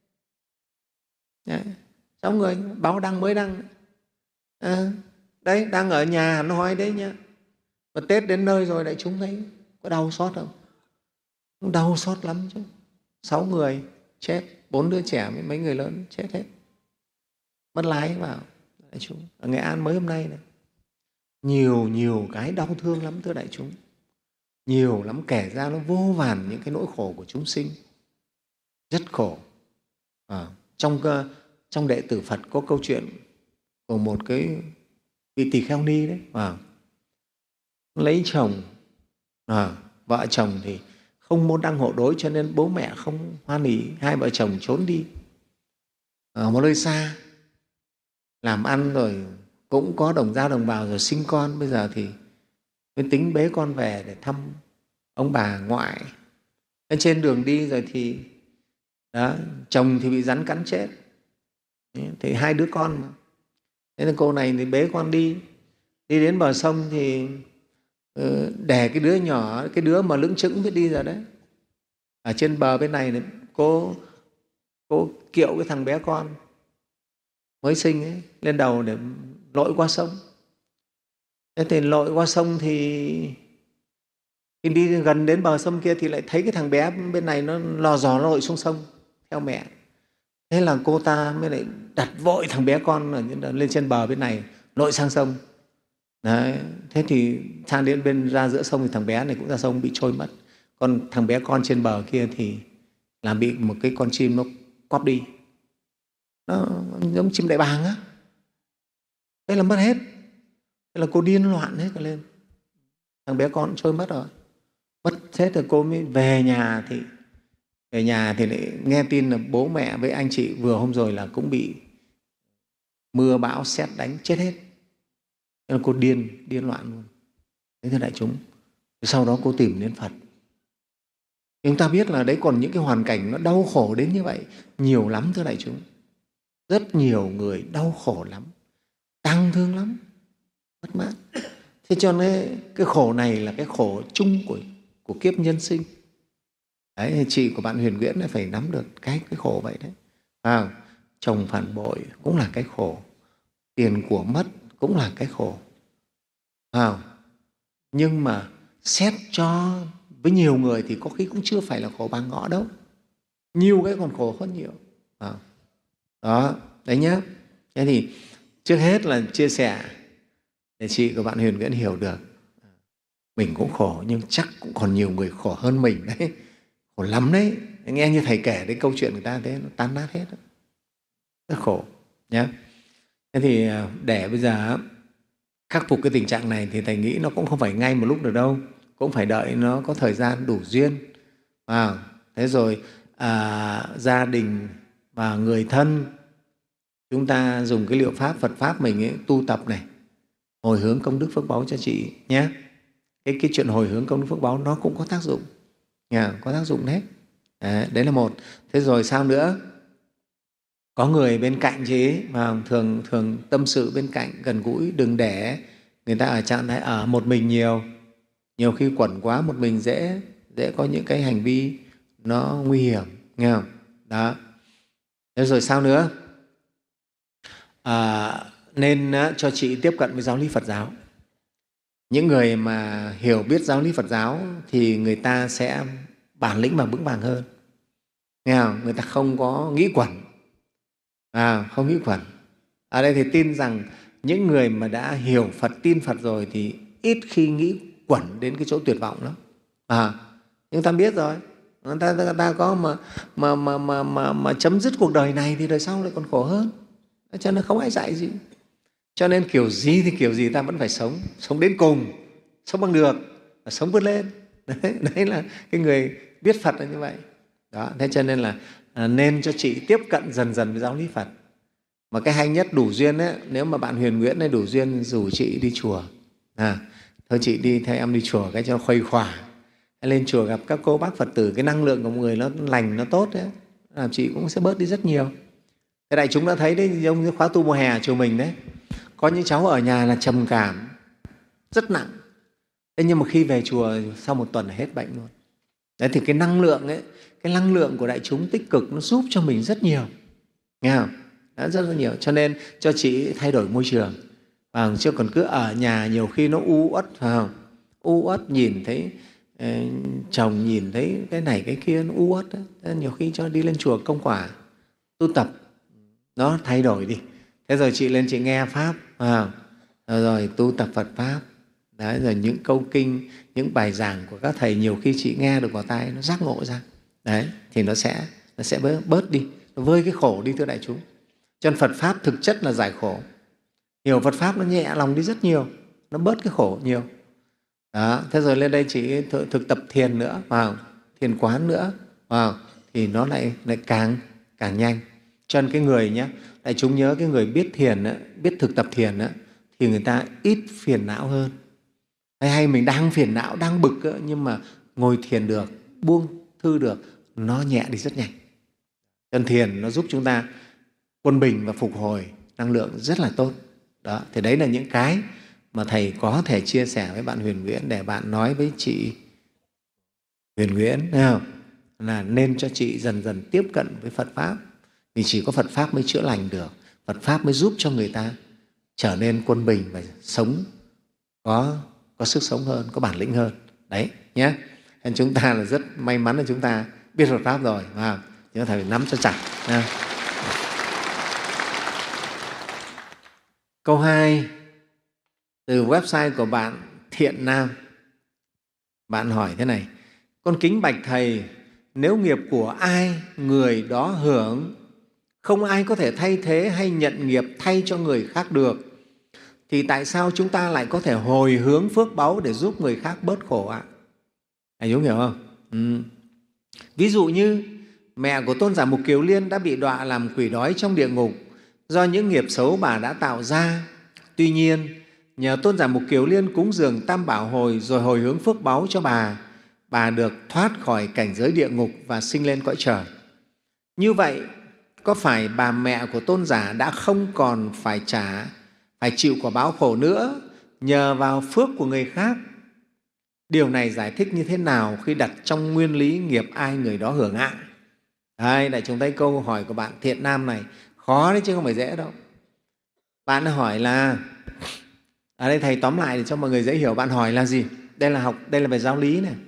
Đấy, sáu người, báo đăng mới đăng. À, đấy, đang ở nhà Hà Nội đấy nhá. Mà Tết đến nơi rồi đại chúng thấy có đau xót không? Đau xót lắm chứ. Sáu người chết, bốn đứa trẻ với mấy người lớn chết hết. Mất lái vào đại chúng. Ở Nghệ An mới hôm nay này. Nhiều nhiều cái đau thương lắm, thưa đại chúng. Nhiều lắm, kể ra nó vô vàn những cái nỗi khổ của chúng sinh. Rất khổ. À, trong, trong đệ tử Phật có câu chuyện của một cái vị tỳ kheo ni đấy. À, lấy chồng, à, vợ chồng thì không môn đăng hộ đối, cho nên bố mẹ không hoan hỉ, hai vợ chồng trốn đi ở một nơi xa làm ăn, rồi cũng có đồng giao đồng bào, rồi sinh con. Bây giờ thì mới tính bế con về để thăm ông bà ngoại. Ở trên đường đi rồi thì đó, chồng thì bị rắn cắn chết, thì hai đứa con mà. Thế là cô này thì bế con đi, đi đến bờ sông thì để cái đứa nhỏ, cái đứa mà lững chững biết đi rồi đấy, ở trên bờ bên này cô, cô kiệu cái thằng bé con mới sinh ấy lên đầu để lội qua sông. Thế thì lội qua sông thì, thì đi gần đến bờ sông kia thì lại thấy cái thằng bé bên này nó lò dò nó lội xuống sông theo mẹ. Thế là cô ta mới lại đặt vội thằng bé con ở lên trên bờ bên này lội sang sông. Đấy. Thế thì sang đến bên ra giữa sông thì thằng bé này cũng ra sông bị trôi mất. Còn thằng bé con trên bờ kia thì là bị một cái con chim nó quắp đi. Nó giống chim đại bàng á. Thế là mất hết. Thế là cô điên loạn hết cả lên. thằng bé con trôi mất rồi. Mất hết rồi cô mới về nhà thì về nhà thì lại nghe tin là bố mẹ với anh chị vừa hôm rồi là cũng bị mưa bão sét đánh chết hết. Nên cô điên, điên loạn luôn. Thế thưa đại chúng, sau đó cô tìm đến Phật. Chúng ta biết là đấy còn những cái hoàn cảnh nó đau khổ đến như vậy nhiều lắm thưa đại chúng. Rất nhiều người đau khổ lắm, tang thương lắm, mất mát. Thế cho nên cái khổ này là cái khổ chung của, của kiếp nhân sinh. Đấy, chị của bạn Huyền Nguyễn phải nắm được cái, cái khổ vậy đấy. À, chồng phản bội cũng là cái khổ, tiền của mất cũng là cái khổ. À, nhưng mà xét cho với nhiều người thì có khi cũng chưa phải là khổ bằng ngõ đâu. Nhiều cái còn khổ hơn nhiều. À, đó, đấy nhá. Thế thì trước hết là chia sẻ để chị của bạn Huyền Nguyễn hiểu được mình cũng khổ nhưng chắc cũng còn nhiều người khổ hơn mình đấy, khổ lắm đấy. Nghe như thầy kể đến câu chuyện người ta thế nó tan nát hết đó. Rất khổ nhé. Thế thì để bây giờ khắc phục cái tình trạng này thì thầy nghĩ nó cũng không phải ngay một lúc được đâu, cũng phải đợi nó có thời gian đủ duyên. À, thế rồi à, gia đình và người thân chúng ta dùng cái liệu pháp Phật pháp mình ấy, tu tập này, hồi hướng công đức phước báu cho chị nhé. Cái, cái chuyện hồi hướng công đức phước báu nó cũng có tác dụng, nhà có tác dụng đấy. Đấy, đấy là một. Thế rồi sao nữa? Có người bên cạnh chị ấy, mà thường thường tâm sự bên cạnh gần gũi, đừng để người ta ở trạng thái ở một mình nhiều. Nhiều khi quẩn quá một mình dễ dễ có những cái hành vi nó nguy hiểm, nghe không? Đó. Thế rồi sao nữa? À, nên cho chị tiếp cận với giáo lý Phật giáo. Những người mà hiểu biết giáo lý Phật giáo thì người ta sẽ bản lĩnh và vững vàng hơn. Nghe không? Người ta không có nghĩ quẩn, à, không nghĩ quẩn. Ở đây thì tin rằng những người mà đã hiểu Phật, tin Phật rồi thì ít khi nghĩ quẩn đến cái chỗ tuyệt vọng lắm. À, chúng ta biết rồi, người ta, người ta có mà, mà, mà, mà, mà, mà chấm dứt cuộc đời này thì đời sau lại còn khổ hơn. Cho nên không ai dạy gì. Cho nên kiểu gì thì kiểu gì ta vẫn phải sống, sống đến cùng, sống bằng được, và sống vươn lên. Đấy, đấy là cái người biết Phật là như vậy. Đó, thế cho nên là à, nên cho chị tiếp cận dần dần với giáo lý Phật. Mà cái hay nhất đủ duyên ấy, nếu mà bạn Huyền Nguyễn này đủ duyên rủ chị đi chùa. À, thôi chị đi theo em đi chùa cái cho khuây khỏa. Lên chùa gặp các cô bác Phật tử, cái năng lượng của người nó lành, nó tốt đấy, làm chị cũng sẽ bớt đi rất nhiều. Thế đại chúng đã thấy đấy, giống như khóa tu mùa hè ở chùa mình đấy, có những cháu ở nhà là trầm cảm rất nặng. Thế nhưng mà khi về chùa sau một tuần là hết bệnh luôn. Đấy thì cái năng lượng ấy, cái năng lượng của đại chúng tích cực nó giúp cho mình rất nhiều, nghe không? Đó, rất là nhiều. Cho nên cho chị thay đổi môi trường, và chứ còn cứ ở nhà nhiều khi nó u uất, phải không? U uất nhìn thấy eh, chồng nhìn thấy cái này cái kia nó u uất. Nhiều khi cho đi lên chùa công quả tu tập nó thay đổi đi. Thế rồi chị lên chị nghe pháp, à, rồi tu tập Phật pháp. Đấy, rồi những câu kinh, những bài giảng của các thầy nhiều khi chị nghe được vào tai nó giác ngộ ra. Đấy, thì nó sẽ nó sẽ bớt đi, nó vơi cái khổ đi thưa đại chúng. Cho nên Phật pháp thực chất là giải khổ. Hiểu Phật pháp nó nhẹ lòng đi rất nhiều, nó bớt cái khổ nhiều. Đó, thế rồi lên đây chị thực tập thiền nữa, vào thiền quán nữa, vào thì nó lại lại càng càng nhanh. Cho nên cái người nhé, đại chúng nhớ cái người biết thiền, biết thực tập thiền thì người ta ít phiền não hơn. Hay mình đang phiền não, đang bực nhưng mà ngồi thiền được, buông thư được, nó nhẹ đi rất nhanh. Cho nên thiền nó giúp chúng ta quân bình và phục hồi năng lượng rất là tốt. Đó, thì đấy là những cái mà thầy có thể chia sẻ với bạn Huyền Nguyễn để bạn nói với chị Huyền Nguyễn, thấy không? Là nên cho chị dần dần tiếp cận với Phật pháp. Vì chỉ có Phật pháp mới chữa lành được, Phật pháp mới giúp cho người ta trở nên quân bình và sống có, có sức sống hơn, có bản lĩnh hơn. Đấy nhé. Nên chúng ta là rất may mắn là chúng ta biết Phật pháp rồi, và chúng ta phải nắm cho chặt. Nha. Câu hai từ website của bạn Thiện Nam. Bạn hỏi thế này: con kính bạch Thầy, nếu nghiệp của ai người đó hưởng, không ai có thể thay thế hay nhận nghiệp thay cho người khác được, thì tại sao chúng ta lại có thể hồi hướng phước báu để giúp người khác bớt khổ ạ? Anh Dũng hiểu không? Ừ. Ví dụ như mẹ của Tôn giả Mục Kiều Liên đã bị đọa làm quỷ đói trong địa ngục do những nghiệp xấu bà đã tạo ra. Tuy nhiên, nhờ Tôn giả Mục Kiều Liên cúng dường Tam Bảo Hồi rồi hồi hướng phước báu cho bà, bà được thoát khỏi cảnh giới địa ngục và sinh lên cõi trời. Như vậy, có phải bà mẹ của Tôn giả đã không còn phải trả, phải chịu quả báo khổ nữa nhờ vào phước của người khác? Điều này giải thích như thế nào khi đặt trong nguyên lý nghiệp ai người đó hưởng ạ? Đây, đại chúng thấy câu hỏi của bạn Thiện Nam này khó đấy chứ không phải dễ đâu. Bạn hỏi là, ở đây Thầy tóm lại để cho mọi người dễ hiểu, bạn hỏi là gì? Đây là học, đây là về giáo lý này.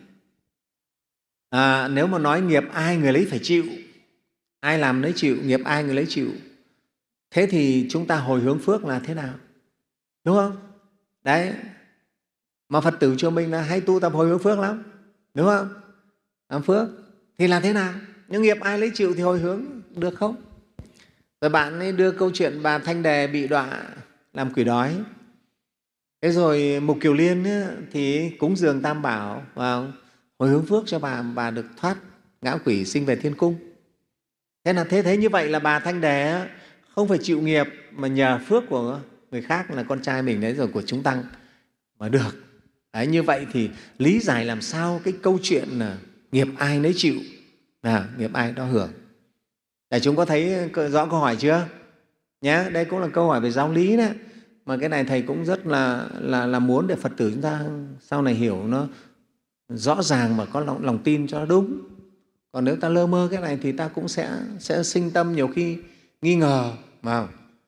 À, nếu mà nói nghiệp ai người lấy phải chịu, ai làm lấy chịu, nghiệp ai người lấy chịu, thế thì chúng ta hồi hướng phước là thế nào? Đúng không? Đấy, mà Phật tử chùa mình là hay tu tập hồi hướng phước lắm, đúng không? Làm phước thì là thế nào? Những nghiệp ai lấy chịu thì hồi hướng được không? Rồi bạn ấy đưa câu chuyện bà Thanh Đề bị đọa làm quỷ đói. Thế rồi Mục Kiều Liên ấy, thì cúng dường Tam Bảo và hồi hướng phước cho bà, bà được thoát ngã quỷ sinh về thiên cung. Thế là thế thế như vậy là bà Thanh Đề ấy, không phải chịu nghiệp mà nhờ phước của người khác là con trai mình đấy rồi của chúng tăng mà được. Đấy, như vậy thì lý giải làm sao cái câu chuyện là nghiệp ai nấy chịu, là nghiệp ai đó hưởng. Đại chúng có thấy rõ câu hỏi chưa? Nhé, đây cũng là câu hỏi về giáo lý đấy. Mà cái này Thầy cũng rất là, là, là muốn để Phật tử chúng ta sau này hiểu nó rõ ràng và có lòng, lòng tin cho nó đúng. Còn nếu ta lơ mơ cái này thì ta cũng sẽ, sẽ sinh tâm nhiều khi nghi ngờ. Mà.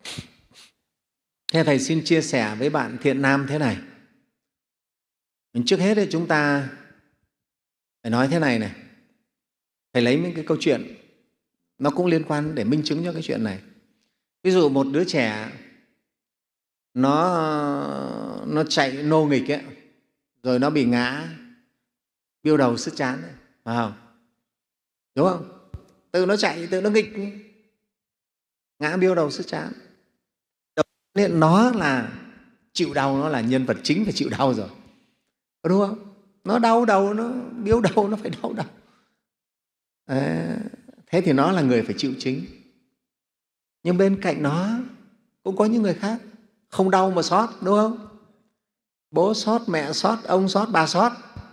Thế Thầy xin chia sẻ với bạn Thiện Nam thế này. Trước hết thì chúng ta phải nói thế này này. Thầy lấy những cái câu chuyện nó cũng liên quan để minh chứng cho cái chuyện này. Ví dụ một đứa trẻ nó, nó chạy nô nghịch ấy, rồi nó bị ngã, biêu đầu sứt trán, phải không? Đúng không? Tự nó chạy, tự nó nghịch, ngã biêu đầu sứt trán. Nên nó là chịu đau, nó là nhân vật chính phải chịu đau rồi. Đúng không? Nó đau đầu, nó biếu đầu, nó phải đau đầu. À, thế thì nó là người phải chịu chính. Nhưng bên cạnh nó cũng có những người khác không đau mà xót, đúng không? Bố xót, mẹ xót, ông xót, bà xót,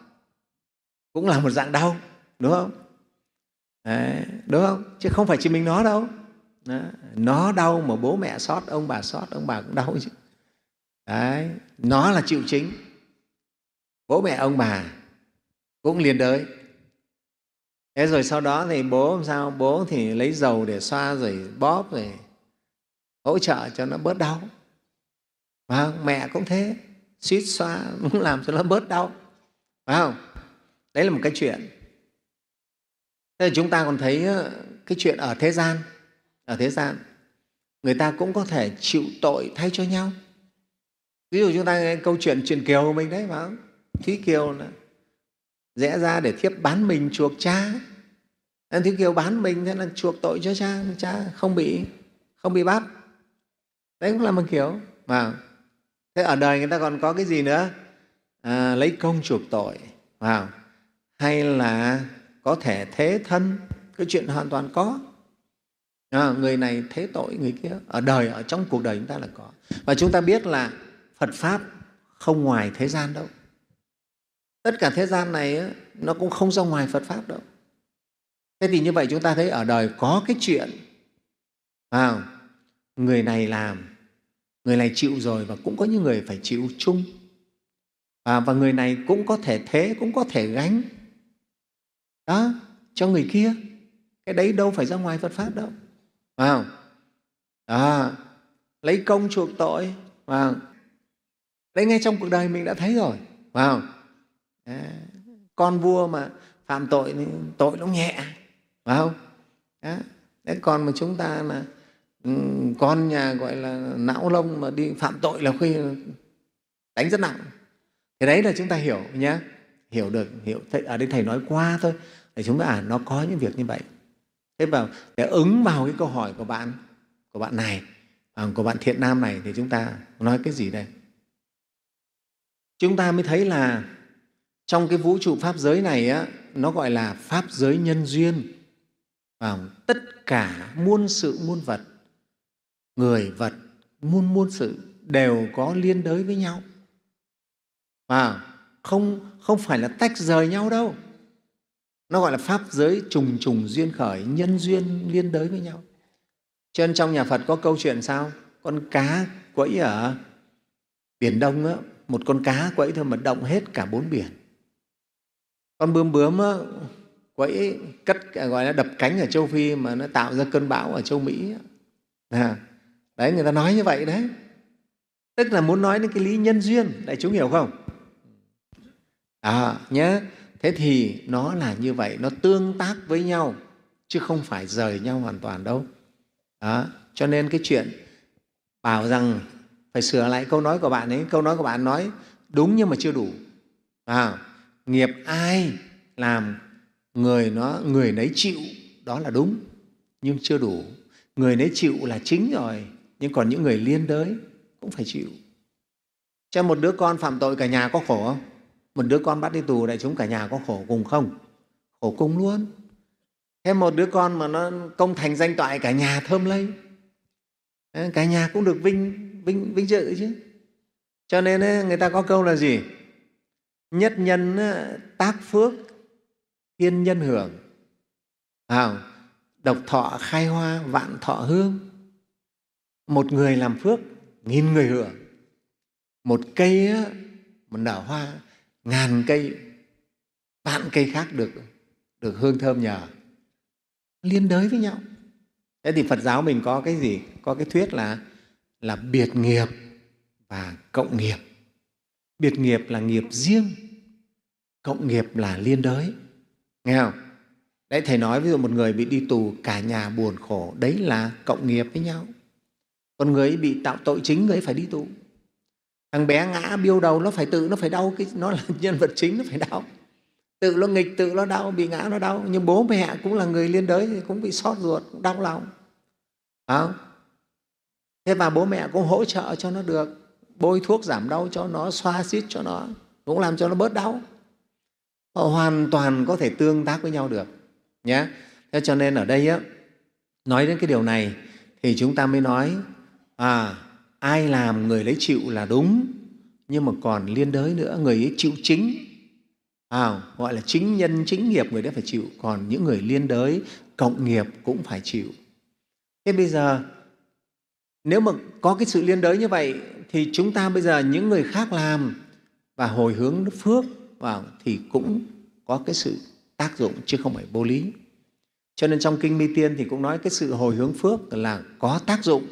cũng là một dạng đau, đúng không? Đấy, đúng không? Chứ không phải chỉ mình nó đâu. Đó. Nó đau mà bố mẹ xót, ông bà xót, ông bà cũng đau chứ. Đấy, nó là chịu chính. Bố mẹ ông bà cũng liền đới. Thế rồi sau đó thì bố làm sao? Bố thì lấy dầu để xoa rồi bóp rồi hỗ trợ cho nó bớt đau. Phải không? Mẹ cũng thế, suýt xoa cũng làm cho nó bớt đau. Phải không? Đấy là một cái chuyện. Thế chúng ta còn thấy cái chuyện ở thế gian. Ở thế gian, người ta cũng có thể chịu tội thay cho nhau. Ví dụ chúng ta nghe câu chuyện chuyện Kiều của mình đấy, phải không? Thúy Kiều là rẽ ra để thiếp bán mình chuộc cha. Thúy Kiều bán mình thế là chuộc tội cho cha, cha không bị, không bị bắt. Đấy cũng là một kiểu. Mà thế ở đời người ta còn có cái gì nữa? À, lấy công chuộc tội, vào hay là có thể thế thân, cái chuyện hoàn toàn có. À, người này thế tội người kia, ở đời, ở trong cuộc đời chúng ta là có. Và chúng ta biết là Phật Pháp không ngoài thế gian đâu. Tất cả thế gian này ấy, nó cũng không ra ngoài Phật Pháp đâu. Thế thì như vậy chúng ta thấy ở đời có cái chuyện à, người này làm, người này chịu rồi và cũng có những người phải chịu chung. À, và người này cũng có thể thế, cũng có thể gánh đó cho người kia. Cái đấy đâu phải ra ngoài Phật Pháp đâu. Phải không? À, lấy công chuộc tội. Phải không? Đấy, ngay trong cuộc đời mình đã thấy rồi. Phải không? À, con vua mà phạm tội thì tội nó nhẹ. Phải không? Đó. Đấy, còn mà chúng ta là um, con nhà gọi là não lông mà đi phạm tội là khi đánh rất nặng. Cái đấy là chúng ta hiểu nhé. Hiểu được, hiểu. Ở đây Thầy nói qua thôi để chúng ta à, nó có những việc như vậy. Thế vào để ứng vào cái câu hỏi của bạn của bạn này à, của bạn Thiện Nam này thì chúng ta nói cái gì đây? Chúng ta mới thấy là trong cái vũ trụ pháp giới này á, nó gọi là pháp giới nhân duyên. À, tất cả muôn sự muôn vật, người vật, muôn muôn sự đều có liên đới với nhau. À, không, không phải là tách rời nhau đâu. Nó gọi là pháp giới trùng trùng duyên khởi, nhân duyên liên đới với nhau. Cho nên trong nhà Phật có câu chuyện sao? Con cá quẫy ở Biển Đông á, một con cá quẫy thôi mà động hết cả bốn biển. Con bướm bướm á, quẫy cất gọi là đập cánh ở châu Phi mà nó tạo ra cơn bão ở châu Mỹ. À, đấy, người ta nói như vậy đấy. Tức là muốn nói đến cái lý nhân duyên, đại chúng hiểu không? À, nhé. Thế thì nó là như vậy, nó tương tác với nhau chứ không phải rời nhau hoàn toàn đâu. Đó. Cho nên cái chuyện bảo rằng phải sửa lại câu nói của bạn ấy, câu nói của bạn nói đúng nhưng mà chưa đủ. À, nghiệp ai làm người nó người nấy chịu, đó là đúng nhưng chưa đủ. Người nấy chịu là chính rồi, nhưng còn những người liên đới cũng phải chịu. Cho một đứa con phạm tội cả nhà có khổ không? Một đứa con bắt đi tù, đại chúng cả nhà có khổ cùng không? Khổ cùng luôn. Thế một đứa con mà nó công thành danh toại, cả nhà thơm lây, cả nhà cũng được vinh, vinh, vinh dự chứ. Cho nên người ta có câu là gì? Nhất nhân tác phước, thiên nhân hưởng. À, độc thọ khai hoa, vạn thọ hương. Một người làm phước, nghìn người hưởng. Một cây một nở hoa, ngàn cây, vạn cây khác được, được hương thơm nhờ. Liên đới với nhau. Thế thì Phật giáo mình có cái gì? Có cái thuyết là, là biệt nghiệp và cộng nghiệp. Biệt nghiệp là nghiệp riêng, cộng nghiệp là liên đới. Nghe không? Đấy, Thầy nói ví dụ một người bị đi tù, cả nhà buồn khổ, đấy là cộng nghiệp với nhau. Còn người ấy bị tạo tội chính, người ấy phải đi tù. Thằng bé ngã biêu đầu, nó phải tự nó phải đau, cái nó là nhân vật chính, nó phải đau. Tự nó nghịch, tự nó đau, bị ngã nó đau. Nhưng bố mẹ cũng là người liên đới thì cũng bị xót ruột, cũng đau lòng. À, thế và bố mẹ cũng hỗ trợ cho nó được, bôi thuốc giảm đau cho nó, xoa xít cho nó, cũng làm cho nó bớt đau. Họ hoàn toàn có thể tương tác với nhau được nhé. Thế cho nên ở đây á, nói đến cái điều này thì chúng ta mới nói à, ai làm người lấy chịu là đúng, nhưng mà còn liên đới nữa, người ấy chịu chính, à, gọi là chính nhân chính nghiệp, người đấy phải chịu. Còn những người liên đới cộng nghiệp cũng phải chịu. Thế bây giờ nếu mà có cái sự liên đới như vậy thì chúng ta bây giờ những người khác làm và hồi hướng phước vào thì cũng có cái sự tác dụng chứ không phải vô lý. Cho nên trong Kinh Mi Tiên thì cũng nói cái sự hồi hướng phước là có tác dụng,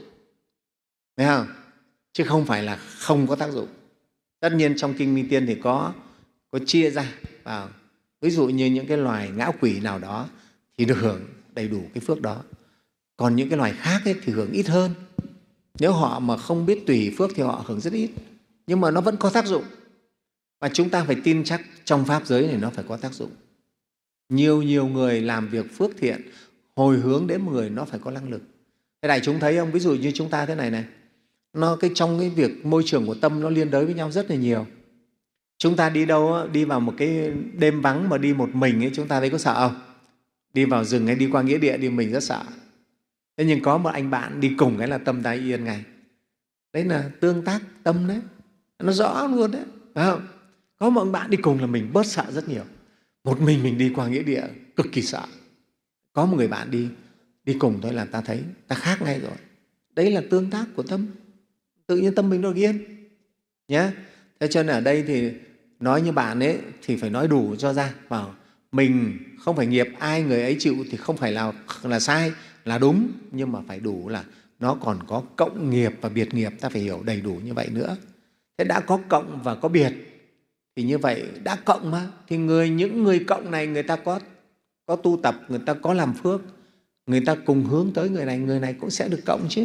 thấy không? Chứ không phải là không có tác dụng. Tất nhiên trong Kinh Mi Tiên thì có, có chia ra vào. Ví dụ như những cái loài ngã quỷ nào đó thì được hưởng đầy đủ cái phước đó. Còn những cái loài khác ấy thì hưởng ít hơn. Nếu họ mà không biết tùy phước thì họ hưởng rất ít. Nhưng mà nó vẫn có tác dụng. Và chúng ta phải tin chắc trong Pháp giới này nó phải có tác dụng. Nhiều nhiều người làm việc phước thiện, hồi hướng đến một người nó phải có năng lực. Thế này chúng thấy không? Ví dụ như chúng ta thế này này, nó cái trong cái việc môi trường của tâm nó liên đới với nhau rất là nhiều. Chúng ta đi đâu, đi vào một cái đêm vắng mà đi một mình ấy, chúng ta thấy có sợ không? Đi vào rừng hay đi qua nghĩa địa đi mình rất sợ. Thế nhưng có một anh bạn đi cùng cái là tâm ta yên ngay. Đấy là tương tác tâm đấy, nó rõ luôn đấy, phải không? Có một bạn đi cùng là mình bớt sợ rất nhiều. Một mình mình đi qua nghĩa địa cực kỳ sợ. Có một người bạn đi đi cùng thôi là ta thấy ta khác ngay rồi. Đấy là tương tác của tâm, tự nhiên tâm mình được yên nhé. Thế cho nên ở đây thì nói như bạn ấy thì phải nói đủ cho ra, bảo mình không phải nghiệp ai người ấy chịu thì không phải là, là sai, là đúng, nhưng mà phải đủ là nó còn có cộng nghiệp và biệt nghiệp, ta phải hiểu đầy đủ như vậy nữa. Thế đã có cộng và có biệt thì như vậy đã cộng mà, thì người những người cộng này người ta có, có tu tập, người ta có làm phước, người ta cùng hướng tới người này, người này cũng sẽ được cộng chứ,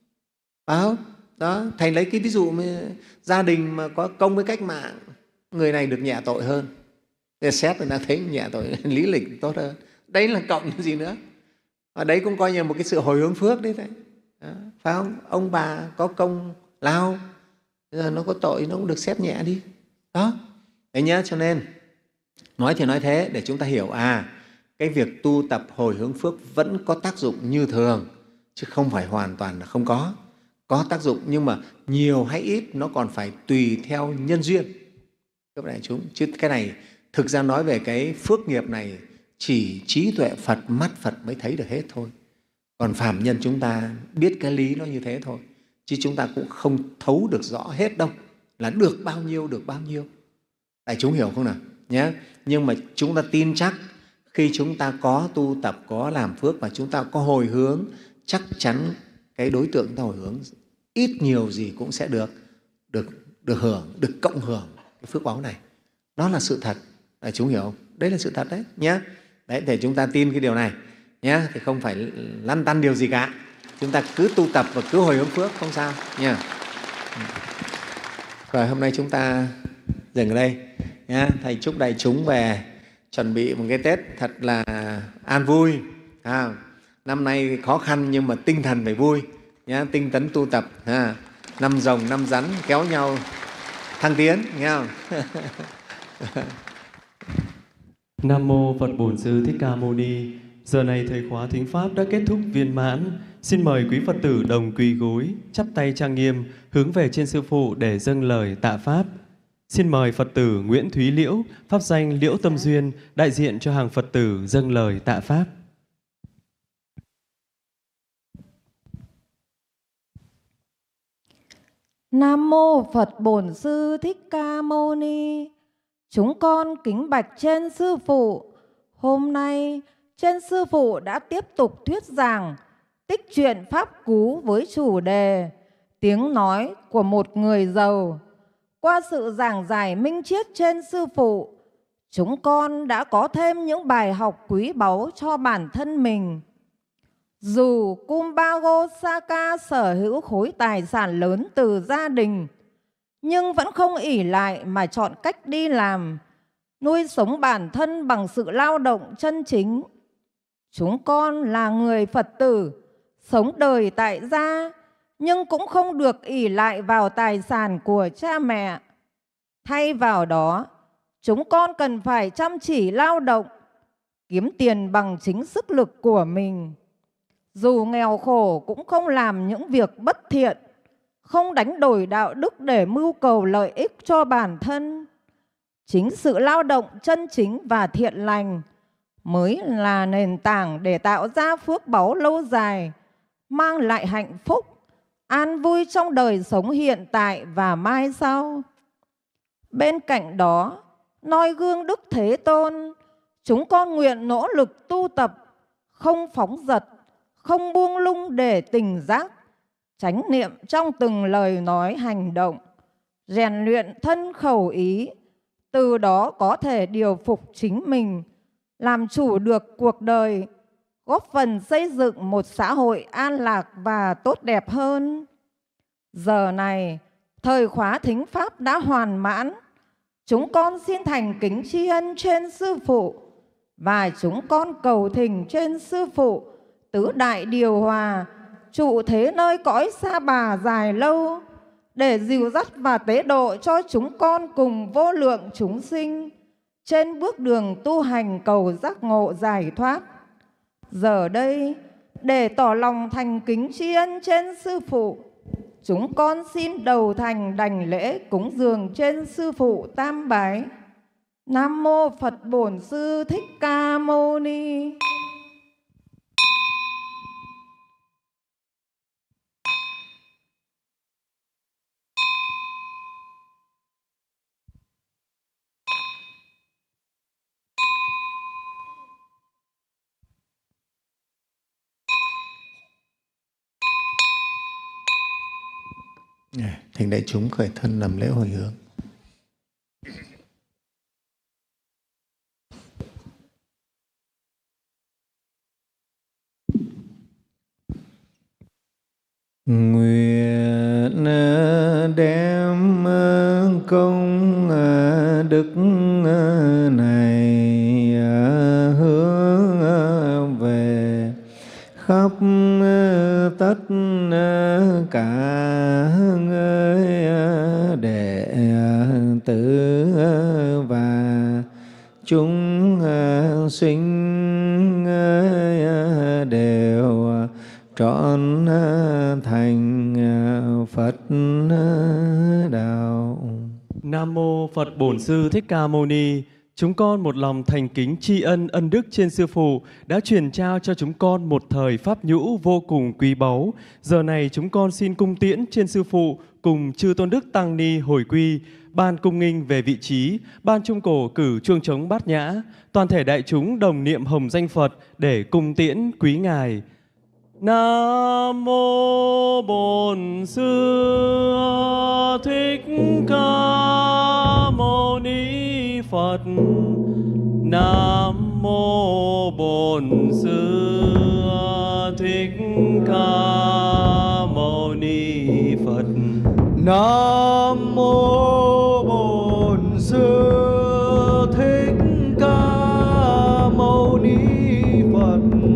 phải không? Đó, Thầy lấy cái ví dụ mà gia đình mà có công với cách mạng, người này được nhẹ tội hơn. Để xét người ta thấy nhẹ tội, lý lịch tốt hơn. Đấy là cộng cái gì nữa? Ở đấy cũng coi như một cái sự hồi hướng phước đấy. Đấy. Đó, phải không? Ông bà có công lao, giờ nó có tội nó cũng được xét nhẹ đi. Đó, đấy nhá. Cho nên nói thì nói thế để chúng ta hiểu à, cái việc tu tập hồi hướng phước vẫn có tác dụng như thường, chứ không phải hoàn toàn là không có. Có tác dụng nhưng mà nhiều hay ít nó còn phải tùy theo nhân duyên các đại chúng. Chứ cái này thực ra nói về cái phước nghiệp này chỉ trí tuệ Phật, mắt Phật mới thấy được hết thôi. Còn phàm nhân chúng ta biết cái lý nó như thế thôi, chứ chúng ta cũng không thấu được rõ hết đâu, là được bao nhiêu được bao nhiêu. Đại chúng hiểu không nào? Nhé. Nhưng mà chúng ta tin chắc khi chúng ta có tu tập, có làm phước và chúng ta có hồi hướng, chắc chắn cái đối tượng chúng ta hồi hướng ít nhiều gì cũng sẽ được được được hưởng, được cộng hưởng cái phước báu này. Nó là sự thật. Đại chúng hiểu không? Đấy là sự thật đấy nhé. Đấy, để chúng ta tin cái điều này nhé, thì không phải lăn tăn điều gì cả. Chúng ta cứ tu tập và cứ hồi hướng phước, không sao nha. Rồi hôm nay chúng ta dừng ở đây nhé. Thầy chúc đại chúng về chuẩn bị một cái Tết thật là an vui. À, năm nay khó khăn nhưng mà tinh thần phải vui nhé, tinh tấn tu tập. À, năm rồng năm rắn kéo nhau thăng tiến, nghe không? Nam mô Phật Bổn Sư Thích Ca Mâu Ni. Giờ này thời khóa thính pháp đã kết thúc viên mãn. Xin mời quý Phật tử đồng quỳ gối, chắp tay trang nghiêm, hướng về trên Sư Phụ để dâng lời tạ pháp. Xin mời Phật tử Nguyễn Thúy Liễu, pháp danh Liễu Tâm Duyên, đại diện cho hàng Phật tử dâng lời tạ pháp. Nam mô Phật Bổn Sư Thích Ca Mâu Ni. Chúng con kính bạch trên Sư Phụ. Hôm nay trên Sư Phụ đã tiếp tục thuyết giảng tích truyện Pháp Cú với chủ đề tiếng nói của một người giàu. Qua sự giảng giải minh triết trên Sư Phụ, chúng con đã có thêm những bài học quý báu cho bản thân mình. Dù Kumbago Saka sở hữu khối tài sản lớn từ gia đình, nhưng vẫn không ỷ lại mà chọn cách đi làm, nuôi sống bản thân bằng sự lao động chân chính. Chúng con là người Phật tử, sống đời tại gia, nhưng cũng không được ỷ lại vào tài sản của cha mẹ. Thay vào đó, chúng con cần phải chăm chỉ lao động, kiếm tiền bằng chính sức lực của mình. Dù nghèo khổ cũng không làm những việc bất thiện, không đánh đổi đạo đức để mưu cầu lợi ích cho bản thân. Chính sự lao động chân chính và thiện lành mới là nền tảng để tạo ra phước báu lâu dài, mang lại hạnh phúc, an vui trong đời sống hiện tại và mai sau. Bên cạnh đó, noi gương Đức Thế Tôn, chúng con nguyện nỗ lực tu tập, không phóng dật, không buông lung để tỉnh giác, chánh niệm trong từng lời nói hành động, rèn luyện thân khẩu ý, từ đó có thể điều phục chính mình, làm chủ được cuộc đời, góp phần xây dựng một xã hội an lạc và tốt đẹp hơn. Giờ này, thời khóa thính pháp đã hoàn mãn. Chúng con xin thành kính tri ân trên Sư Phụ, và chúng con cầu thỉnh trên Sư Phụ tứ đại điều hòa, trụ thế nơi cõi Sa Bà dài lâu, để dìu dắt và tế độ cho chúng con cùng vô lượng chúng sinh trên bước đường tu hành cầu giác ngộ giải thoát. Giờ đây, để tỏ lòng thành kính tri ân trên Sư Phụ, chúng con xin đầu thành đảnh lễ cúng dường trên Sư Phụ tam bái. Nam mô Phật Bổn Sư Thích Ca Mâu Ni. Thỉnh đại chúng khởi thân làm lễ hồi hướng. Nguyện đem công đức này hướng về khắp tất sinh đều trọn thành Phật đạo. Nam mô Phật Bổn Sư Thích Ca Mâu Ni. Chúng con một lòng thành kính tri ân ân đức trên Sư Phụ đã truyền trao cho chúng con một thời pháp nhũ vô cùng quý báu. Giờ này chúng con xin cung tiễn trên Sư Phụ cùng chư tôn đức tăng ni hồi quy, ban cung nghinh về vị trí, ban trung cổ cử chuông trống bát nhã, toàn thể đại chúng đồng niệm hồng danh Phật để cung tiễn quý ngài. Nam mô Bổn Sư Thích Ca Mâu Ni Phật. Nam mô Bổn Sư Thích Ca Mâu Ni Phật. Nam mô Bổn Sư Thích Ca Mâu Ni Phật.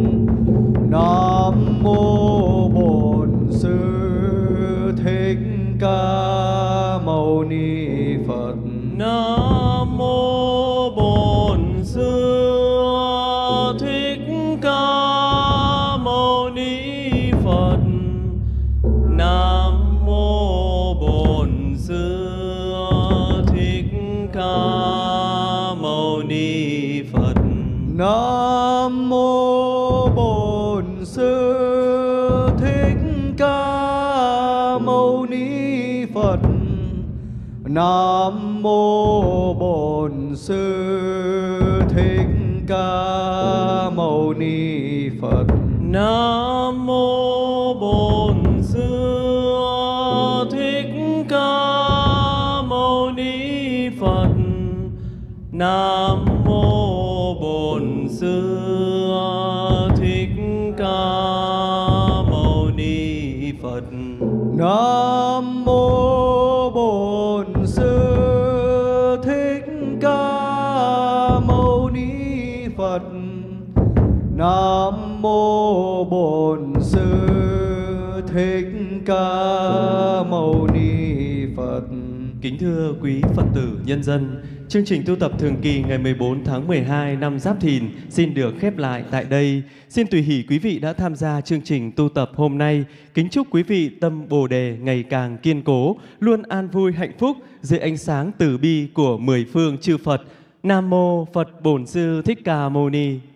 Nam mô Bổn Sư Thích Ca Mâu Ni Phật. Nam mô Bổn Sư Thích Ca Mâu Ni Phật. Nam mô Bổn Sư Thích Ca Mâu Ni Phật. Nam mô Bổn Sư Thích Ca Mâu Ni Phật. Nam mô Bổn Sư Thích Ca Mâu Ni Phật. Nam mô Bổn Sư Thích Ca Mâu Ni Phật. Nam mô Bổn Sư Thích Ca Mâu Ni Phật. Nam mô Bổn Sư Thích Ca Mâu Ni Phật. Nam mô Bổn Sư Thích Ca Mâu Ni Phật. Kính thưa quý Phật tử nhân dân, chương trình tu tập thường kỳ ngày mười bốn tháng mười hai năm Giáp Thìn xin được khép lại tại đây. Xin tùy hỷ quý vị đã tham gia chương trình tu tập hôm nay. Kính chúc quý vị tâm Bồ đề ngày càng kiên cố, luôn an vui hạnh phúc dưới ánh sáng từ bi của mười phương chư Phật. Nam mô Phật Bổn Sư Thích Ca Mâu Ni.